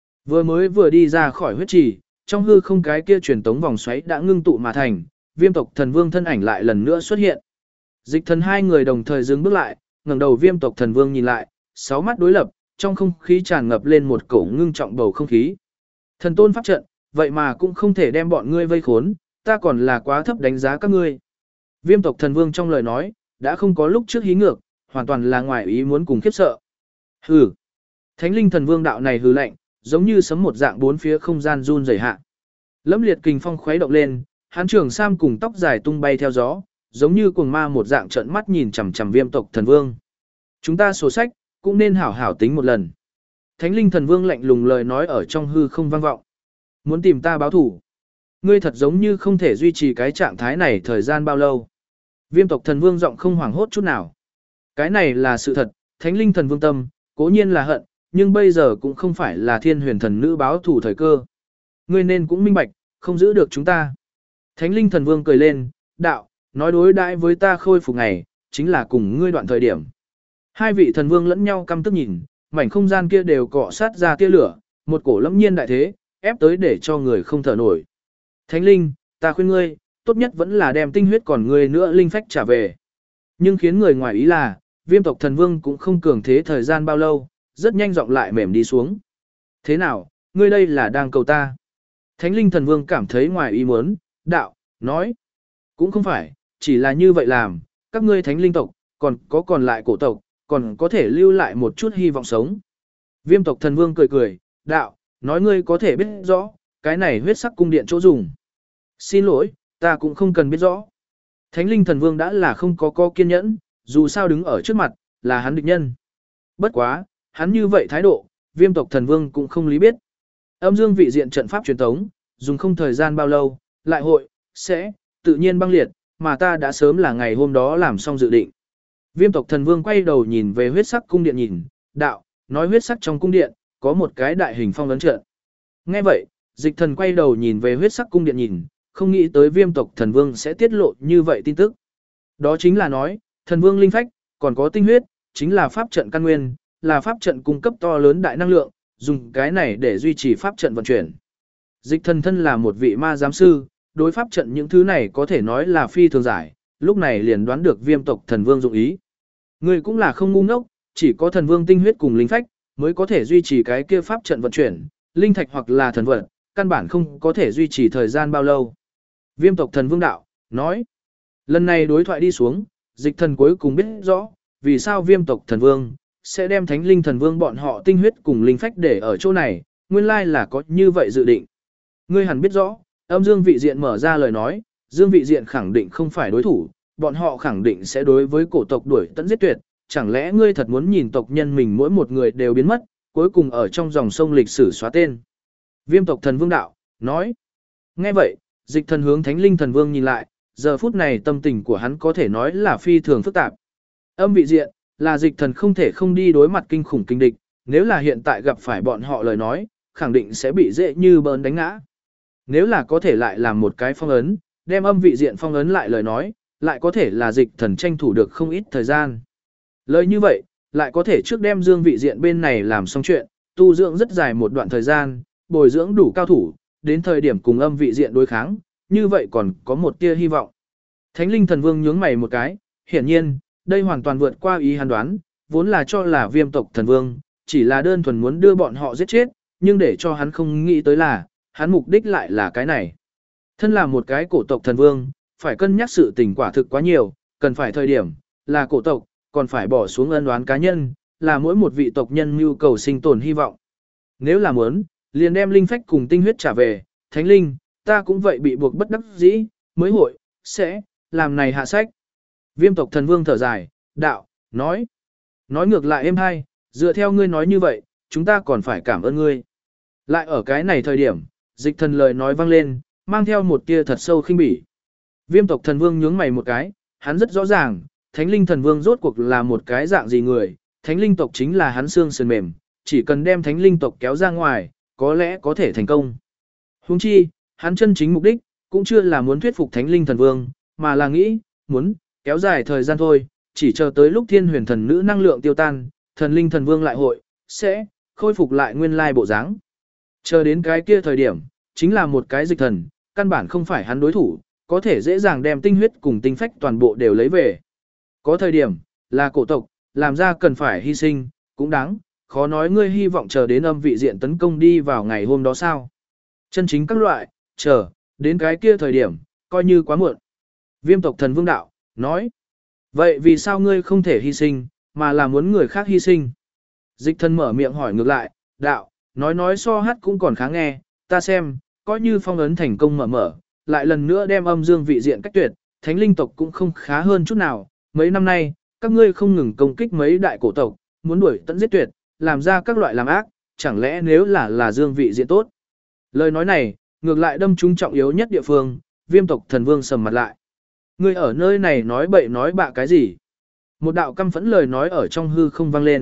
Vừa đi ra khỏi huyết trì, trong hư không cái kia truyền tống vòng xoáy đã ngưng tụ mà thành, viêm tộc thần vương thân ảnh lại lần nữa xuất hiện. Dịch thần hai người đồng thời dừng bước lại, ngẩng đầu viêm tộc thần vương nhìn lại, 6 mắt đối lập, trong không khí tràn ngập lên một cổ ngưng trọng bầu không khí. Thần tôn pháp trận, vậy mà cũng không thể đem bọn ngươi vây khốn, ta còn là quá thấp đánh giá các ngươi. Viêm tộc thần vương trong lời nói, đã không có lúc trước hí ngược, hoàn toàn là ngoài ý muốn cùng khiếp sợ. Hừ. Thánh linh thần vương đạo này hừ lạnh, giống như sấm một dạng bốn phía không gian run rẩy hạ. Lẫm liệt kình phong khuấy động lên, hán trường sam cùng tóc dài tung bay theo gió, giống như cuồng ma một dạng trợn mắt nhìn chằm chằm viêm tộc thần vương. Chúng ta sổ sách, cũng nên hảo hảo tính một lần. Thánh linh thần vương lạnh lùng lời nói ở trong hư không vang vọng. Muốn tìm ta báo thủ. Ngươi thật giống như không thể duy trì cái trạng thái này thời gian bao lâu. Viêm tộc thần vương giọng không hoảng hốt chút nào. Cái này là sự thật, thánh linh thần vương tâm, cố nhiên là hận, nhưng bây giờ cũng không phải là thiên huyền thần nữ báo thủ thời cơ. Ngươi nên cũng minh bạch, không giữ được chúng ta. Thánh linh thần vương cười lên, đạo, nói đối đãi với ta khôi phục ngày, chính là cùng ngươi đoạn thời điểm. Hai vị thần vương lẫn nhau căm tức nhìn, mảnh không gian kia đều cọ sát ra tia lửa, một cổ lâm nhiên đại thế, ép tới để cho người không thở nổi. Thánh linh, ta khuyên ngươi, tốt nhất vẫn là đem tinh huyết còn ngươi nữa linh phách trả về. Nhưng khiến người ngoài ý là, viêm tộc thần vương cũng không cường thế thời gian bao lâu, rất nhanh giọng lại mềm đi xuống. Thế nào, ngươi đây là đang cầu ta? Thánh linh thần vương cảm thấy ngoài ý muốn, đạo, nói. Cũng không phải, chỉ là như vậy làm, các ngươi thánh linh tộc, còn lại cổ tộc, còn có thể lưu lại một chút hy vọng sống. Viêm tộc thần vương cười cười, đạo, nói ngươi có thể biết rõ, cái này huyết sắc cung điện chỗ dùng. Xin lỗi, ta cũng không cần biết rõ. Thánh linh thần vương đã là không có kiên nhẫn, dù sao đứng ở trước mặt, là hắn địch nhân. Bất quá, hắn như vậy thái độ, viêm tộc thần vương cũng không lý biết. Âm dương vị diện trận pháp truyền tống, dùng không thời gian bao lâu, lại hội, sẽ, tự nhiên băng liệt, mà ta đã sớm là ngày hôm đó làm xong dự định. Viêm tộc thần vương quay đầu nhìn về huyết sắc cung điện nhìn, đạo, nói huyết sắc trong cung điện, có một cái đại hình phong ấn trận. Nghe vậy, dịch thần quay đầu nhìn về huyết sắc cung điện nhìn, không nghĩ tới viêm tộc thần vương sẽ tiết lộ như vậy tin tức. Đó chính là nói, thần vương linh phách, còn có tinh huyết, chính là pháp trận căn nguyên, là pháp trận cung cấp to lớn đại năng lượng, dùng cái này để duy trì pháp trận vận chuyển. Dịch thần thân là một vị ma giám sư, đối pháp trận những thứ này có thể nói là phi thường giải, lúc này liền đoán được viêm tộc thần vương dụng ý. Người cũng là không ngu ngốc, chỉ có thần vương tinh huyết cùng linh phách, mới có thể duy trì cái kia pháp trận vận chuyển, linh thạch hoặc là thần vật, căn bản không có thể duy trì thời gian bao lâu. Viêm tộc thần vương đạo, nói. Lần này đối thoại đi xuống, dịch thần cuối cùng biết rõ, vì sao viêm tộc thần vương, sẽ đem thánh linh thần vương bọn họ tinh huyết cùng linh phách để ở chỗ này, nguyên lai là có như vậy dự định. Ngươi hẳn biết rõ, âm dương vị diện mở ra lời nói, dương vị diện khẳng định không phải đối thủ, bọn họ khẳng định sẽ đối với cổ tộc đuổi tận giết tuyệt, chẳng lẽ ngươi thật muốn nhìn tộc nhân mình mỗi một người đều biến mất, cuối cùng ở trong dòng sông lịch sử xóa tên. Viêm tộc thần vương đạo, nói. Nghe vậy, dịch thần hướng thánh linh thần vương nhìn lại, giờ phút này tâm tình của hắn có thể nói là phi thường phức tạp. Âm vị diện, là dịch thần không thể không đi đối mặt kinh khủng kinh địch, nếu là hiện tại gặp phải bọn họ lời nói, khẳng định sẽ bị dễ như bỡn đánh ngã. Nếu là có thể lại làm một cái phong ấn, đem âm vị diện phong ấn lại lời nói, lại có thể là dịch thần tranh thủ được không ít thời gian. Lời như vậy, lại có thể trước đem dương vị diện bên này làm xong chuyện, tu dưỡng rất dài một đoạn thời gian, bồi dưỡng đủ cao thủ, đến thời điểm cùng âm vị diện đối kháng, như vậy còn có một tia hy vọng. Thánh linh thần vương nhướng mày một cái, hiển nhiên, đây hoàn toàn vượt qua ý hắn đoán, vốn là cho là viêm tộc thần vương, chỉ là đơn thuần muốn đưa bọn họ giết chết, nhưng để cho hắn không nghĩ tới là, hắn mục đích lại là cái này. Thân là một cái cổ tộc thần vương, phải cân nhắc sự tình quả thực quá nhiều, cần phải thời điểm, là cổ tộc, còn phải bỏ xuống ân oán cá nhân, là mỗi một vị tộc nhân nhu cầu sinh tồn hy vọng. Nếu là muốn, liền đem linh phách cùng tinh huyết trả về, thánh linh, ta cũng vậy bị buộc bất đắc dĩ, mới hội, sẽ, làm này hạ sách. Viêm tộc thần vương thở dài, đạo, nói ngược lại êm hay, dựa theo ngươi nói như vậy, chúng ta còn phải cảm ơn ngươi. Lại ở cái này thời điểm, dịch thần lời nói vang lên, mang theo một tia thật sâu khinh bỉ. Viêm tộc thần vương nhướng mày một cái, hắn rất rõ ràng, thánh linh thần vương rốt cuộc là một cái dạng gì người, thánh linh tộc chính là hắn xương sườn mềm, chỉ cần đem thánh linh tộc kéo ra ngoài, có lẽ có thể thành công. Huống chi, hắn chân chính mục đích, cũng chưa là muốn thuyết phục thánh linh thần vương, mà là nghĩ, muốn, kéo dài thời gian thôi, chỉ chờ tới lúc thiên huyền thần nữ năng lượng tiêu tan, thần linh thần vương lại hội, sẽ, khôi phục lại nguyên lai bộ dáng. Chờ đến cái kia thời điểm, chính là một cái dịch thần, căn bản không phải hắn đối thủ, có thể dễ dàng đem tinh huyết cùng tinh phách toàn bộ đều lấy về. Có thời điểm, là cổ tộc, làm ra cần phải hy sinh, cũng đáng, khó nói ngươi hy vọng chờ đến âm vị diện tấn công đi vào ngày hôm đó sao. Chân chính các loại, chờ, đến cái kia thời điểm, coi như quá muộn. Viêm tộc thần vương đạo, nói. Vậy vì sao ngươi không thể hy sinh, mà là muốn người khác hy sinh? Dịch thần mở miệng hỏi ngược lại, đạo, nói so hát cũng còn khá nghe, ta xem, coi như phong ấn thành công mở, lại lần nữa đem âm dương vị diện cách tuyệt, thánh linh tộc cũng không khá hơn chút nào. Mấy năm nay, các ngươi không ngừng công kích mấy đại cổ tộc, muốn đuổi tận giết tuyệt, làm ra các loại làm ác, chẳng lẽ nếu là dương vị diện tốt? Lời nói này, ngược lại đâm trúng trọng yếu nhất địa phương, viêm tộc thần vương sầm mặt lại. Ngươi ở nơi này nói bậy nói bạ cái gì? Một đạo căm phẫn lời nói ở trong hư không vang lên,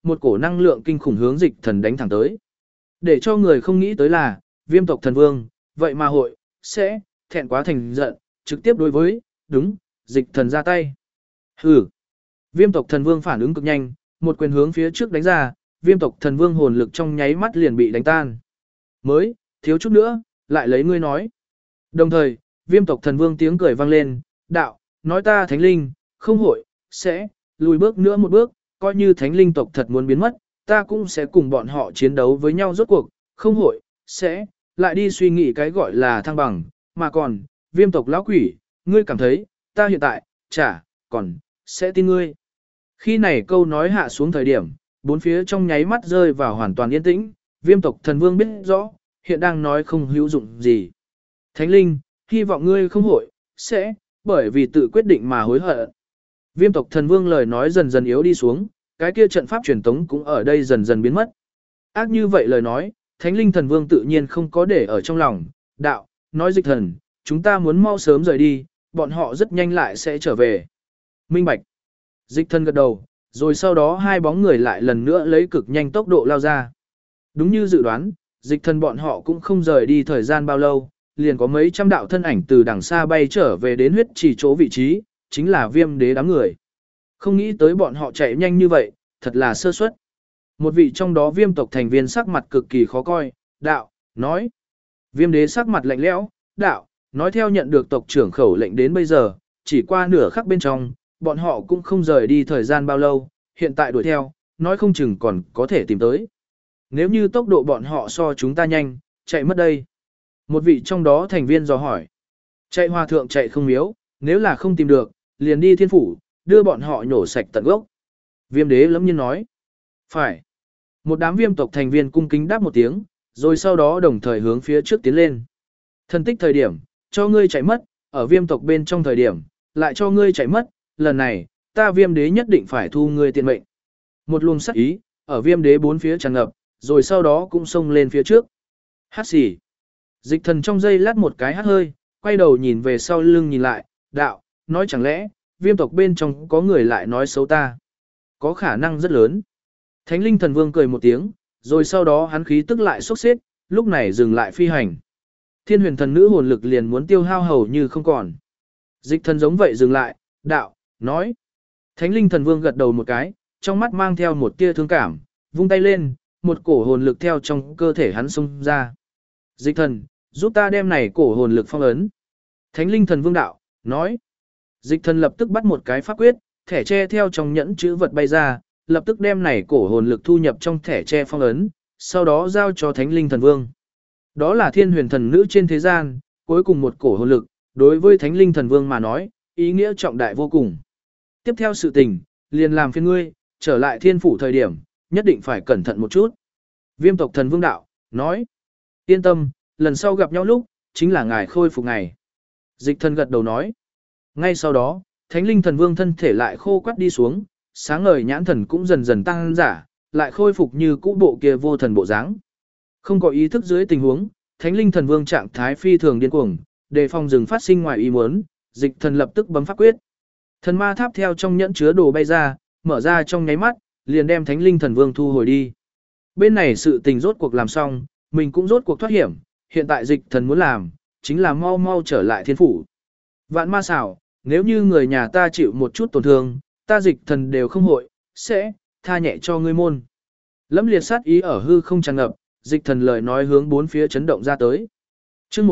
một cổ năng lượng kinh khủng hướng dịch thần đánh thẳng tới. Để cho người không nghĩ tới là, viêm tộc thần vương, vậy mà hội, sẽ, thẹn quá thành giận, trực tiếp đối với, đúng, dịch thần ra tay. Hừ. Viêm tộc thần vương phản ứng cực nhanh, một quyền hướng phía trước đánh ra, viêm tộc thần vương hồn lực trong nháy mắt liền bị đánh tan. Mới, thiếu chút nữa, lại lấy ngươi nói. Đồng thời, viêm tộc thần vương tiếng cười vang lên, đạo, nói ta thánh linh, không hội, sẽ, lùi bước nữa một bước, coi như thánh linh tộc thật muốn biến mất, ta cũng sẽ cùng bọn họ chiến đấu với nhau rốt cuộc, không hội, sẽ, lại đi suy nghĩ cái gọi là thăng bằng, mà còn, viêm tộc lão quỷ, ngươi cảm thấy, ta hiện tại, chả, còn, sẽ tin ngươi. Khi này câu nói hạ xuống thời điểm, bốn phía trong nháy mắt rơi vào hoàn toàn yên tĩnh, viêm tộc thần vương biết rõ, hiện đang nói không hữu dụng gì. Thánh linh, hy vọng ngươi không hội, sẽ, bởi vì tự quyết định mà hối hận. Viêm tộc thần vương lời nói dần dần yếu đi xuống, cái kia trận pháp truyền tống cũng ở đây dần dần biến mất. Ác như vậy lời nói, thánh linh thần vương tự nhiên không có để ở trong lòng, đạo, nói dịch thần, chúng ta muốn mau sớm rời đi, bọn họ rất nhanh lại sẽ trở về. Minh bạch. Dịch thần gật đầu, rồi sau đó hai bóng người lại lần nữa lấy cực nhanh tốc độ lao ra. Đúng như dự đoán, dịch thần bọn họ cũng không rời đi thời gian bao lâu, liền có mấy trăm đạo thân ảnh từ đằng xa bay trở về đến huyết chỉ chỗ vị trí, chính là viêm đế đám người. Không nghĩ tới bọn họ chạy nhanh như vậy, thật là sơ suất. Một vị trong đó viêm tộc thành viên sắc mặt cực kỳ khó coi, đạo, nói. Viêm đế sắc mặt lạnh lẽo, đạo, nói theo nhận được tộc trưởng khẩu lệnh đến bây giờ, chỉ qua nửa khắc bên trong, bọn họ cũng không rời đi thời gian bao lâu, hiện tại đuổi theo, nói không chừng còn có thể tìm tới. Nếu như tốc độ bọn họ so chúng ta nhanh, chạy mất đây. Một vị trong đó thành viên dò hỏi. Chạy hòa thượng chạy không miếu, nếu là không tìm được, liền đi thiên phủ, đưa bọn họ nhổ sạch tận gốc. Viêm đế lẫm nhiên nói. Phải. Một đám viêm tộc thành viên cung kính đáp một tiếng, rồi sau đó đồng thời hướng phía trước tiến lên. Thần tích thời điểm, cho ngươi chạy mất, ở viêm tộc bên trong thời điểm, lại cho ngươi chạy mất, lần này, ta viêm đế nhất định phải thu ngươi tiền mệnh. Một luồng sắc ý, ở viêm đế bốn phía tràn ngập, rồi sau đó cũng xông lên phía trước. Hát xì. Dịch thần trong giây lát một cái hát hơi, quay đầu nhìn về sau lưng nhìn lại, đạo, nói chẳng lẽ, viêm tộc bên trong có người lại nói xấu ta. Có khả năng rất lớn. Thánh linh thần vương cười một tiếng, rồi sau đó hắn khí tức lại sốc xếp, lúc này dừng lại phi hành. Thiên huyền thần nữ hồn lực liền muốn tiêu hao hầu như không còn. Dịch thần giống vậy dừng lại, đạo, nói. Thánh linh thần vương gật đầu một cái, trong mắt mang theo một tia thương cảm, vung tay lên, một cổ hồn lực theo trong cơ thể hắn xông ra. Dịch thần, giúp ta đem này cổ hồn lực phong ấn. Thánh linh thần vương đạo, nói. Dịch thần lập tức bắt một cái pháp quyết, thẻ tre theo trong nhẫn chữ vật bay ra, lập tức đem này cổ hồn lực thu nhập trong thẻ tre phong ấn, sau đó giao cho thánh linh thần vương. Đó là thiên huyền thần nữ trên thế gian, cuối cùng một cổ hồn lực, đối với thánh linh thần vương mà nói, ý nghĩa trọng đại vô cùng. Tiếp theo sự tình, liền làm phiền ngươi, trở lại thiên phủ thời điểm, nhất định phải cẩn thận một chút. Viêm tộc thần vương đạo, nói. Yên tâm, lần sau gặp nhau lúc, chính là ngài khôi phục ngày. Dịch thần gật đầu nói. Ngay sau đó, thánh linh thần vương thân thể lại khô quắt đi xuống, sáng ngời nhãn thần cũng dần dần tăng giả, lại khôi phục như cũ bộ kia vô thần bộ dáng. Không có ý thức dưới tình huống, thánh linh thần vương trạng thái phi thường điên cuồng, đề phòng rừng phát sinh ngoài ý muốn, dịch thần lập tức bấm pháp quyết. Thần ma tháp theo trong nhẫn chứa đồ bay ra, mở ra trong nháy mắt, liền đem thánh linh thần vương thu hồi đi. Bên này sự tình rốt cuộc làm xong, mình cũng rốt cuộc thoát hiểm, hiện tại dịch thần muốn làm, chính là mau mau trở lại thiên phủ. Vạn ma xảo, nếu như người nhà ta chịu một chút tổn thương, ta dịch thần đều không hội, sẽ, tha nhẹ cho ngươi môn. Lẫm liệt sát ý ở hư không tràn ngập, dịch thần lời nói hướng bốn phía chấn động ra tới. Chương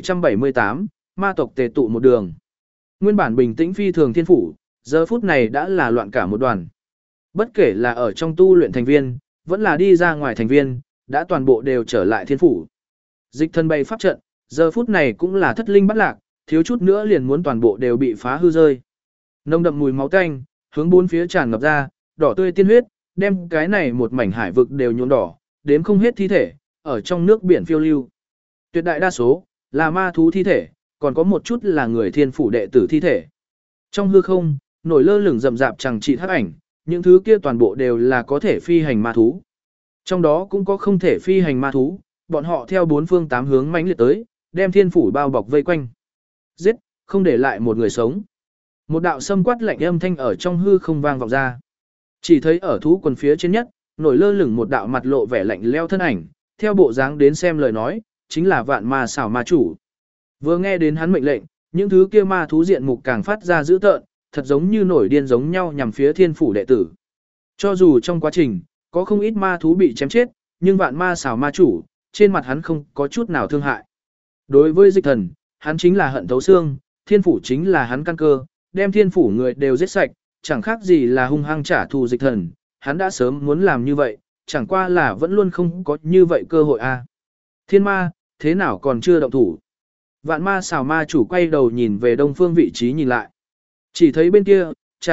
1778, ma tộc tề tụ một đường. Nguyên bản bình tĩnh phi thường thiên phủ, giờ phút này đã là loạn cả một đoàn. Bất kể là ở trong tu luyện thành viên, vẫn là đi ra ngoài thành viên, đã toàn bộ đều trở lại thiên phủ. Dịch thần bày pháp trận, giờ phút này cũng là thất linh bắt lạc, thiếu chút nữa liền muốn toàn bộ đều bị phá hư rơi. Nồng đậm mùi máu tanh, hướng bốn phía tràn ngập ra, đỏ tươi tiên huyết, đem cái này một mảnh hải vực đều nhuộm đỏ, đếm không hết thi thể, ở trong nước biển phiêu lưu. Tuyệt đại đa số, là ma thú thi thể, còn có một chút là người thiên phủ đệ tử thi thể. Trong hư không, nổi lơ lửng rậm rạp chẳng trị thác ảnh, những thứ kia toàn bộ đều là có thể phi hành ma thú. Trong đó cũng có không thể phi hành ma thú, bọn họ theo bốn phương tám hướng mãnh liệt tới, đem thiên phủ bao bọc vây quanh. Giết, không để lại một người sống. Một đạo sâm quát lạnh âm thanh ở trong hư không vang vọng ra. Chỉ thấy ở thú quần phía trên nhất, nổi lơ lửng một đạo mặt lộ vẻ lạnh lẽo thân ảnh, theo bộ dáng đến xem lời nói, chính là vạn ma xảo ma chủ. Vừa nghe đến hắn mệnh lệnh, những thứ kia ma thú diện mục càng phát ra dữ tợn, thật giống như nổi điên giống nhau nhằm phía thiên phủ đệ tử. Cho dù trong quá trình, có không ít ma thú bị chém chết, nhưng vạn ma xảo ma chủ, trên mặt hắn không có chút nào thương hại. Đối với Dịch Thần, hắn chính là hận thấu xương, thiên phủ chính là hắn căn cơ, đem thiên phủ người đều giết sạch, chẳng khác gì là hung hăng trả thù Dịch Thần, hắn đã sớm muốn làm như vậy, chẳng qua là vẫn luôn không có như vậy cơ hội a. Thiên ma, thế nào còn chưa động thủ? Vạn ma xảo ma chủ quay đầu nhìn về đông phương vị trí nhìn lại. Chỉ thấy bên kia,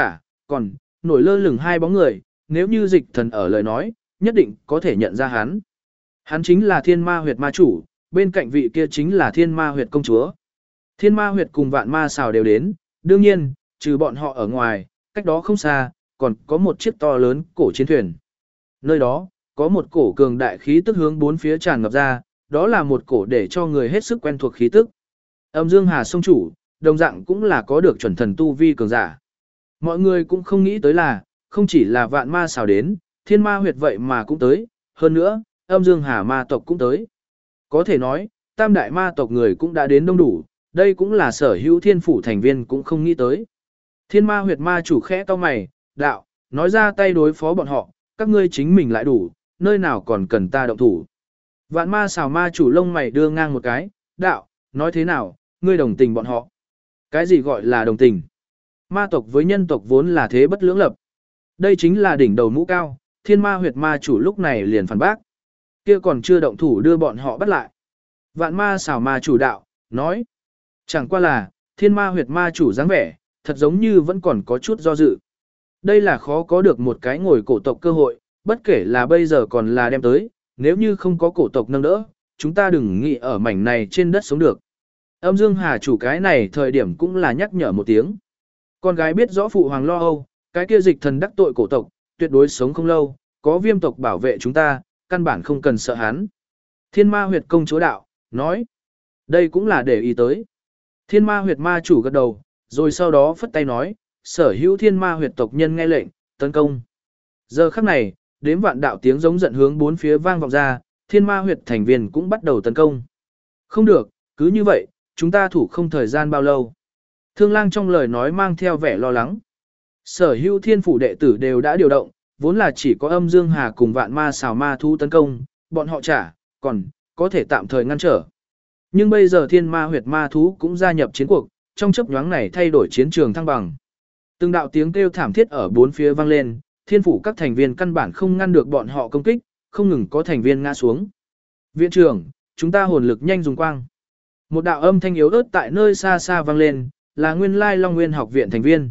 còn nổi lơ lửng hai bóng người, nếu như Dịch Thần ở lời nói, nhất định có thể nhận ra hắn. Hắn chính là thiên ma huyệt ma chủ, bên cạnh vị kia chính là thiên ma huyệt công chúa. Thiên ma huyệt cùng vạn ma xảo đều đến, đương nhiên, trừ bọn họ ở ngoài, cách đó không xa, còn có một chiếc to lớn cổ chiến thuyền. Nơi đó, có một cổ cường đại khí tức hướng bốn phía tràn ngập ra, đó là một cổ để cho người hết sức quen thuộc khí tức. Âm Dương Hà sông chủ, đồng dạng cũng là có được chuẩn thần tu vi cường giả. Mọi người cũng không nghĩ tới là, không chỉ là vạn ma xảo đến, thiên ma huyệt vậy mà cũng tới, hơn nữa, âm Dương Hà ma tộc cũng tới. Có thể nói, tam đại ma tộc người cũng đã đến đông đủ, đây cũng là sở hữu thiên phủ thành viên cũng không nghĩ tới. Thiên ma huyệt ma chủ khẽ cau mày, đạo, nói ra tay đối phó bọn họ, các ngươi chính mình lại đủ, nơi nào còn cần ta động thủ. Vạn ma xảo ma chủ lông mày đưa ngang một cái, đạo, nói thế nào, ngươi đồng tình bọn họ. Cái gì gọi là đồng tình? Ma tộc với nhân tộc vốn là thế bất lưỡng lập. Đây chính là đỉnh đầu mũ cao, thiên ma huyệt ma chủ lúc này liền phản bác. Kia còn chưa động thủ đưa bọn họ bắt lại. Vạn ma xảo ma chủ đạo, nói. Chẳng qua là, thiên ma huyệt ma chủ dáng vẻ, thật giống như vẫn còn có chút do dự. Đây là khó có được một cái ngồi cổ tộc cơ hội, bất kể là bây giờ còn là đem tới, nếu như không có cổ tộc nâng đỡ, chúng ta đừng nghĩ ở mảnh này trên đất sống được. Âm Dương Hà chủ cái này thời điểm cũng là nhắc nhở một tiếng. Con gái biết rõ phụ hoàng lo âu, cái kia Dịch Thần đắc tội cổ tộc, tuyệt đối sống không lâu, có viêm tộc bảo vệ chúng ta, căn bản không cần sợ hắn. Thiên ma huyệt công chúa đạo, nói. Đây cũng là để ý tới. Thiên ma huyệt ma chủ gật đầu, rồi sau đó phất tay nói, sở hữu thiên ma huyệt tộc nhân nghe lệnh, tấn công. Giờ khắc này, đếm vạn đạo tiếng giống giận hướng bốn phía vang vọng ra, thiên ma huyệt thành viên cũng bắt đầu tấn công. Không được, cứ như vậy, chúng ta thủ không thời gian bao lâu. Thương Lang trong lời nói mang theo vẻ lo lắng. Sở hữu thiên phủ đệ tử đều đã điều động, vốn là chỉ có Âm Dương Hà cùng vạn ma xảo ma thu tấn công, bọn họ còn có thể tạm thời ngăn trở. Nhưng bây giờ thiên ma huyệt ma thú cũng gia nhập chiến cuộc, trong chớp nhoáng này thay đổi chiến trường thăng bằng. Từng đạo tiếng kêu thảm thiết ở bốn phía vang lên, thiên phủ các thành viên căn bản không ngăn được bọn họ công kích, không ngừng có thành viên ngã xuống. Viện trưởng, chúng ta hồn lực nhanh dùng quang. Một đạo âm thanh yếu ớt tại nơi xa xa vang lên, là nguyên lai Long Nguyên học viện thành viên.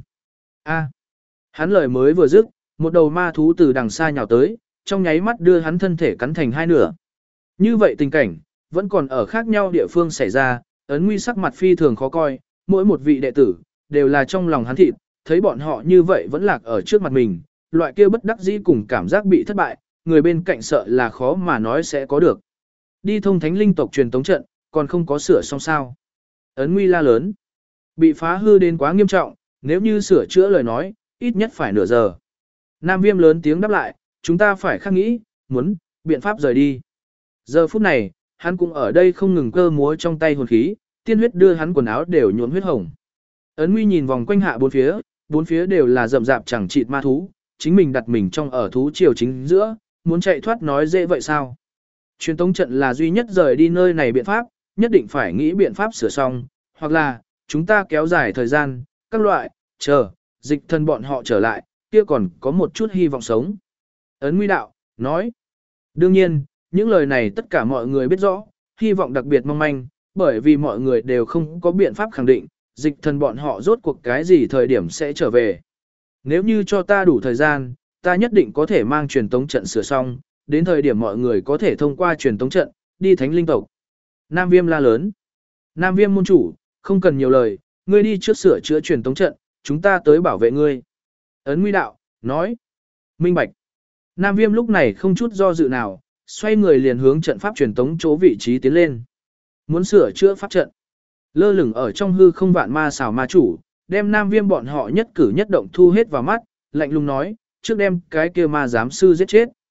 Hắn lời mới vừa dứt, một đầu ma thú từ đằng xa nhào tới, trong nháy mắt đưa hắn thân thể cắn thành hai nửa. Như vậy tình cảnh, vẫn còn ở khác nhau địa phương xảy ra, Ấn Nguy sắc mặt phi thường khó coi, mỗi một vị đệ tử, đều là trong lòng hắn thịt, thấy bọn họ như vậy vẫn lạc ở trước mặt mình, loại kia bất đắc dĩ cùng cảm giác bị thất bại, người bên cạnh sợ là khó mà nói sẽ có được. Đi thông thánh linh tộc truyền tống trận, còn không có sửa xong sao. Ấn Nguy la lớn, bị phá hư đến quá nghiêm trọng, nếu như sửa chữa lời nói, ít nhất phải nửa giờ. Nam Viêm lớn tiếng đáp lại, chúng ta phải khắc nghĩ, muốn, biện pháp rời đi. Giờ phút này, hắn cũng ở đây không ngừng cơ múa trong tay hồn khí, tiên huyết đưa hắn quần áo đều nhuộm huyết hồng. Ấn Nguy nhìn vòng quanh hạ bốn phía đều là rậm rạp chẳng chịt ma thú, chính mình đặt mình trong ở thú triều chính giữa, muốn chạy thoát nói dễ vậy sao? Truyền tống trận là duy nhất rời đi nơi này biện pháp, nhất định phải nghĩ biện pháp sửa xong, hoặc là chúng ta kéo dài thời gian, các loại, chờ, Dịch Thần bọn họ trở lại, kia còn có một chút hy vọng sống. Ấn Nguy đạo, nói. Đương nhiên, những lời này tất cả mọi người biết rõ, hy vọng đặc biệt mong manh, bởi vì mọi người đều không có biện pháp khẳng định, Dịch Thần bọn họ rốt cuộc cái gì thời điểm sẽ trở về. Nếu như cho ta đủ thời gian, ta nhất định có thể mang truyền tống trận sửa xong, đến thời điểm mọi người có thể thông qua truyền tống trận, đi thánh linh tộc. Nam Viêm la lớn. Nam Viêm môn chủ, không cần nhiều lời, ngươi đi trước sửa chữa truyền tống trận, chúng ta tới bảo vệ ngươi. Ấn Nguy đạo, nói. Minh bạch. Nam Viêm lúc này không chút do dự nào, xoay người liền hướng trận pháp truyền tống chỗ vị trí tiến lên. Muốn sửa chữa pháp trận. Lơ lửng ở trong hư không vạn ma xảo ma chủ, đem Nam Viêm bọn họ nhất cử nhất động thu hết vào mắt, lạnh lùng nói, trước đem cái kia ma giám sư giết chết.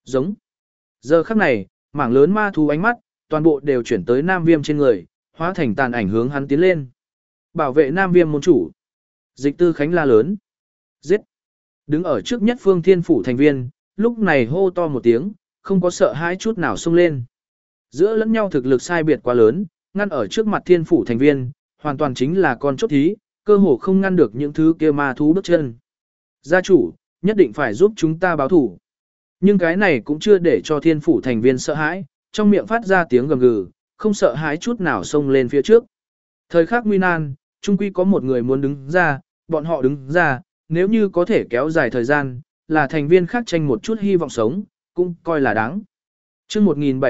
Giống. Giờ khắc này, mảng lớn ma thú ánh mắt, toàn bộ đều chuyển tới Nam Viêm trên người, hóa thành tàn ảnh hướng hắn tiến lên. Bảo vệ Nam Viêm môn chủ. Dịch Tư Khánh la lớn. Giết. Đứng ở trước nhất phương thiên phủ thành viên, lúc này hô to một tiếng, không có sợ hãi chút nào xông lên. Giữa lẫn nhau thực lực sai biệt quá lớn, ngăn ở trước mặt thiên phủ thành viên, hoàn toàn chính là con chốt thí, cơ hồ không ngăn được những thứ kia ma thú bước chân. Gia chủ, nhất định phải giúp chúng ta báo thủ. Nhưng cái này cũng chưa để cho thiên phủ thành viên sợ hãi, trong miệng phát ra tiếng gầm gừ, không sợ hãi chút nào xông lên phía trước. Thời khắc nguy nan, chung quy có một người muốn đứng ra, bọn họ đứng ra, nếu như có thể kéo dài thời gian, là thành viên khác tranh một chút hy vọng sống, cũng coi là đáng. Chương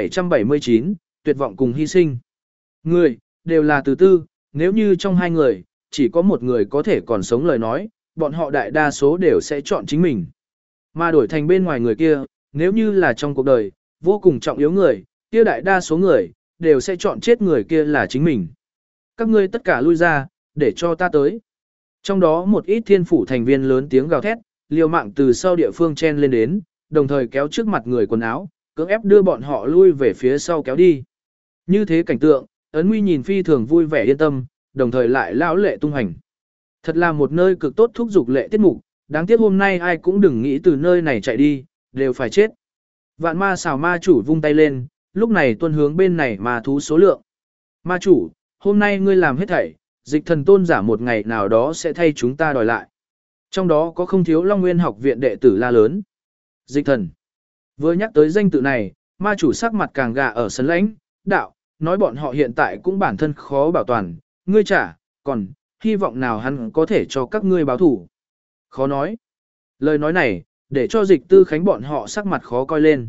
1779, tuyệt vọng cùng hy sinh. Người, đều là từ tư, nếu như trong hai người, chỉ có một người có thể còn sống lời nói, bọn họ đại đa số đều sẽ chọn chính mình. Mà đổi thành bên ngoài người kia, nếu như là trong cuộc đời, vô cùng trọng yếu người, kia đại đa số người, đều sẽ chọn chết người kia là chính mình. Các ngươi tất cả lui ra, để cho ta tới. Trong đó một ít thiên phủ thành viên lớn tiếng gào thét, liều mạng từ sau địa phương chen lên đến, đồng thời kéo trước mặt người quần áo, cưỡng ép đưa bọn họ lui về phía sau kéo đi. Như thế cảnh tượng, Ấn Nguy nhìn phi thường vui vẻ yên tâm, đồng thời lại lão lệ tung hành. Thật là một nơi cực tốt thúc dục lệ tiết mục, đáng tiếc hôm nay ai cũng đừng nghĩ từ nơi này chạy đi, đều phải chết. Vạn ma xào ma chủ vung tay lên, lúc này tuân hướng bên này ma thú số lượng. Ma chủ, hôm nay ngươi làm hết thảy, dịch thần tôn giả một ngày nào đó sẽ thay chúng ta đòi lại. Trong đó có không thiếu Long Nguyên học viện đệ tử la lớn. Dịch thần. Vừa nhắc tới danh tự này, ma chủ sắc mặt càng gà ở sân lãnh, đạo, nói bọn họ hiện tại cũng bản thân khó bảo toàn, ngươi trả, còn, hy vọng nào hắn có thể cho các ngươi báo thủ. Khó nói. Lời nói này, để cho dịch tư khánh bọn họ sắc mặt khó coi lên.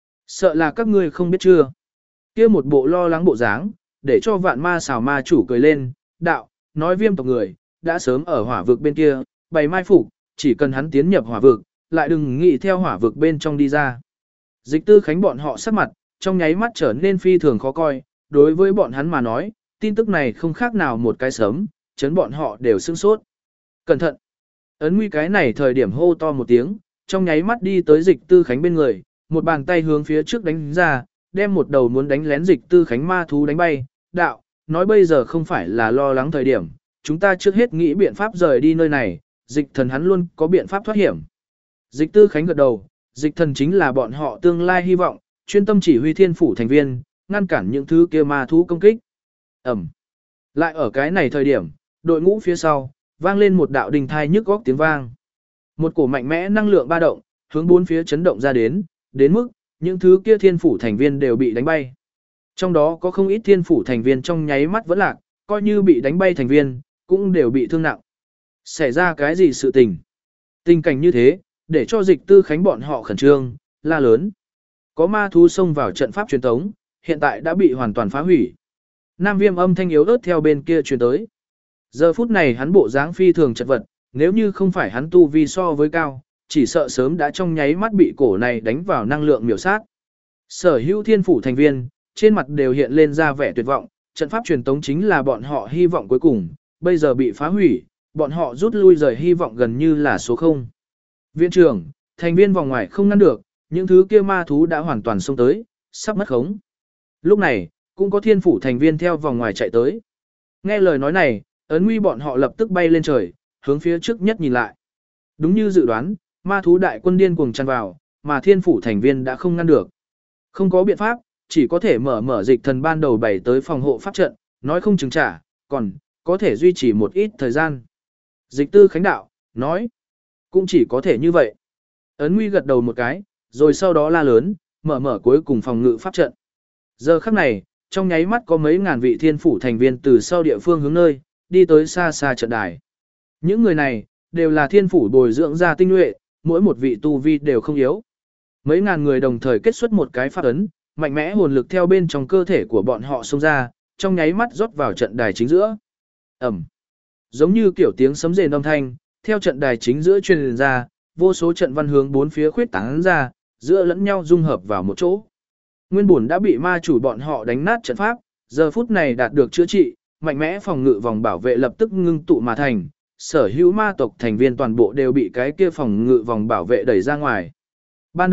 Sợ là các ngươi không biết chưa. Kia một bộ lo lắng bộ dáng, để cho vạn ma xào ma chủ cười lên, đạo, nói Viêm tộc người, đã sớm ở hỏa vực bên kia, bày mai phục, chỉ cần hắn tiến nhập hỏa vực, lại đừng nghĩ theo hỏa vực bên trong đi ra. Dịch tư khánh bọn họ sắc mặt, trong nháy mắt trở nên phi thường khó coi, đối với bọn hắn mà nói, tin tức này không khác nào một cái sớm, chấn bọn họ đều sửng sốt. Cẩn thận! Ấn Nguy cái này thời điểm hô to một tiếng, trong nháy mắt đi tới dịch tư khánh bên người, một bàn tay hướng phía trước đánh ra, đem một đầu muốn đánh lén dịch tư khánh ma thú đánh bay, đạo, nói bây giờ không phải là lo lắng thời điểm, chúng ta trước hết nghĩ biện pháp rời đi nơi này, dịch thần hắn luôn có biện pháp thoát hiểm. Dịch tư khánh gật đầu, dịch thần chính là bọn họ tương lai hy vọng, chuyên tâm chỉ huy thiên phủ thành viên, ngăn cản những thứ kia ma thú công kích. Ẩm. Lại ở cái này thời điểm, đội ngũ phía sau, vang lên một đạo đình thai nhức góc tiếng vang. Một cổ mạnh mẽ năng lượng ba động, hướng bốn phía chấn động ra đến mức, những thứ kia thiên phủ thành viên đều bị đánh bay. Trong đó có không ít thiên phủ thành viên trong nháy mắt vẫn lạc, coi như bị đánh bay thành viên, cũng đều bị thương nặng. Xảy ra cái gì sự tình? Tình cảnh như thế, để cho dịch tư khánh bọn họ khẩn trương, la lớn. Có ma thú xông vào trận pháp truyền tống, hiện tại đã bị hoàn toàn phá hủy. Nam Viêm âm thanh yếu ớt theo bên kia truyền tới. Giờ phút này hắn bộ dáng phi thường chật vật, nếu như không phải hắn tu vi so với cao, chỉ sợ sớm đã trong nháy mắt bị cổ này đánh vào năng lượng miểu sát. Sở hữu thiên phủ thành viên, trên mặt đều hiện lên ra vẻ tuyệt vọng, trận pháp truyền tống chính là bọn họ hy vọng cuối cùng, bây giờ bị phá hủy, bọn họ rút lui rời hy vọng gần như là số 0. Viện trưởng, thành viên vòng ngoài không ngăn được, những thứ kia ma thú đã hoàn toàn xông tới, sắp mất khống. Lúc này, cũng có thiên phủ thành viên theo vòng ngoài chạy tới. Nghe lời nói này, Ấn Nguy bọn họ lập tức bay lên trời, hướng phía trước nhất nhìn lại. Đúng như dự đoán, ma thú đại quân điên cuồng tràn vào, mà thiên phủ thành viên đã không ngăn được. Không có biện pháp, chỉ có thể mở dịch thần ban đầu bày tới phòng hộ pháp trận, nói không chừng trả, còn có thể duy trì một ít thời gian. Dịch tư khánh đạo, nói, cũng chỉ có thể như vậy. Ấn Nguy gật đầu một cái, rồi sau đó la lớn, mở cuối cùng phòng ngự pháp trận. Giờ khắc này, trong nháy mắt có mấy ngàn vị thiên phủ thành viên từ sau địa phương hướng nơi, đi tới xa xa trận đài. Những người này, đều là thiên phủ bồi dưỡng ra tinh nhuệ, mỗi một vị tu vi đều không yếu. Mấy ngàn người đồng thời kết xuất một cái pháp ấn, mạnh mẽ hồn lực theo bên trong cơ thể của bọn họ xông ra, trong nháy mắt rót vào trận đài chính giữa. Ẩm. Giống như kiểu tiếng sấm rền âm thanh, theo trận đài chính giữa truyền ra, vô số trận văn hướng bốn phía khuyết tán ra, giữa lẫn nhau dung hợp vào một chỗ. Nguyên bổn đã bị ma chủ bọn họ đánh nát trận pháp, giờ phút này đạt được chữa trị, mạnh mẽ phòng ngự vòng bảo vệ lập tức ngưng tụ mà thành, sở hữu ma tộc thành viên toàn bộ đều bị cái kia phòng ngự vòng bảo vệ đẩy ra ngoài. Ban đầu,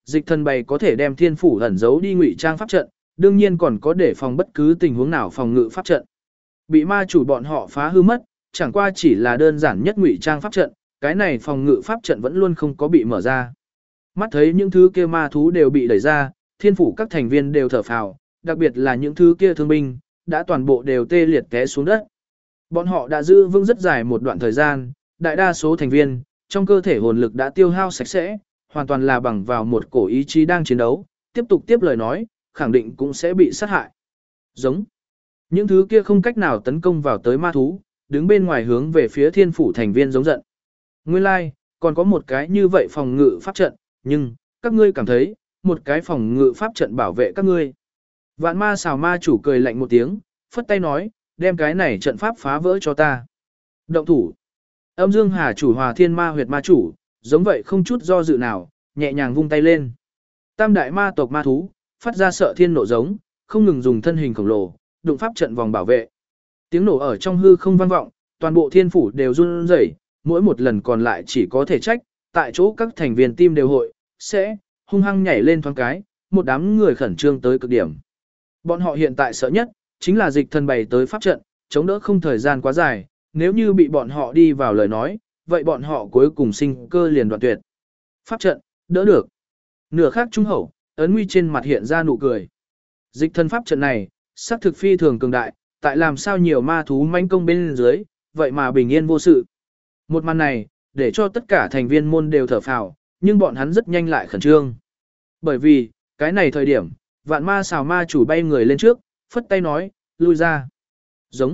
dịch thần bày có thể đem thiên phủ ẩn giấu đi ngụy trang pháp trận, đương nhiên còn có để phòng bất cứ tình huống nào phòng ngự pháp trận. Bị ma chủ bọn họ phá hư mất, chẳng qua chỉ là đơn giản nhất ngụy trang pháp trận, cái này phòng ngự pháp trận vẫn luôn không có bị mở ra. Mắt thấy những thứ kia ma thú đều bị đẩy ra, thiên phủ các thành viên đều thở phào, đặc biệt là những thứ kia thương binh, đã toàn bộ đều tê liệt té xuống đất. Bọn họ đã giữ vững rất dài một đoạn thời gian, đại đa số thành viên, trong cơ thể hồn lực đã tiêu hao sạch sẽ, hoàn toàn là bằng vào một cổ ý chí đang chiến đấu, tiếp tục tiếp lời nói, khẳng định cũng sẽ bị sát hại. Giống. Những thứ kia không cách nào tấn công vào tới ma thú, đứng bên ngoài hướng về phía thiên phủ thành viên giống giận. Nguyên lai, like, còn có một cái như vậy phòng ngự pháp trận, nhưng, các ngươi cảm thấy, một cái phòng ngự pháp trận bảo vệ các ngươi. Vạn ma xào ma chủ cười lạnh một tiếng, phất tay nói, đem cái này trận pháp phá vỡ cho ta. Động thủ. Âm Dương Hà chủ Hòa Thiên Ma huyệt ma chủ, giống vậy không chút do dự nào, nhẹ nhàng vung tay lên. Tam đại ma tộc ma thú, phát ra sợ thiên nộ giống, không ngừng dùng thân hình khổng lồ, đụng pháp trận vòng bảo vệ. Tiếng nổ ở trong hư không vang vọng, toàn bộ thiên phủ đều run rẩy, mỗi một lần còn lại chỉ có thể trách, tại chỗ các thành viên team đều hội, sẽ hung hăng nhảy lên thoáng cái, một đám người khẩn trương tới cực điểm. Bọn họ hiện tại sợ nhất, chính là dịch thần bày tới pháp trận, chống đỡ không thời gian quá dài, nếu như bị bọn họ đi vào lời nói, vậy bọn họ cuối cùng sinh cơ liền đoạn tuyệt. Pháp trận, đỡ được. Nửa khác trung hậu, ấn nguy trên mặt hiện ra nụ cười. Dịch thần pháp trận này, xác thực phi thường cường đại, tại làm sao nhiều ma thú manh công bên dưới, vậy mà bình yên vô sự. Một màn này, để cho tất cả thành viên môn đều thở phào, nhưng bọn hắn rất nhanh lại khẩn trương. Bởi vì, cái này thời điểm, vạn ma xào ma chủ bay người lên trước, phất tay nói, lui ra. Giống.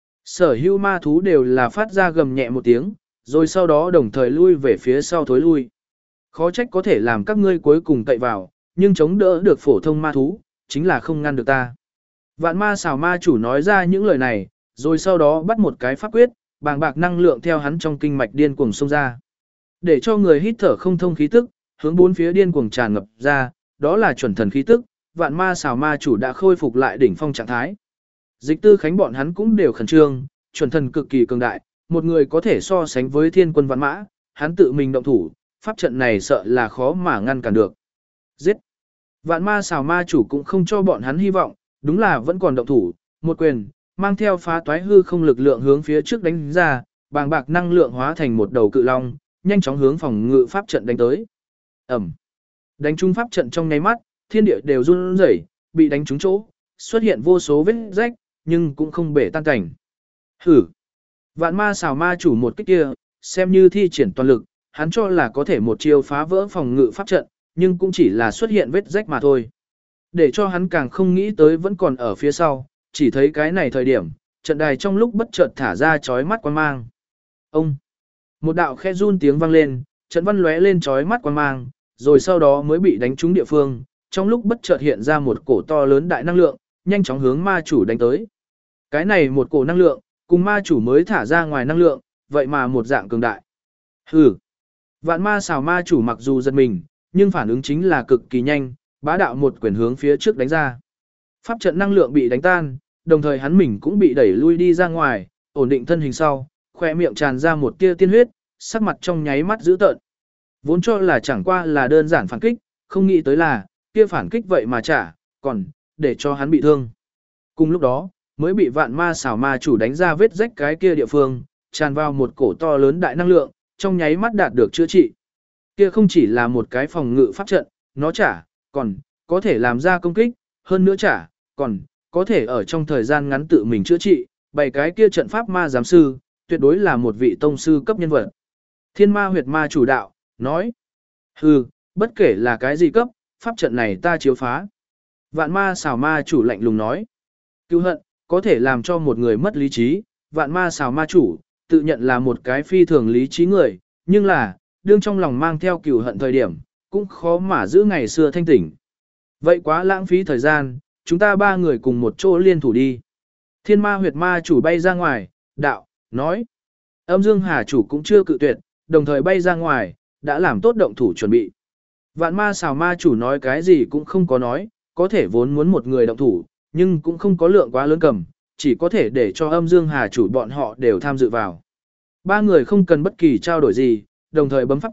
Sở hữu ma thú đều là phát ra gầm nhẹ một tiếng, rồi sau đó đồng thời lui về phía sau thối lui. Khó trách có thể làm các ngươi cuối cùng cậy vào, nhưng chống đỡ được phổ thông ma thú, chính là không ngăn được ta. Vạn ma xào ma chủ nói ra những lời này, rồi sau đó bắt một cái pháp quyết, bàng bạc năng lượng theo hắn trong kinh mạch điên cuồng xông ra. Để cho người hít thở không thông khí tức, hướng bốn phía điên cuồng tràn ngập ra, đó là chuẩn thần khí tức, vạn ma xào ma chủ đã khôi phục lại đỉnh phong trạng thái. Dịch tư khánh bọn hắn cũng đều khẩn trương, chuẩn thần cực kỳ cường đại, một người có thể so sánh với thiên quân vạn mã, hắn tự mình động thủ, pháp trận này sợ là khó mà ngăn cản được. Giết! Vạn ma xào ma chủ cũng không cho bọn hắn hy vọng, đúng là vẫn còn động thủ, một quyền, mang theo phá toái hư không lực lượng hướng phía trước đánh ra, bàng bạc năng lượng hóa thành một đầu cự long, nhanh chóng hướng phòng ngự pháp trận đánh tới. Ẩm! Đánh trúng pháp trận trong nháy mắt, thiên địa đều run rẩy, bị đánh trúng chỗ, xuất hiện vô số vết rách, nhưng cũng không bể tan cảnh. Hử! Vạn ma xào ma chủ một kích kia, xem như thi triển toàn lực, hắn cho là có thể một chiêu phá vỡ phòng ngự pháp trận, nhưng cũng chỉ là xuất hiện vết rách mà thôi. Để cho hắn càng không nghĩ tới vẫn còn ở phía sau, chỉ thấy cái này thời điểm, trận đài trong lúc bất chợt thả ra chói mắt quang mang. Ông! Một đạo khe run tiếng vang lên, trận văn lóe lên chói mắt quang mang, rồi sau đó mới bị đánh trúng địa phương, trong lúc bất chợt hiện ra một cổ to lớn đại năng lượng, nhanh chóng hướng ma chủ đánh tới. Cái này một cổ năng lượng, cùng ma chủ mới thả ra ngoài năng lượng, vậy mà một dạng cường đại. Hừ! Vạn ma xào ma chủ mặc dù giật mình, nhưng phản ứng chính là cực kỳ nhanh, bá đạo một quyền hướng phía trước đánh ra. Pháp trận năng lượng bị đánh tan, đồng thời hắn mình cũng bị đẩy lui đi ra ngoài, ổn định thân hình sau, khỏe miệng tràn ra một tia tiên huyết, sắc mặt trong nháy mắt dữ tợn. Vốn cho là chẳng qua là đơn giản phản kích, không nghĩ tới là, kia phản kích vậy mà trả, còn, để cho hắn bị thương. Cùng lúc đó, mới bị vạn ma xảo ma chủ đánh ra vết rách cái kia địa phương, tràn vào một cổ to lớn đại năng lượng, trong nháy mắt đạt được chữa trị. Kia không chỉ là một cái phòng ngự pháp trận, nó trả, còn, có thể làm ra công kích, hơn nữa trả, còn, có thể ở trong thời gian ngắn tự mình chữa trị, bảy cái kia trận pháp ma giám sư, tuyệt đối là một vị tông sư cấp nhân vật. Thiên ma huyệt ma chủ đạo, nói, hừ, bất kể là cái gì cấp, pháp trận này ta chiếu phá. Vạn ma xảo ma chủ lạnh lùng nói, cứu hận, có thể làm cho một người mất lý trí, vạn ma xảo ma chủ, tự nhận là một cái phi thường lý trí người, nhưng là, đương trong lòng mang theo cừu hận thời điểm, cũng khó mà giữ ngày xưa thanh tỉnh. Vậy quá lãng phí thời gian, chúng ta ba người cùng một chỗ liên thủ đi. Thiên ma huyệt ma chủ bay ra ngoài, đạo, nói. Âm Dương Hà chủ cũng chưa cự tuyệt, đồng thời bay ra ngoài, đã làm tốt động thủ chuẩn bị. Vạn ma xào ma chủ nói cái gì cũng không có nói, có thể vốn muốn một người động thủ, nhưng cũng không có lượng quá lớn cầm, chỉ có thể để cho Âm Dương Hà chủ bọn họ đều tham dự vào. Ba người không cần bất kỳ trao đổi gì, đồng thời bấm pháp quyết,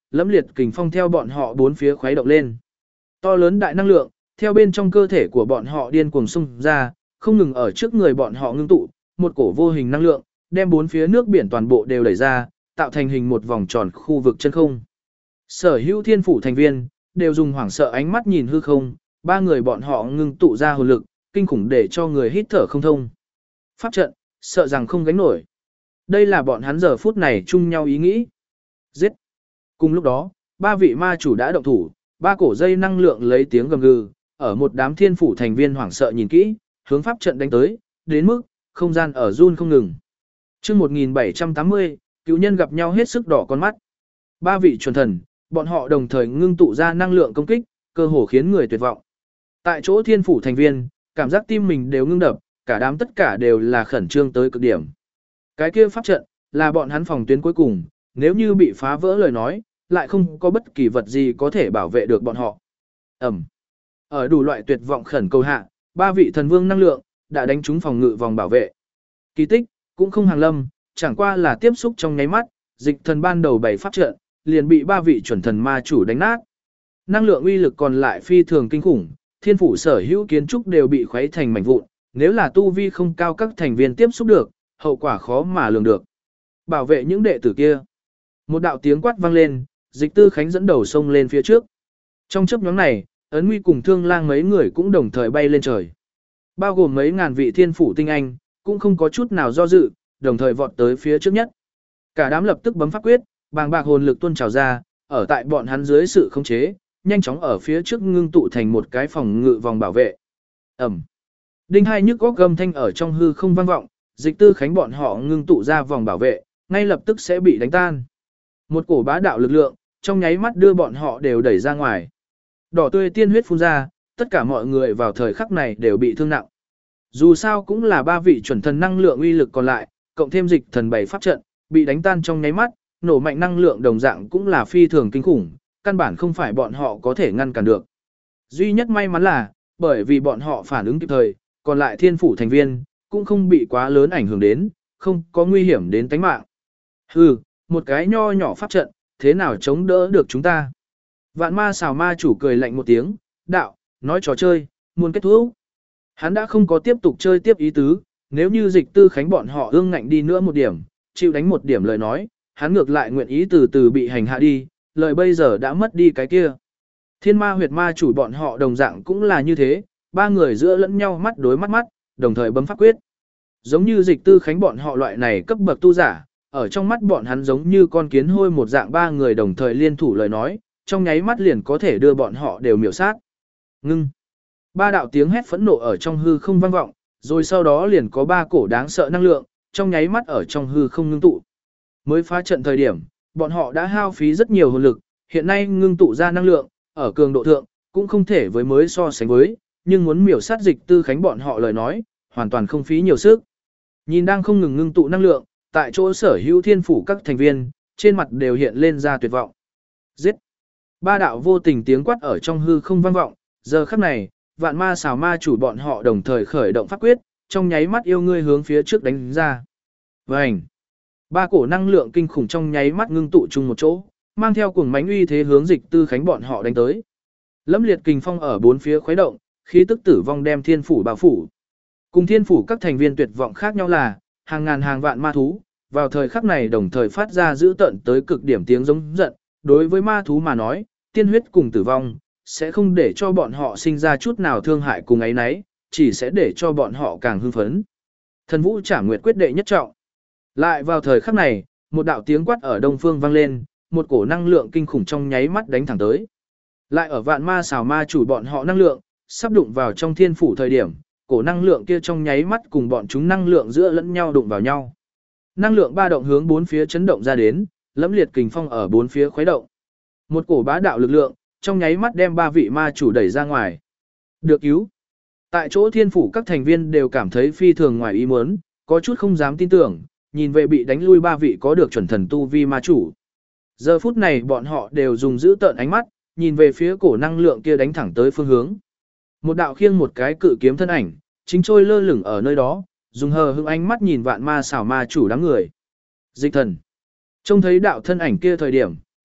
lẫm liệt kình phong theo bọn họ bốn phía khuấy động lên. To lớn đại năng lượng, theo bên trong cơ thể của bọn họ điên cuồng xung ra, không ngừng ở trước người bọn họ ngưng tụ, một cổ vô hình năng lượng, đem bốn phía nước biển toàn bộ đều đẩy ra, tạo thành hình một vòng tròn khu vực chân không. Sở hữu thiên phủ thành viên, đều dùng hoảng sợ ánh mắt nhìn hư không, ba người bọn họ ngưng tụ ra hồn lực, kinh khủng để cho người hít thở không thông. Pháp trận, sợ rằng không gánh nổi. Đây là bọn hắn giờ phút này chung nhau ý nghĩ. Giết! Cùng lúc đó, ba vị ma chủ đã động thủ, ba cổ dây năng lượng lấy tiếng gầm gừ, ở một đám thiên phủ thành viên hoảng sợ nhìn kỹ, hướng pháp trận đánh tới, đến mức, không gian ở run không ngừng. Trước 1780, cứu nhân gặp nhau hết sức đỏ con mắt. Ba vị chuẩn thần, bọn họ đồng thời ngưng tụ ra năng lượng công kích, cơ hồ khiến người tuyệt vọng. Tại chỗ thiên phủ thành viên, cảm giác tim mình đều ngưng đập, cả đám tất cả đều là khẩn trương tới cực điểm. Cái kia pháp trận, là bọn hắn phòng tuyến cuối cùng, nếu như bị phá vỡ lời nói, lại không có bất kỳ vật gì có thể bảo vệ được bọn họ. Ẩm. Ở đủ loại tuyệt vọng khẩn cầu hạ, ba vị thần vương năng lượng, đã đánh trúng phòng ngự vòng bảo vệ. Kỳ tích, cũng không hàng lâm, chẳng qua là tiếp xúc trong nháy mắt, dịch thần ban đầu bày pháp trận, liền bị ba vị chuẩn thần ma chủ đánh nát. Năng lượng uy lực còn lại phi thường kinh khủng, thiên phủ sở hữu kiến trúc đều bị khuấy thành mảnh vụn, nếu là tu vi không cao các thành viên tiếp xúc được, hậu quả khó mà lường được. Bảo vệ những đệ tử kia. Một đạo tiếng quát vang lên, Dịch Tư Khánh dẫn đầu xông lên phía trước. Trong chớp nhoáng này, Ấn Nguy cùng Thương Lang mấy người cũng đồng thời bay lên trời. Bao gồm mấy ngàn vị thiên phủ tinh anh, cũng không có chút nào do dự, đồng thời vọt tới phía trước nhất. Cả đám lập tức bấm pháp quyết, bàng bạc hồn lực tuôn trào ra, ở tại bọn hắn dưới sự khống chế, nhanh chóng ở phía trước ngưng tụ thành một cái phòng ngự vòng bảo vệ. Ẩm. Đinh hai nhức góc gầm thanh ở trong hư không vang vọng, Dịch Tư Khánh bọn họ ngưng tụ ra vòng bảo vệ, ngay lập tức sẽ bị đánh tan. Một cổ bá đạo lực lượng, trong nháy mắt đưa bọn họ đều đẩy ra ngoài. Đỏ tươi tiên huyết phun ra, tất cả mọi người vào thời khắc này đều bị thương nặng. Dù sao cũng là ba vị chuẩn thần năng lượng uy lực còn lại, cộng thêm dịch thần bảy pháp trận, bị đánh tan trong nháy mắt, nổ mạnh năng lượng đồng dạng cũng là phi thường kinh khủng, căn bản không phải bọn họ có thể ngăn cản được. Duy nhất may mắn là, bởi vì bọn họ phản ứng kịp thời, còn lại thiên phủ thành viên, cũng không bị quá lớn ảnh hưởng đến, không có nguy hiểm đến tính mạng. Hừ, một cái nho nhỏ pháp trận, thế nào chống đỡ được chúng ta? Vạn ma xào ma chủ cười lạnh một tiếng, đạo, nói trò chơi, muốn kết thúc. Hắn đã không có tiếp tục chơi tiếp ý tứ, nếu như Dịch Tư Khánh bọn họ ương ngạnh đi nữa một điểm, chịu đánh một điểm lời nói, hắn ngược lại nguyện ý từ từ bị hành hạ đi, lời bây giờ đã mất đi cái kia. Thiên ma huyệt ma chủ bọn họ đồng dạng cũng là như thế, ba người giữa lẫn nhau mắt đối mắt mắt, đồng thời bấm pháp quyết. Giống như Dịch Tư Khánh bọn họ loại này cấp bậc tu giả, ở trong mắt bọn hắn giống như con kiến hôi một dạng, ba người đồng thời liên thủ lời nói, trong nháy mắt liền có thể đưa bọn họ đều miểu sát. Ngưng. Ba đạo tiếng hét phẫn nộ ở trong hư không vang vọng, rồi sau đó liền có ba cổ đáng sợ năng lượng, trong nháy mắt ở trong hư không ngưng tụ. Mới phá trận thời điểm, bọn họ đã hao phí rất nhiều hồn lực, hiện nay ngưng tụ ra năng lượng, ở cường độ thượng, cũng không thể với mới so sánh với, nhưng muốn miểu sát Dịch Tư Khánh bọn họ lời nói, hoàn toàn không phí nhiều sức. Nhìn đang không ngừng ngưng tụ năng lượng, tại chỗ sở hữu thiên phủ các thành viên, trên mặt đều hiện lên ra tuyệt vọng. Giết! Ba đạo vô tình tiếng quát ở trong hư không vang vọng, giờ khắc này, vạn ma xào ma chủ bọn họ đồng thời khởi động pháp quyết, trong nháy mắt yêu ngươi hướng phía trước đánh ra. Vành! Ba cổ năng lượng kinh khủng trong nháy mắt ngưng tụ chung một chỗ, mang theo cuồng mãnh uy thế hướng Dịch Tư Khánh bọn họ đánh tới. Lẫm liệt kình phong ở bốn phía khuấy động, khí tức tử vong đem thiên phủ bao phủ. Cùng thiên phủ các thành viên tuyệt vọng khác nhau là, hàng ngàn hàng vạn ma thú, vào thời khắc này đồng thời phát ra dữ tợn tới cực điểm tiếng giống giận, đối với ma thú mà nói, tiên huyết cùng tử vong, sẽ không để cho bọn họ sinh ra chút nào thương hại cùng ấy nấy, chỉ sẽ để cho bọn họ càng hưng phấn. Thần vũ trả nguyệt quyết đệ nhất trọng. Lại vào thời khắc này, một đạo tiếng quát ở đông phương vang lên, một cổ năng lượng kinh khủng trong nháy mắt đánh thẳng tới. Lại ở vạn ma xào ma chủ bọn họ năng lượng, sắp đụng vào trong thiên phủ thời điểm, cổ năng lượng kia trong nháy mắt cùng bọn chúng năng lượng giữa lẫn nhau đụng vào nhau. Năng lượng ba động hướng bốn phía chấn động ra đến, lẫm liệt kình phong ở bốn phía khuấy động. Một cổ bá đạo lực lượng, trong nháy mắt đem ba vị ma chủ đẩy ra ngoài. Được cứu. Tại chỗ thiên phủ các thành viên đều cảm thấy phi thường ngoài ý muốn, có chút không dám tin tưởng, nhìn về bị đánh lui ba vị có được chuẩn thần tu vi ma chủ. Giờ phút này bọn họ đều dùng giữ tợn ánh mắt, nhìn về phía cổ năng lượng kia đánh thẳng tới phương hướng. Một đạo khiêng một cái cự kiếm thân ảnh, chính trôi lơ lửng ở nơi đó, dùng hờ hững ánh mắt nhìn vạn ma xảo ma chủ đám người. Dịch thần. Trông thấy đạo thân ảnh kia thời điểm,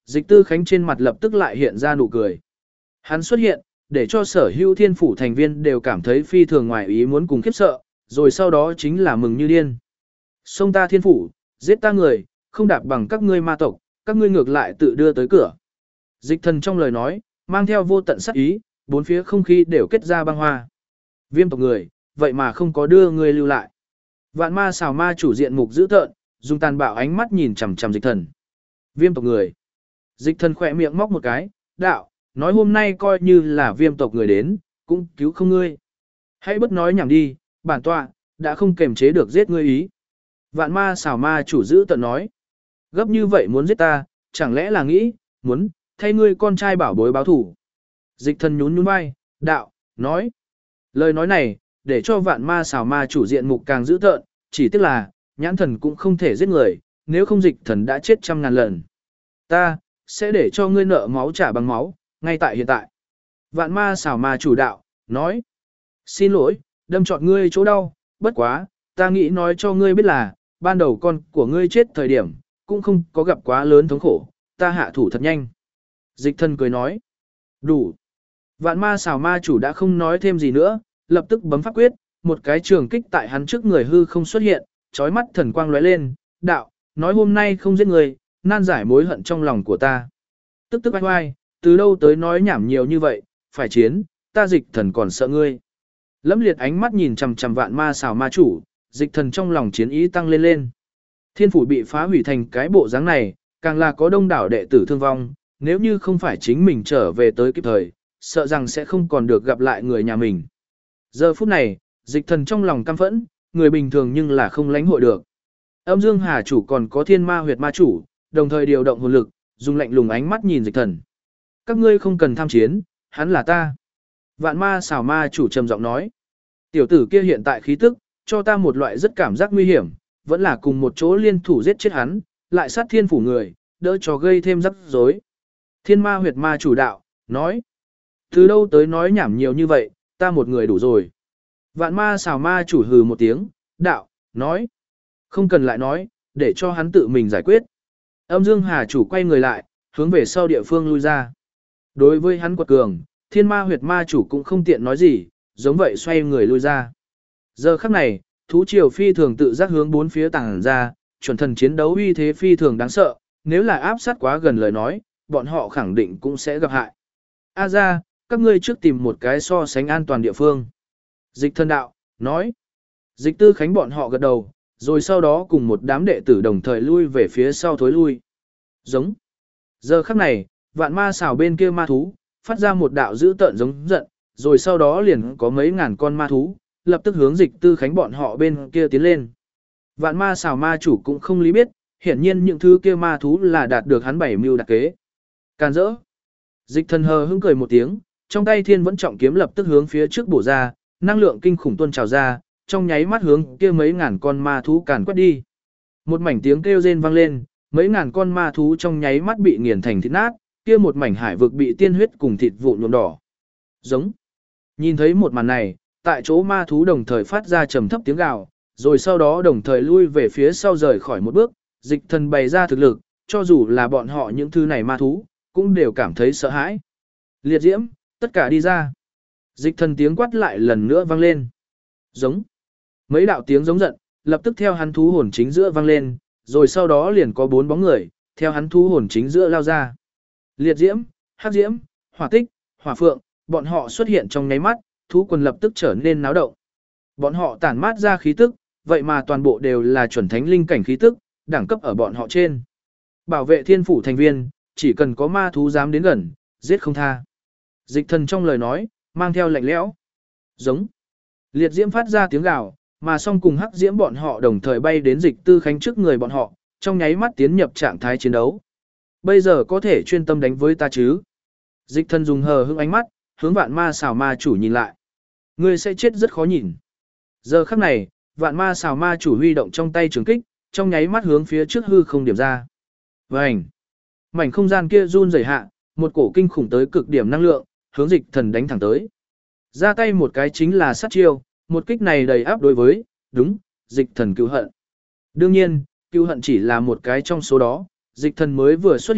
Dịch Tư Khánh trên mặt lập tức lại hiện ra nụ cười. Hắn xuất hiện, để cho sở hữu thiên phủ thành viên đều cảm thấy phi thường ngoài ý muốn cùng khiếp sợ, rồi sau đó chính là mừng như điên. Xông ta thiên phủ, giết ta người, không đạp bằng các ngươi ma tộc, các ngươi ngược lại tự đưa tới cửa. Dịch Thần trong lời nói, mang theo vô tận sát ý, bốn phía không khí đều kết ra băng hoa. Viêm tộc người, vậy mà không có đưa ngươi lưu lại. Vạn ma xào ma chủ diện mục dữ tợn, dùng tàn bạo ánh mắt nhìn chằm chằm Dịch Thần. Viêm tộc người. Dịch Thần khỏe miệng móc một cái, đạo, nói hôm nay coi như là viêm tộc người đến, cũng cứu không ngươi. Hãy bất nói nhảm đi, bản tọa, đã không kềm chế được giết ngươi ý. Vạn ma xảo ma chủ giữ tận nói. Gấp như vậy muốn giết ta, chẳng lẽ là nghĩ, muốn, thay ngươi con trai bảo bối báo thủ. Dịch Thần nhún nhún vai, đạo, nói. Lời nói này, để cho vạn ma xảo ma chủ diện mục càng dữ tợn, chỉ tiếc là, nhãn thần cũng không thể giết người, nếu không Dịch Thần đã chết 100.000 lần. Ta, sẽ để cho ngươi nợ máu trả bằng máu, ngay tại hiện tại. Vạn ma xảo ma chủ đạo, nói. Xin lỗi, đâm trọt ngươi chỗ đau, bất quá, ta nghĩ nói cho ngươi biết là, ban đầu con của ngươi chết thời điểm, cũng không có gặp quá lớn thống khổ, ta hạ thủ thật nhanh. Dịch Thần cười nói. Đủ. Vạn ma xảo ma chủ đã không nói thêm gì nữa, lập tức bấm pháp quyết, một cái trường kích tại hắn trước người hư không xuất hiện, chói mắt thần quang lóe lên, đạo, nói hôm nay không giết người, nan giải mối hận trong lòng của ta. Tức tức oai oai, từ đâu tới nói nhảm nhiều như vậy, phải chiến, ta Dịch Thần còn sợ ngươi. Lẫm liệt ánh mắt nhìn chằm chằm vạn ma xảo ma chủ, Dịch Thần trong lòng chiến ý tăng lên lên. Thiên phủ bị phá hủy thành cái bộ dáng này, càng là có đông đảo đệ tử thương vong, nếu như không phải chính mình trở về tới kịp thời, sợ rằng sẽ không còn được gặp lại người nhà mình. Giờ phút này, Dịch Thần trong lòng căm phẫn, người bình thường nhưng là không lãnh hội được. Âm Dương Hà chủ còn có Thiên Ma Huyệt ma chủ, đồng thời điều động hồn lực, dùng lạnh lùng ánh mắt nhìn Dịch Thần. Các ngươi không cần tham chiến, hắn là ta. Vạn ma xảo ma chủ trầm giọng nói. Tiểu tử kia hiện tại khí tức, cho ta một loại rất cảm giác nguy hiểm, vẫn là cùng một chỗ liên thủ giết chết hắn, lại sát thiên phủ người, đỡ cho gây thêm rắc rối. Thiên ma huyệt ma chủ đạo, nói. Từ đâu tới nói nhảm nhiều như vậy, ta một người đủ rồi. Vạn ma xảo ma chủ hừ một tiếng, đạo, nói. Không cần lại nói, để cho hắn tự mình giải quyết. Âm Dương Hà chủ quay người lại, hướng về sau địa phương lui ra. Đối với hắn quật cường, Thiên ma huyệt ma chủ cũng không tiện nói gì, giống vậy xoay người lui ra. Giờ khắc này, thú triều phi thường tự giác hướng bốn phía tàng ra, chuẩn thần chiến đấu uy thế phi thường đáng sợ, nếu là áp sát quá gần lời nói, bọn họ khẳng định cũng sẽ gặp hại. A ra, các ngươi trước tìm một cái so sánh an toàn địa phương. Dịch Thần đạo, nói. Dịch Tư Khánh bọn họ gật đầu, rồi sau đó cùng một đám đệ tử đồng thời lui về phía sau thối lui. Giống. Giờ khắc này, vạn ma xảo bên kia ma thú, phát ra một đạo dữ tợn giống giận, rồi sau đó liền có mấy ngàn con ma thú, lập tức hướng Dịch Tư Khánh bọn họ bên kia tiến lên. Vạn ma xảo ma chủ cũng không lý biết, hiển nhiên những thứ kia ma thú là đạt được hắn bảy mưu đặc kế. Càn rỡ. Dịch Thần hờ hững cười một tiếng, trong tay thiên vẫn trọng kiếm lập tức hướng phía trước bổ ra, năng lượng kinh khủng tuôn trào ra, trong nháy mắt hướng kia mấy ngàn con ma thú càn quét đi. Một mảnh tiếng kêu rên vang lên, mấy ngàn con ma thú trong nháy mắt bị nghiền thành thịt nát, kia một mảnh hải vực bị tiên huyết cùng thịt vụn nhuộm đỏ. Giống. Nhìn thấy một màn này, tại chỗ ma thú đồng thời phát ra trầm thấp tiếng gào, rồi sau đó đồng thời lui về phía sau rời khỏi một bước, Dịch Thần bày ra thực lực, cho dù là bọn họ những thứ này ma thú, cũng đều cảm thấy sợ hãi. Liệt diễm, tất cả đi ra. Dịch Thần tiếng quát lại lần nữa vang lên. Giống. Mấy đạo tiếng giống giận, lập tức theo hắn thú hồn chính giữa vang lên, rồi sau đó liền có 4 bóng người, theo hắn thú hồn chính giữa lao ra. Liệt diễm, hắc diễm, hỏa tích, hỏa phượng, bọn họ xuất hiện trong nháy mắt, thú quần lập tức trở nên náo động. Bọn họ tản mát ra khí tức, vậy mà toàn bộ đều là chuẩn thánh linh cảnh khí tức, đẳng cấp ở bọn họ trên. Bảo vệ thiên phủ thành viên, chỉ cần có ma thú dám đến gần, giết không tha. Dịch Thần trong lời nói, mang theo lạnh lẽo. Giống. Liệt diễm phát ra tiếng gào, mà song cùng hắc diễm bọn họ đồng thời bay đến Dịch Tư Khánh trước người bọn họ, trong nháy mắt tiến nhập trạng thái chiến đấu. Bây giờ có thể chuyên tâm đánh với ta chứ? Dịch Thần dùng hờ hững ánh mắt, hướng vạn ma xảo ma chủ nhìn lại. Ngươi sẽ chết rất khó nhìn. Giờ khắc này, vạn ma xảo ma chủ huy động trong tay trường kích, trong nháy mắt hướng phía trước hư không điểm ra. Vành. Mảnh không gian kia run rẩy hạ, một cổ kinh khủng tới cực điểm năng lượng, hướng Dịch Thần đánh thẳng tới. Ra tay một cái chính là sát chiêu, một kích này đầy áp đối với, đúng, Dịch Thần cứu hận. Đương nhiên, cứu hận chỉ là một cái trong số đó, Dịch Thần mới vừa xuất hiện,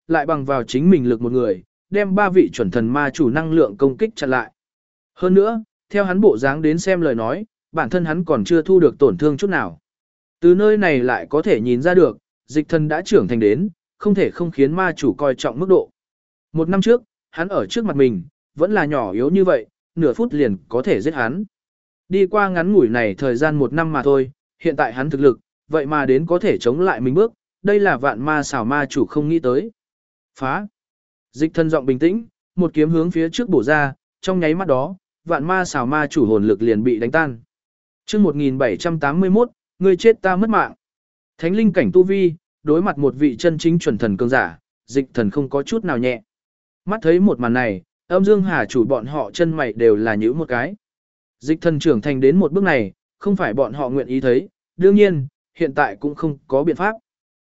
lại bằng vào chính mình lực một người, đem 3 vị chuẩn thần ma chủ năng lượng công kích chặn lại. Hơn nữa, theo hắn bộ dáng đến xem lời nói, bản thân hắn còn chưa thu được tổn thương chút nào. Từ nơi này lại có thể nhìn ra được, dịch thần đã trưởng thành đến, không thể không khiến ma chủ coi trọng mức độ. 1 năm trước, hắn ở trước mặt mình, vẫn là nhỏ yếu như vậy, nửa phút liền có thể giết hắn. Đi qua ngắn ngủi này thời gian 1 năm mà thôi, hiện tại hắn thực lực, vậy mà đến có thể chống lại mình bước, đây là vạn ma xảo ma chủ không nghĩ tới. Phá! Dịch thần giọng bình tĩnh, một kiếm hướng phía trước bổ ra, trong nháy mắt đó, vạn ma xảo ma chủ hồn lực liền bị đánh tan. Chương 1781, người chết ta mất mạng. Thánh linh cảnh tu vi, đối mặt một vị chân chính chuẩn thần cường giả, dịch thần không có chút nào nhẹ. Mắt thấy một màn này, âm dương hà chủ bọn họ chân mày đều là nhíu một cái. Dịch thần trưởng thành đến một bước này, không phải bọn họ nguyện ý thấy, đương nhiên, hiện tại cũng không có biện pháp.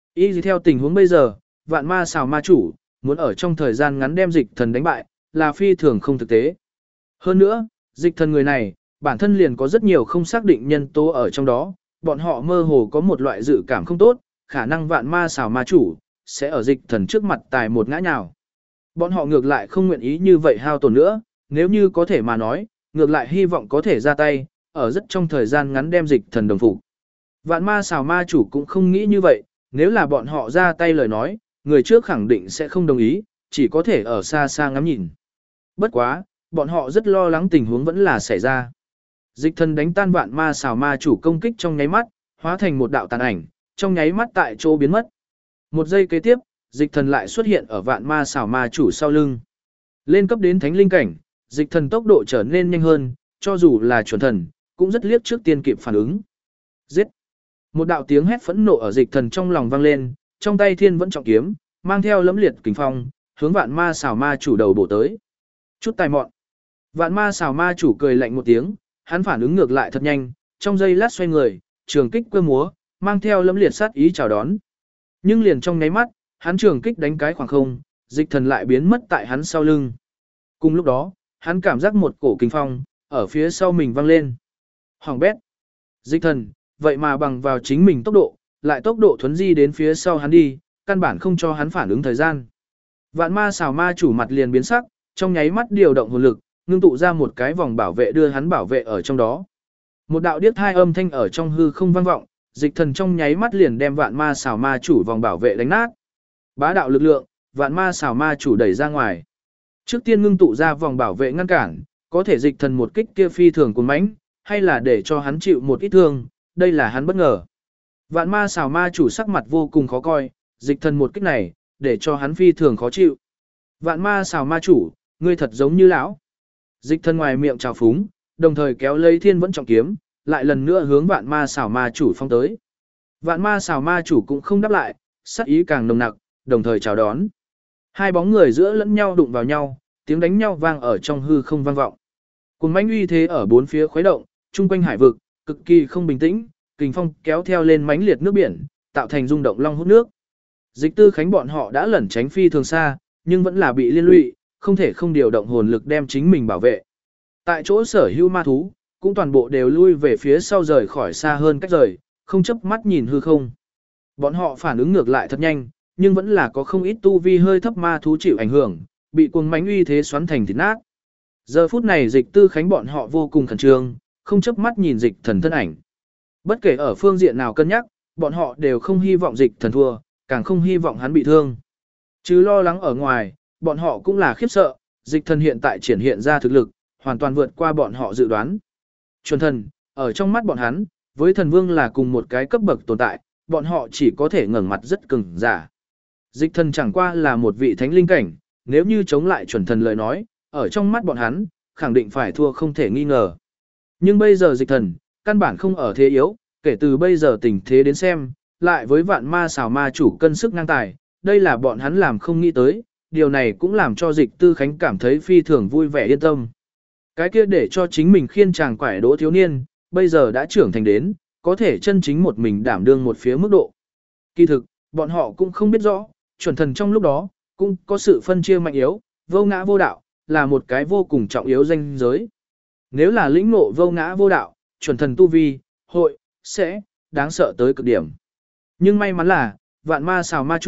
Y theo tình huống bây giờ, vạn ma xảo ma chủ, muốn ở trong thời gian ngắn đem dịch thần đánh bại, là phi thường không thực tế. Hơn nữa, dịch thần người này, bản thân liền có rất nhiều không xác định nhân tố ở trong đó, bọn họ mơ hồ có một loại dự cảm không tốt, khả năng vạn ma xảo ma chủ, sẽ ở dịch thần trước mặt tài một ngã nhào. Bọn họ ngược lại không nguyện ý như vậy hao tổn nữa, nếu như có thể mà nói, ngược lại hy vọng có thể ra tay, ở rất trong thời gian ngắn đem dịch thần đồng phục. Vạn ma xảo ma chủ cũng không nghĩ như vậy, nếu là bọn họ ra tay lời nói, người trước khẳng định sẽ không đồng ý, chỉ có thể ở xa xa ngắm nhìn. Bất quá, bọn họ rất lo lắng tình huống vẫn là xảy ra. Dịch thần đánh tan vạn ma xảo ma chủ công kích trong nháy mắt, hóa thành một đạo tàn ảnh, trong nháy mắt tại chỗ biến mất. Một giây kế tiếp, dịch thần lại xuất hiện ở vạn ma xảo ma chủ sau lưng. Lên cấp đến thánh linh cảnh, dịch thần tốc độ trở nên nhanh hơn, cho dù là chuẩn thần, cũng rất liếc trước tiên kịp phản ứng. Giết! Một đạo tiếng hét phẫn nộ ở dịch thần trong lòng vang lên, trong tay thiên vẫn trọng kiếm, mang theo lẫm liệt kình phong, hướng vạn ma xảo ma chủ đầu bổ tới. Chút tài mọn! Vạn ma xảo ma chủ cười lạnh một tiếng, hắn phản ứng ngược lại thật nhanh, trong giây lát xoay người, trường kích cơ múa, mang theo lẫm liệt sát ý chào đón. Nhưng liền trong nháy mắt, hắn trường kích đánh cái khoảng không, dịch thần lại biến mất tại hắn sau lưng. Cùng lúc đó, hắn cảm giác một cổ kinh phong, ở phía sau mình vang lên. Hoàng bét! Dịch thần, vậy mà bằng vào chính mình tốc độ, lại tốc độ thuấn di đến phía sau hắn đi, căn bản không cho hắn phản ứng thời gian. Vạn ma xảo ma chủ mặt liền biến sắc, trong nháy mắt điều động hồn lực, ngưng tụ ra một cái vòng bảo vệ đưa hắn bảo vệ ở trong đó. Một đạo điếc thai âm thanh ở trong hư không vang vọng, dịch thần trong nháy mắt liền đem vạn ma xảo ma chủ vòng bảo vệ đánh nát. Bá đạo lực lượng, vạn ma xảo ma chủ đẩy ra ngoài. Trước tiên ngưng tụ ra vòng bảo vệ ngăn cản, có thể dịch thần một kích kia phi thường cuốn mãnh, hay là để cho hắn chịu một ít thương, đây là hắn bất ngờ. Vạn ma xảo ma chủ sắc mặt vô cùng khó coi, dịch thần một kích này, để cho hắn phi thường khó chịu. Vạn ma xảo ma chủ, ngươi thật giống như lão. Dịch thần ngoài miệng trào phúng, đồng thời kéo lấy thiên vẫn trọng kiếm, lại lần nữa hướng vạn ma xảo ma chủ phong tới. Vạn ma xảo ma chủ cũng không đáp lại, sát ý càng nồng nặc, đồng thời chào đón. Hai bóng người giữa lẫn nhau đụng vào nhau, tiếng đánh nhau vang ở trong hư không vang vọng. Cùng mãnh uy thế ở bốn phía khuấy động, chung quanh hải vực, cực kỳ không bình tĩnh, kình phong kéo theo lên mãnh liệt nước biển, tạo thành rung động long hút nước. Dịch Tư Khánh bọn họ đã lẩn tránh phi thường xa, nhưng vẫn là bị liên lụy, không thể không điều động hồn lực đem chính mình bảo vệ. Tại chỗ sở hữu ma thú, cũng toàn bộ đều lui về phía sau rời khỏi xa hơn cách rời, không chớp mắt nhìn hư không. Bọn họ phản ứng ngược lại thật nhanh, nhưng vẫn là có không ít tu vi hơi thấp ma thú chịu ảnh hưởng, bị cuồng mãnh uy thế xoắn thành thịt nát. Giờ phút này Dịch Tư Khánh bọn họ vô cùng khẩn trương, không chớp mắt nhìn dịch thần thân ảnh. Bất kể ở phương diện nào cân nhắc, bọn họ đều không hy vọng dịch thần thua, càng không hy vọng hắn bị thương. Chứ lo lắng ở ngoài, bọn họ cũng là khiếp sợ, dịch thần hiện tại triển hiện ra thực lực, hoàn toàn vượt qua bọn họ dự đoán. Chuẩn thần, ở trong mắt bọn hắn, với thần vương là cùng một cái cấp bậc tồn tại, bọn họ chỉ có thể ngẩng mặt rất cứng giả. Dịch thần chẳng qua là một vị thánh linh cảnh, nếu như chống lại chuẩn thần lời nói, ở trong mắt bọn hắn, khẳng định phải thua không thể nghi ngờ. Nhưng bây giờ dịch thần, căn bản không ở thế yếu, kể từ bây giờ tình thế đến xem, lại với vạn ma xảo ma chủ cân sức ngang tài, đây là bọn hắn làm không nghĩ tới, điều này cũng làm cho Dịch Tư Khánh cảm thấy phi thường vui vẻ yên tâm. Cái kia để cho chính mình khiên chàng quải đỗ thiếu niên, bây giờ đã trưởng thành đến, có thể chân chính một mình đảm đương một phía mức độ. Kỳ thực, bọn họ cũng không biết rõ, chuẩn thần trong lúc đó, cũng có sự phân chia mạnh yếu, vô ngã vô đạo, là một cái vô cùng trọng yếu danh giới. Nếu là lĩnh ngộ vô ngã vô đạo, chuẩn thần tu vi, sẽ, đáng sợ tới cực điểm. Nhưng may mắn là, vạn ma xảo ma chủ,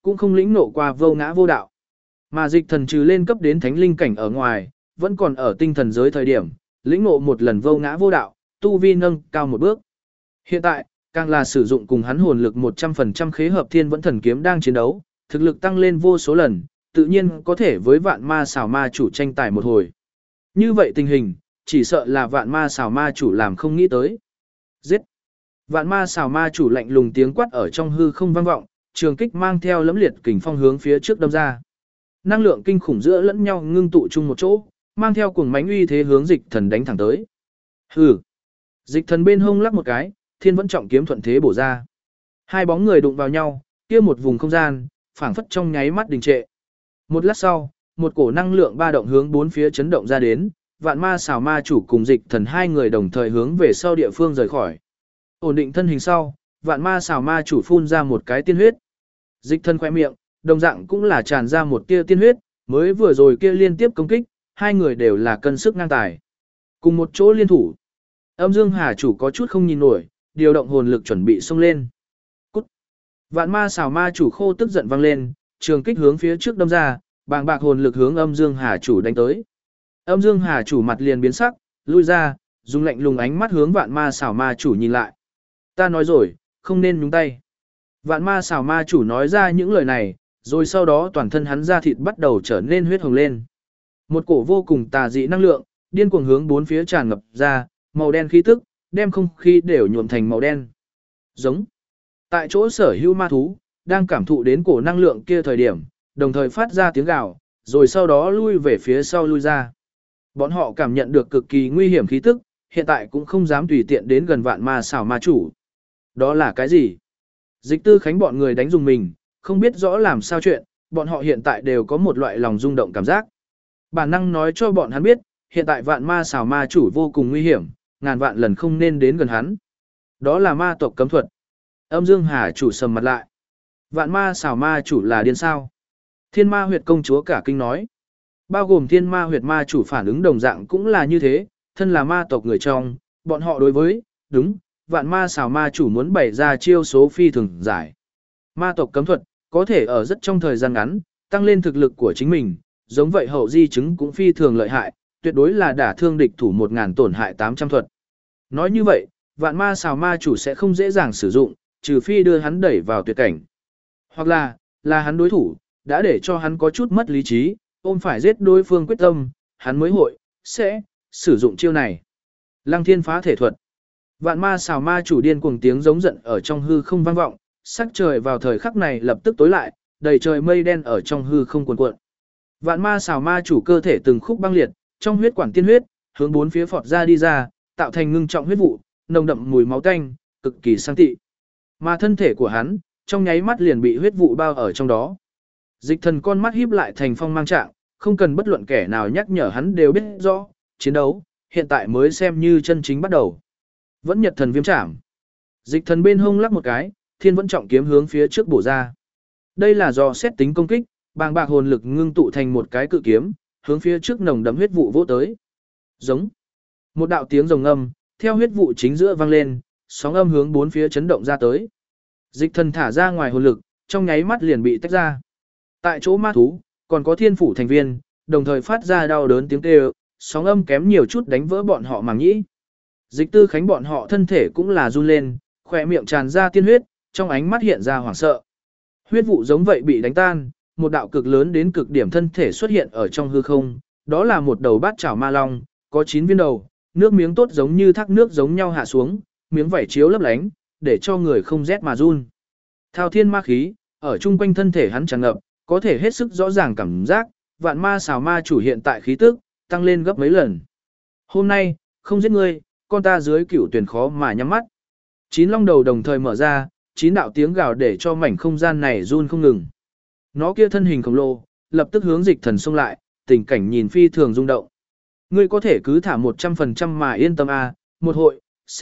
cũng không lĩnh ngộ qua vô ngã vô đạo. Mà dịch thần trừ lên cấp đến thánh linh cảnh ở ngoài, vẫn còn ở tinh thần giới thời điểm, lĩnh ngộ một lần vô ngã vô đạo, tu vi nâng cao một bước. Hiện tại, càng là sử dụng cùng hắn hồn lực 100% khế hợp thiên vẫn thần kiếm đang chiến đấu, thực lực tăng lên vô số lần, tự nhiên có thể với vạn ma xảo ma chủ tranh tài một hồi. Như vậy tình hình, chỉ sợ là vạn ma xảo ma chủ làm không nghĩ tới. Giết! Vạn ma xảo ma chủ lạnh lùng tiếng quát ở trong hư không vang vọng, trường kích mang theo lẫm liệt kình phong hướng phía trước đâm ra. Năng lượng kinh khủng giữa lẫn nhau ngưng tụ chung một chỗ, mang theo cuồng mãnh uy thế hướng dịch thần đánh thẳng tới. Hừ! Dịch thần bên hông lắc một cái, thiên vẫn trọng kiếm thuận thế bổ ra. Hai bóng người đụng vào nhau, kia một vùng không gian, phảng phất trong nháy mắt đình trệ. Một lát sau, một cổ năng lượng ba động hướng bốn phía chấn động ra đến, vạn ma xảo ma chủ cùng dịch thần hai người đồng thời hướng về sau địa phương rời khỏi. Ổn định thân hình sau, vạn ma xảo ma chủ phun ra một cái tiên huyết. Dịch thần khỏe miệng, đồng dạng cũng là tràn ra một tia tiên huyết, mới vừa rồi kia liên tiếp công kích, hai người đều là cân sức ngang tài. Cùng một chỗ liên thủ. Âm Dương Hà chủ có chút không nhìn nổi, điều động hồn lực chuẩn bị xông lên. Cút. Vạn ma xảo ma chủ khô tức giận vang lên, trường kích hướng phía trước đâm ra, bàng bạc hồn lực hướng Âm Dương Hà chủ đánh tới. Âm Dương Hà chủ mặt liền biến sắc, lui ra, dùng lạnh lùng ánh mắt hướng vạn ma xảo ma chủ nhìn lại. Ta nói rồi, không nên nhúng tay. Vạn ma xảo ma chủ nói ra những lời này, rồi sau đó toàn thân hắn da thịt bắt đầu trở nên huyết hồng lên. Một cổ vô cùng tà dị năng lượng, điên cuồng hướng bốn phía tràn ngập ra, màu đen khí tức, đem không khí đều nhuộm thành màu đen. Giống. Tại chỗ sở hữu ma thú, đang cảm thụ đến cổ năng lượng kia thời điểm, đồng thời phát ra tiếng gào, rồi sau đó lui về phía sau lui ra. Bọn họ cảm nhận được cực kỳ nguy hiểm khí tức, hiện tại cũng không dám tùy tiện đến gần vạn ma xảo ma chủ. Đó là cái gì? Dịch Tư Khánh bọn người đánh dùng mình, không biết rõ làm sao chuyện, bọn họ hiện tại đều có một loại lòng rung động cảm giác. Bản năng nói cho bọn hắn biết, hiện tại vạn ma xảo ma chủ vô cùng nguy hiểm, ngàn vạn lần không nên đến gần hắn. Đó là ma tộc cấm thuật. Âm Dương Hà chủ sầm mặt lại. Vạn ma xảo ma chủ là điên sao? Thiên ma huyệt công chúa cả kinh nói. Bao gồm thiên ma huyệt ma chủ phản ứng đồng dạng cũng là như thế, thân là ma tộc người trong, bọn họ đối với, đúng, vạn ma xảo ma chủ muốn bày ra chiêu số phi thường giải. Ma tộc cấm thuật, có thể ở rất trong thời gian ngắn, tăng lên thực lực của chính mình, giống vậy hậu di chứng cũng phi thường lợi hại, tuyệt đối là đả thương địch thủ 1000 tổn hại 800 thuật. Nói như vậy, vạn ma xảo ma chủ sẽ không dễ dàng sử dụng, trừ phi đưa hắn đẩy vào tuyệt cảnh. Hoặc là hắn đối thủ, đã để cho hắn có chút mất lý trí, ôm phải giết đối phương quyết tâm, hắn mới sẽ sử dụng chiêu này. Lăng thiên phá thể thuật. Vạn ma xảo ma chủ điên cuồng tiếng giống giận ở trong hư không vang vọng, sắc trời vào thời khắc này lập tức tối lại, đầy trời mây đen ở trong hư không cuồn cuộn. Vạn ma xảo ma chủ cơ thể từng khúc băng liệt, trong huyết quản tiên huyết, hướng bốn phía phọt ra đi ra, tạo thành ngưng trọng huyết vụ, nồng đậm mùi máu tanh, cực kỳ sang tị. Mà thân thể của hắn, trong nháy mắt liền bị huyết vụ bao ở trong đó. Dịch thần con mắt híp lại thành phong mang trạng, không cần bất luận kẻ nào nhắc nhở hắn đều biết rõ, chiến đấu, hiện tại mới xem như chân chính bắt đầu. Vẫn nhật thần viêm trảm. Dịch thần bên hông lắc một cái, thiên vẫn trọng kiếm hướng phía trước bổ ra. Đây là do xét tính công kích, bàng bạc hồn lực ngưng tụ thành một cái cự kiếm, hướng phía trước nồng đậm huyết vụ vỗ tới. Giống. Một đạo tiếng rồng âm, theo huyết vụ chính giữa vang lên, sóng âm hướng bốn phía chấn động ra tới. Dịch thần thả ra ngoài hồn lực, trong nháy mắt liền bị tách ra. Tại chỗ ma thú, còn có thiên phủ thành viên, đồng thời phát ra đau đớn tiếng kêu, sóng âm kém nhiều chút đánh vỡ bọn họ màng nhĩ. Dịch Tư Khánh bọn họ thân thể cũng là run lên, khỏe miệng tràn ra tiên huyết, trong ánh mắt hiện ra hoảng sợ. Huyết vụ giống vậy bị đánh tan, một đạo cực lớn đến cực điểm thân thể xuất hiện ở trong hư không, đó là một đầu bát chảo ma long, có 9 viên đầu, nước miếng tốt giống như thác nước giống nhau hạ xuống, miếng vảy chiếu lấp lánh, để cho người không rét mà run. Thao thiên ma khí, ở chung quanh thân thể hắn tràn ngập, có thể hết sức rõ ràng cảm giác, vạn ma xảo ma chủ hiện tại khí tức, tăng lên gấp mấy lần. Hôm nay, không giết ngươi, con ta dưới cửu tuyển khó mà nhắm mắt. 9 long đầu đồng thời mở ra, 9 đạo tiếng gào để cho mảnh không gian này run không ngừng. Nó kia thân hình khổng lồ, lập tức hướng dịch thần xông lại, tình cảnh nhìn phi thường rung động. Ngươi có thể cứ thả 100% mà yên tâm a, một hội,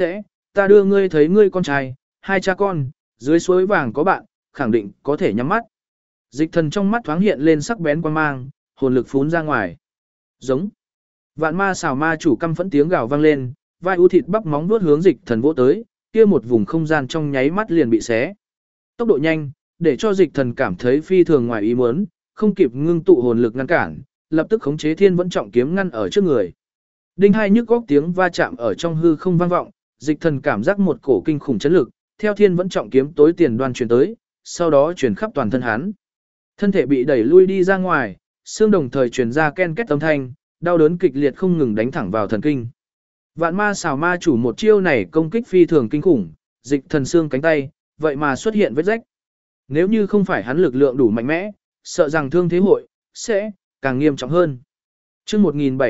ta đưa ngươi thấy ngươi con trai, 2 cha con, dưới suối vàng có bạn, khẳng định có thể nhắm mắt. Dịch thần trong mắt thoáng hiện lên sắc bén quan mang, hồn lực phún ra ngoài. Giống. Vạn ma xảo ma chủ căm phẫn tiếng gào vang lên, vai ú thịt bắp móng vuốt hướng dịch thần vỗ tới, kia một vùng không gian trong nháy mắt liền bị xé. Tốc độ nhanh, để cho dịch thần cảm thấy phi thường ngoài ý muốn, không kịp ngưng tụ hồn lực ngăn cản, lập tức khống chế thiên vẫn trọng kiếm ngăn ở trước người. Đinh hai nhức góc tiếng va chạm ở trong hư không vang vọng, dịch thần cảm giác một cổ kinh khủng chấn lực, theo thiên vẫn trọng kiếm tối tiền đoan truyền tới, sau đó truyền khắp toàn thân hắn. Thân thể bị đẩy lui đi ra ngoài, xương đồng thời truyền ra ken két âm thanh, đau đớn kịch liệt không ngừng đánh thẳng vào thần kinh. Vạn ma xào ma chủ một chiêu này công kích phi thường kinh khủng, dịch thần xương cánh tay, vậy mà xuất hiện vết rách. Nếu như không phải hắn lực lượng đủ mạnh mẽ, sợ rằng thương thế hội sẽ càng nghiêm trọng hơn. Chương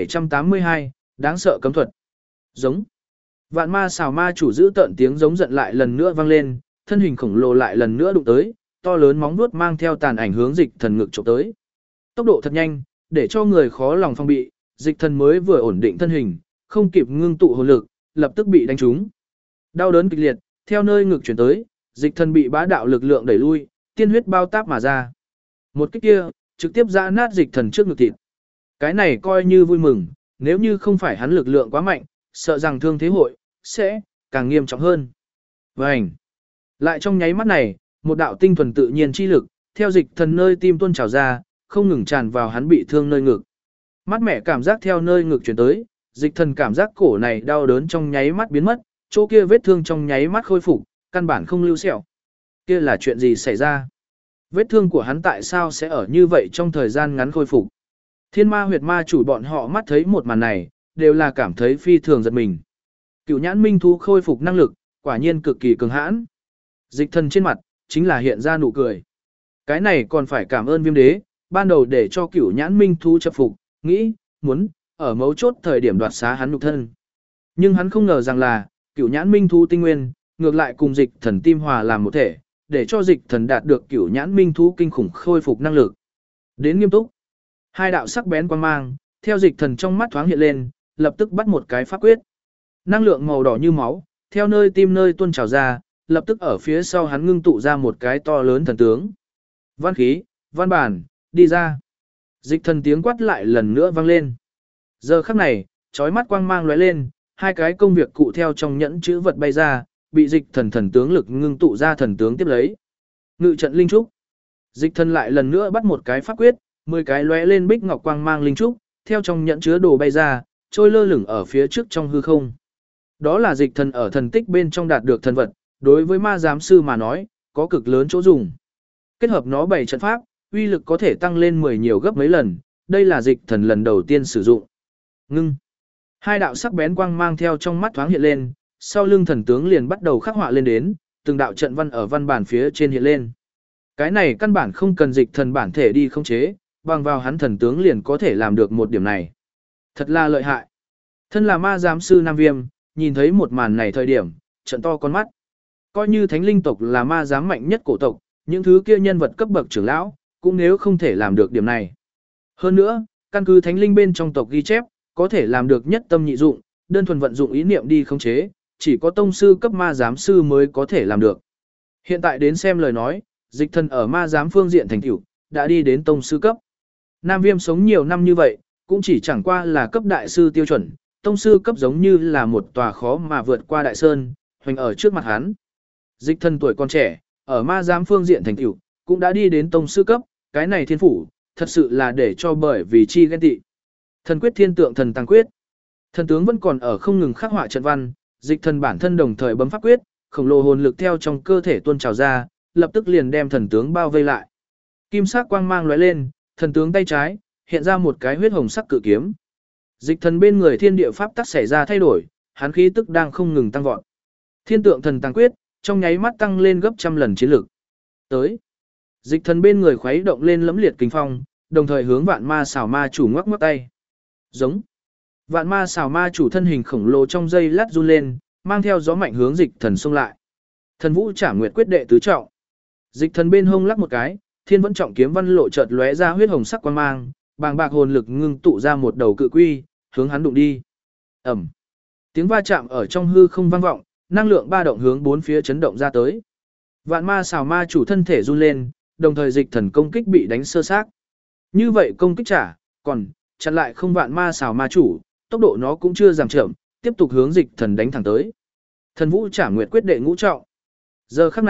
1782, đáng sợ cấm thuật. Giống. Vạn ma xào ma chủ giữ tận tiếng giống giận lại lần nữa vang lên, thân hình khổng lồ lại lần nữa đụng tới, to lớn móng vuốt mang theo tàn ảnh hướng dịch thần ngực chụp tới. Tốc độ thật nhanh, để cho người khó lòng phòng bị, dịch thần mới vừa ổn định thân hình, không kịp ngưng tụ hồn lực, lập tức bị đánh trúng. Đau đớn kịch liệt, theo nơi ngực chuyển tới, dịch thần bị bá đạo lực lượng đẩy lui, tiên huyết bao táp mà ra. Một kích kia, trực tiếp giã nát dịch thần trước ngực thịt. Cái này coi như vui mừng, nếu như không phải hắn lực lượng quá mạnh, sợ rằng thương thế hội sẽ càng nghiêm trọng hơn. Vành. Lại trong nháy mắt này, một đạo tinh thuần tự nhiên chi lực, theo dịch thần nơi tim tuôn trào ra, không ngừng tràn vào hắn bị thương nơi ngực. Mát mẻ cảm giác theo nơi ngực chuyển tới, dịch thần cảm giác cổ này đau đớn trong nháy mắt biến mất, chỗ kia vết thương trong nháy mắt khôi phục, căn bản không lưu sẹo. Kia là chuyện gì xảy ra? Vết thương của hắn tại sao sẽ ở như vậy trong thời gian ngắn khôi phục? Thiên ma huyệt ma chủ bọn họ mắt thấy một màn này, đều là cảm thấy phi thường giật mình. Cửu nhãn minh thú khôi phục năng lực, quả nhiên cực kỳ cường hãn. Dịch thần trên mặt, chính là hiện ra nụ cười. Cái này còn phải cảm ơn viêm đế, ban đầu để cho cửu nhãn minh thú chập phục, nghĩ, muốn, ở mấu chốt thời điểm đoạt xá hắn nhục thân. Nhưng hắn không ngờ rằng là, cửu nhãn minh thú tinh nguyên, ngược lại cùng dịch thần tim hòa làm một thể, để cho dịch thần đạt được cửu nhãn minh thú kinh khủng khôi phục năng lực. Đến nghiêm túc, hai đạo sắc bén quang mang, theo dịch thần trong mắt thoáng hiện lên, lập tức bắt một cái pháp quyết. Năng lượng màu đỏ như máu, theo nơi tim nơi tuôn trào ra, lập tức ở phía sau hắn ngưng tụ ra một cái to lớn thần tướng. Văn khí, văn bản, đi ra. Dịch thần tiếng quát lại lần nữa vang lên. Giờ khắc này, chói mắt quang mang lóe lên, hai cái công việc cụ theo trong nhẫn chữ vật bay ra, bị dịch thần thần tướng lực ngưng tụ ra thần tướng tiếp lấy. Ngự trận linh trúc. Dịch thần lại lần nữa bắt một cái pháp quyết, 10 cái lóe lên bích ngọc quang mang linh trúc, theo trong nhẫn chứa đồ bay ra, trôi lơ lửng ở phía trước trong hư không. Đó là dịch thần ở thần tích bên trong đạt được thần vật, đối với ma giám sư mà nói, có cực lớn chỗ dùng. Kết hợp nó 7 trận pháp, uy lực có thể tăng lên 10 nhiều gấp mấy lần, đây là dịch thần lần đầu tiên sử dụng. Ngưng. Hai đạo sắc bén quang mang theo trong mắt thoáng hiện lên, sau lưng thần tướng liền bắt đầu khắc họa lên đến, từng đạo trận văn ở văn bản phía trên hiện lên. Cái này căn bản không cần dịch thần bản thể đi khống chế, bằng vào hắn thần tướng liền có thể làm được một điểm này. Thật là lợi hại. Thân là ma giám sư Nam Viêm, nhìn thấy một màn này thời điểm, trận to con mắt. Coi như thánh linh tộc là ma giám mạnh nhất cổ tộc, những thứ kia nhân vật cấp bậc trưởng lão, cũng nếu không thể làm được điểm này. Hơn nữa, căn cứ thánh linh bên trong tộc ghi chép, có thể làm được nhất tâm nhị dụng, đơn thuần vận dụng ý niệm đi khống chế, chỉ có tông sư cấp ma giám sư mới có thể làm được. Hiện tại đến xem lời nói, dịch thần ở ma giám phương diện thành tựu đã đi đến tông sư cấp. Nam Viêm sống nhiều năm như vậy, cũng chỉ chẳng qua là cấp đại sư tiêu chuẩn, tông sư cấp giống như là một tòa khó mà vượt qua đại sơn, hoành ở trước mặt hắn. Dịch thần tuổi còn trẻ, ở ma giám phương diện thành tựu cũng đã đi đến tông sư cấp, cái này thiên phủ, thật sự là để cho bởi vì chi ghen tị. Thần quyết thiên tượng thần tăng quyết. Thần tướng vẫn còn ở không ngừng khắc họa trận văn, dịch thần bản thân đồng thời bấm pháp quyết, khổng lồ hồn lực theo trong cơ thể tuôn trào ra, lập tức liền đem thần tướng bao vây lại. Kim sắc quang mang lóe lên, thần tướng tay trái hiện ra một cái huyết hồng sắc cự kiếm. Dịch thần bên người thiên địa pháp tắc xảy ra thay đổi, hắn khí tức đang không ngừng tăng vọt. Thiên tượng thần tăng quyết, trong nháy mắt tăng lên gấp trăm lần chiến lực. Tới. Dịch thần bên người khuấy động lên lẫm liệt kinh phong, đồng thời hướng vạn ma xảo ma chủ ngoắc ngoắc tay. Giống. Vạn ma xảo ma chủ thân hình khổng lồ trong dây lát run lên, mang theo gió mạnh hướng dịch thần xông lại. Thần vũ trả nguyệt quyết đệ tứ trọng. Dịch thần bên hông lắc một cái, thiên vẫn trọng kiếm văn lộ chợt lóe ra huyết hồng sắc quang mang, bàng bạc hồn lực ngưng tụ ra một đầu cự quy, hướng hắn đụng đi. Ầm. Tiếng va chạm ở trong hư không vang vọng, năng lượng ba động hướng bốn phía chấn động ra tới. Vạn ma xảo ma chủ thân thể run lên, đồng thời dịch thần công kích bị đánh sơ xác. Như vậy công kích trả, còn chặn lại không vạn ma xảo ma chủ, tốc độ nó cũng chưa giảm chậm, tiếp tục hướng dịch thần đánh thẳng tới. Thần vũ trả nguyệt quyết đệ ngũ trọng. Giờ khắc này,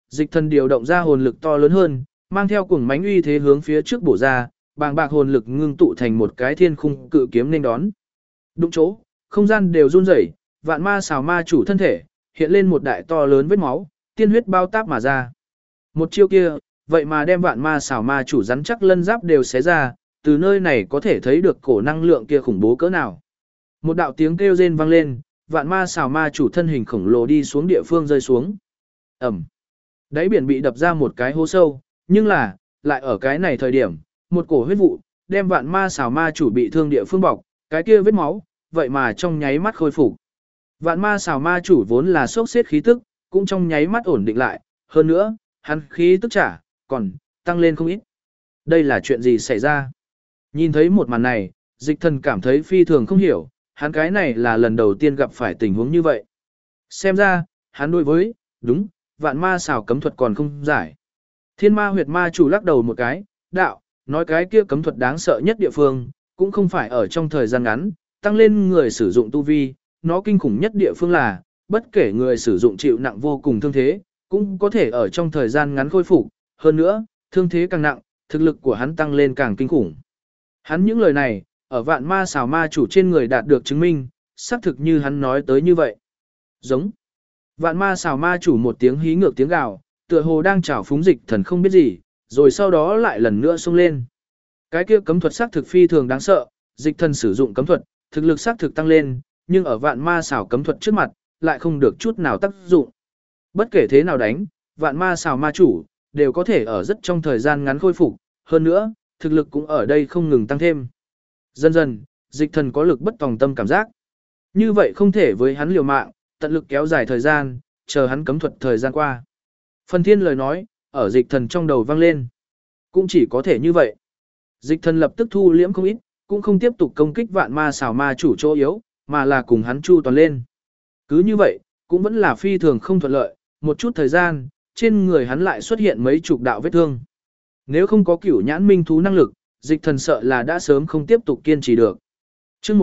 dịch thần điều động ra hồn lực to lớn hơn, mang theo cuồng mãnh uy thế hướng phía trước bổ ra, bàng bạc hồn lực ngưng tụ thành một cái thiên khung cự kiếm nên đón. Đụng chỗ, không gian đều run rẩy, vạn ma xào ma chủ thân thể, hiện lên một đại to lớn vết máu, tiên huyết bao táp mà ra. Một chiêu kia, vậy mà đem vạn ma xào ma chủ rắn chắc lân giáp đều xé ra, từ nơi này có thể thấy được cổ năng lượng kia khủng bố cỡ nào. Một đạo tiếng kêu rên vang lên, vạn ma xào ma chủ thân hình khổng lồ đi xuống địa phương rơi xuống. Ẩm. Đáy biển bị đập ra một cái hố sâu, nhưng là, lại ở cái này thời điểm, một cổ huyết vụ, đem vạn ma xào ma chủ bị thương địa phương bọc, cái kia vết máu, vậy mà trong nháy mắt khôi phục. Vạn ma xào ma chủ vốn là sốc xếp khí tức, cũng trong nháy mắt ổn định lại, hơn nữa, hắn khí tức trả, còn, tăng lên không ít. Đây là chuyện gì xảy ra? Nhìn thấy một màn này, dịch thần cảm thấy phi thường không hiểu, hắn cái này là lần đầu tiên gặp phải tình huống như vậy. Xem ra, hắn đối với, đúng, vạn ma xào cấm thuật còn không giải. Thiên ma huyệt ma chủ lắc đầu một cái, đạo, nói cái kia cấm thuật đáng sợ nhất địa phương, cũng không phải ở trong thời gian ngắn, tăng lên người sử dụng tu vi, nó kinh khủng nhất địa phương là, bất kể người sử dụng chịu nặng vô cùng thương thế, cũng có thể ở trong thời gian ngắn khôi phục, hơn nữa, thương thế càng nặng, thực lực của hắn tăng lên càng kinh khủng. Hắn những lời này, ở vạn ma xào ma chủ trên người đạt được chứng minh, xác thực như hắn nói tới như vậy. Giống. Vạn ma xào ma chủ một tiếng hí ngược tiếng gào, tựa hồ đang chảo phúng dịch thần không biết gì, rồi sau đó lại lần nữa xông lên. Cái kia cấm thuật xác thực phi thường đáng sợ, dịch thần sử dụng cấm thuật, thực lực xác thực tăng lên, nhưng ở vạn ma xảo cấm thuật trước mặt, lại không được chút nào tác dụng. Bất kể thế nào đánh, vạn ma xảo ma chủ, đều có thể ở rất trong thời gian ngắn khôi phục, hơn nữa, thực lực cũng ở đây không ngừng tăng thêm. Dần dần, dịch thần có lực bất tòng tâm cảm giác. Như vậy không thể với hắn liều mạng, tận lực kéo dài thời gian, chờ hắn cấm thuật thời gian qua. Phần thiên lời nói, ở dịch thần trong đầu vang lên. Cũng chỉ có thể như vậy. Dịch thần lập tức thu liễm không ít, cũng không tiếp tục công kích vạn ma xảo ma chủ chỗ yếu, mà là cùng hắn chu toàn lên. Cứ như vậy, cũng vẫn là phi thường không thuận lợi, một chút thời gian, trên người hắn lại xuất hiện mấy chục đạo vết thương. Nếu không có cửu nhãn minh thú năng lực, dịch thần sợ là đã sớm không tiếp tục kiên trì được. Chương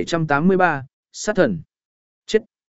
1783, sát thần. Chết.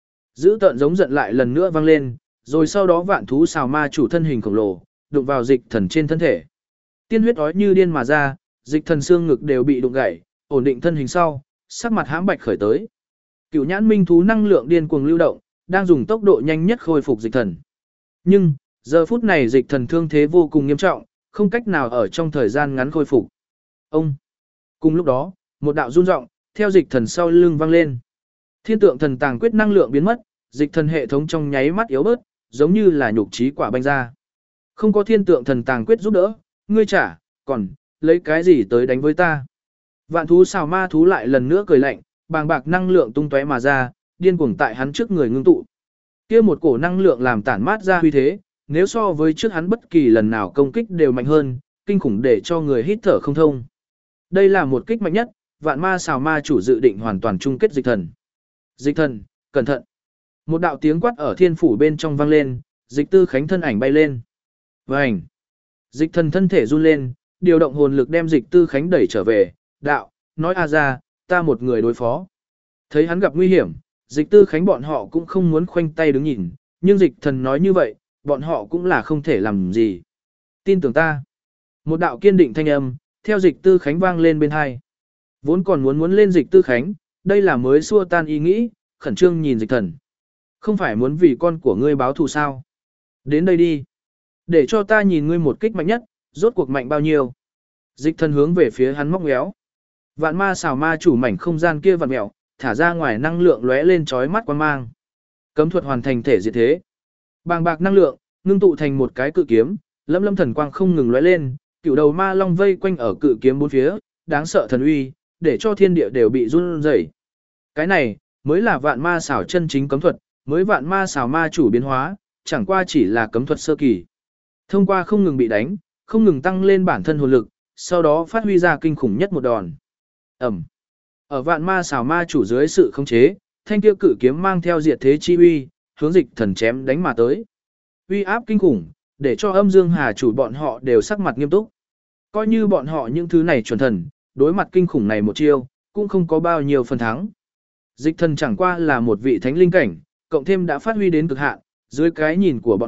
Dữ tợn giống giận lại lần nữa vang lên, rồi sau đó vạn thú xào ma chủ thân hình khổng lồ, đụng vào dịch thần trên thân thể. Tiên huyết ói như điên mà ra, dịch thần xương ngực đều bị đụng gãy, ổn định thân hình sau, sắc mặt hãm bạch khởi tới. Cửu nhãn minh thú năng lượng điên cuồng lưu động, đang dùng tốc độ nhanh nhất khôi phục dịch thần. Nhưng, giờ phút này dịch thần thương thế vô cùng nghiêm trọng, không cách nào ở trong thời gian ngắn khôi phục. Ông. Cùng lúc đó, một đạo run rộng, theo dịch thần sau lưng vang lên. Thiên tượng thần tàng quyết năng lượng biến mất, dịch thần hệ thống trong nháy mắt yếu bớt, giống như là nhục trí quả banh ra. Không có thiên tượng thần tàng quyết giúp đỡ, ngươi trả, còn, lấy cái gì tới đánh với ta? Vạn thú xào ma thú lại lần nữa cười lạnh, bàng bạc năng lượng tung tóe mà ra, điên cuồng tại hắn trước người ngưng tụ. Kia một cổ năng lượng làm tản mát ra huy thế, nếu so với trước hắn bất kỳ lần nào công kích đều mạnh hơn, kinh khủng để cho người hít thở không thông. Đây là một kích mạnh nhất, vạn ma xào ma chủ dự định hoàn toàn chung kết dịch thần. Dịch thần, cẩn thận. Một đạo tiếng quát ở thiên phủ bên trong vang lên, dịch tư khánh thân ảnh bay lên. Vành. Dịch thần thân thể run lên, điều động hồn lực đem dịch tư khánh đẩy trở về, đạo, nói a ra, ta một người đối phó. Thấy hắn gặp nguy hiểm, dịch tư khánh bọn họ cũng không muốn khoanh tay đứng nhìn, nhưng dịch thần nói như vậy, bọn họ cũng là không thể làm gì. Tin tưởng ta. Một đạo kiên định thanh âm, theo dịch tư khánh vang lên bên hai. Vốn còn muốn lên dịch tư khánh, đây là mới xua tan ý nghĩ, khẩn trương nhìn dịch thần. Không phải muốn vì con của ngươi báo thù sao? Đến đây đi. Để cho ta nhìn ngươi một kích mạnh nhất, rốt cuộc mạnh bao nhiêu. Dịch thần hướng về phía hắn móc méo. Vạn ma xào ma chủ mảnh không gian kia vặn mẹo, thả ra ngoài năng lượng lóe lên chói mắt quan mang. Cấm thuật hoàn thành thể diệt thế. Bàng bạc năng lượng, ngưng tụ thành một cái cự kiếm, lâm lâm thần quang không ngừng lóe lên, cửu đầu ma long vây quanh ở cự kiếm bốn phía, đáng sợ thần uy, để cho thiên địa đều bị run rẩy. Cái này, mới là vạn ma xảo chân chính cấm thuật, mới vạn ma xảo ma chủ biến hóa, chẳng qua chỉ là cấm thuật sơ kỳ. Thông qua không ngừng bị đánh, không ngừng tăng lên bản thân hồn lực, sau đó phát huy ra kinh khủng nhất một đòn. Ẩm. Ở vạn ma xảo ma chủ dưới sự khống chế, thanh kia cự kiếm mang theo diệt thế chi uy, hướng dịch thần chém đánh mà tới. Uy áp kinh khủng, để cho âm dương hà chủ bọn họ đều sắc mặt nghiêm túc. Coi như bọn họ những thứ này chuẩn thần, đối mặt kinh khủng này một chiêu, cũng không có bao nhiêu phần thắng. Dịch thần chẳng qua là một vị thánh linh cảnh, cộng thêm đã phát huy đến cực hạn, dưới cái nhìn của bọn họ,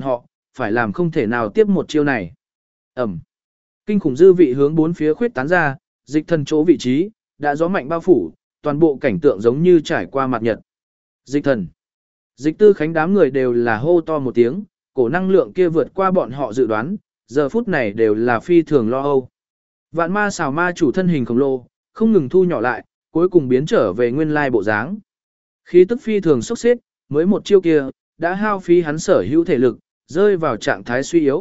phải làm không thể nào tiếp một chiêu này. Ẩm. Kinh khủng dư vị hướng bốn phía khuyết tán ra, dịch thần chỗ vị trí, đã gió mạnh bao phủ, toàn bộ cảnh tượng giống như trải qua mặt nhật. Dịch thần. Dịch tư khánh đám người đều là hô to một tiếng, cổ năng lượng kia vượt qua bọn họ dự đoán, giờ phút này đều là phi thường lo âu. Vạn ma xào ma chủ thân hình khổng lồ, không ngừng thu nhỏ lại, cuối cùng biến trở về nguyên lai bộ dáng. Khí tức phi thường sốc xếp, mới một chiêu kia, đã hao phí hắn sở hữu thể lực, rơi vào trạng thái suy yếu.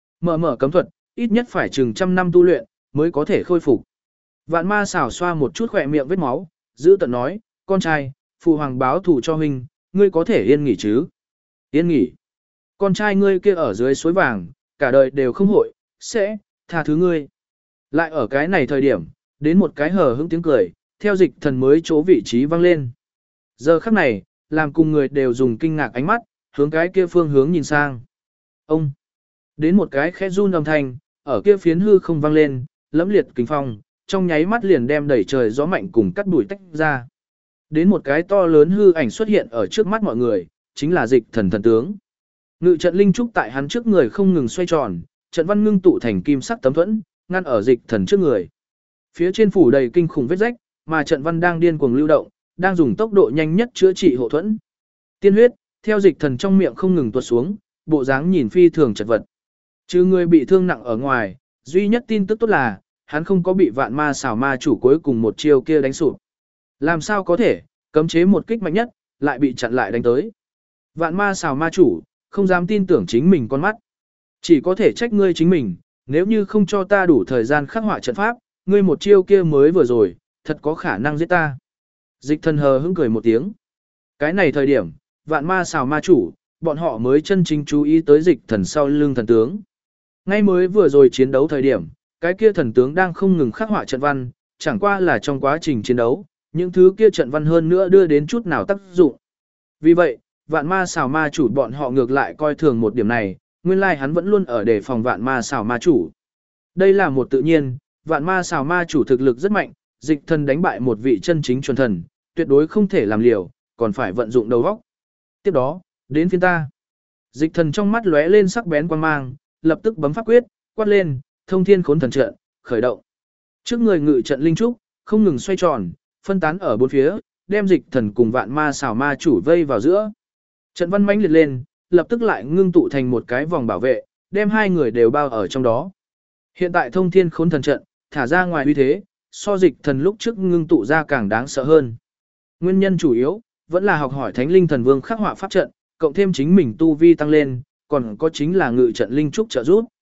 Mở cấm thuật, ít nhất phải chừng trăm năm tu luyện, mới có thể khôi phục. Vạn ma xảo xoa một chút khỏe miệng vết máu, giữ tận nói, con trai, phụ hoàng báo thù cho huynh, ngươi có thể yên nghỉ chứ? Yên nghỉ. Con trai ngươi kia ở dưới suối vàng, cả đời đều không hội, sẽ, tha thứ ngươi. Lại ở cái này thời điểm, đến một cái hờ hững tiếng cười, theo dịch thần mới chỗ vị trí vang lên. Giờ khắc này, làm cùng người đều dùng kinh ngạc ánh mắt, hướng cái kia phương hướng nhìn sang. Ông! Đến một cái khẽ run âm thanh, ở kia phiến hư không vang lên, lẫm liệt kinh phong, trong nháy mắt liền đem đẩy trời gió mạnh cùng cắt đuổi tách ra. Đến một cái to lớn hư ảnh xuất hiện ở trước mắt mọi người, chính là dịch thần thần tướng. Ngự trận linh trúc tại hắn trước người không ngừng xoay tròn, trận văn ngưng tụ thành kim sắc tấm thuẫn, ngăn ở dịch thần trước người. Phía trên phủ đầy kinh khủng vết rách, mà trận văn đang điên cuồng lưu động, đang dùng tốc độ nhanh nhất chữa trị hộ thuẫn. Tiên huyết, theo dịch thần trong miệng không ngừng tuột xuống, bộ dáng nhìn phi thường chật vật. Trừ người bị thương nặng ở ngoài, duy nhất tin tức tốt là, hắn không có bị vạn ma xảo ma chủ cuối cùng một chiêu kia đánh sụp. Làm sao có thể, cấm chế một kích mạnh nhất, lại bị chặn lại đánh tới. Vạn ma xảo ma chủ, không dám tin tưởng chính mình con mắt. Chỉ có thể trách ngươi chính mình, nếu như không cho ta đủ thời gian khắc họa trận pháp, ngươi một chiêu kia mới vừa rồi, thật có khả năng giết ta. Dịch thần hờ hững cười một tiếng. Cái này thời điểm, vạn ma xảo ma chủ, bọn họ mới chân chính chú ý tới dịch thần sau lưng thần tướng. Ngay mới vừa rồi chiến đấu thời điểm, cái kia thần tướng đang không ngừng khắc họa trận văn, chẳng qua là trong quá trình chiến đấu, những thứ kia trận văn hơn nữa đưa đến chút nào tác dụng. Vì vậy, vạn ma xảo ma chủ bọn họ ngược lại coi thường một điểm này, nguyên lai hắn vẫn luôn ở đề phòng vạn ma xảo ma chủ. Đây là một tự nhiên, vạn ma xảo ma chủ thực lực rất mạnh, dịch thần đánh bại một vị chân chính chuẩn thần, tuyệt đối không thể làm liều, còn phải vận dụng đầu óc. Tiếp đó, đến phiên ta. Dịch thần trong mắt lóe lên sắc bén quang mang, lập tức bấm pháp quyết, quát lên, thông thiên khốn thần trận, khởi động. Trước người ngự trận linh trúc, không ngừng xoay tròn, phân tán ở bốn phía, đem dịch thần cùng vạn ma xảo ma chủ vây vào giữa. Trận văn mãnh liệt lên, lập tức lại ngưng tụ thành một cái vòng bảo vệ, đem hai người đều bao ở trong đó. Hiện tại thông thiên khốn thần trận, thả ra ngoài uy thế, so dịch thần lúc trước ngưng tụ ra càng đáng sợ hơn. Nguyên nhân chủ yếu, vẫn là học hỏi thánh linh thần vương khắc họa pháp trận, cộng thêm chính mình tu vi tăng lên, còn có chính là ngự trận linh trúc trợ giúp.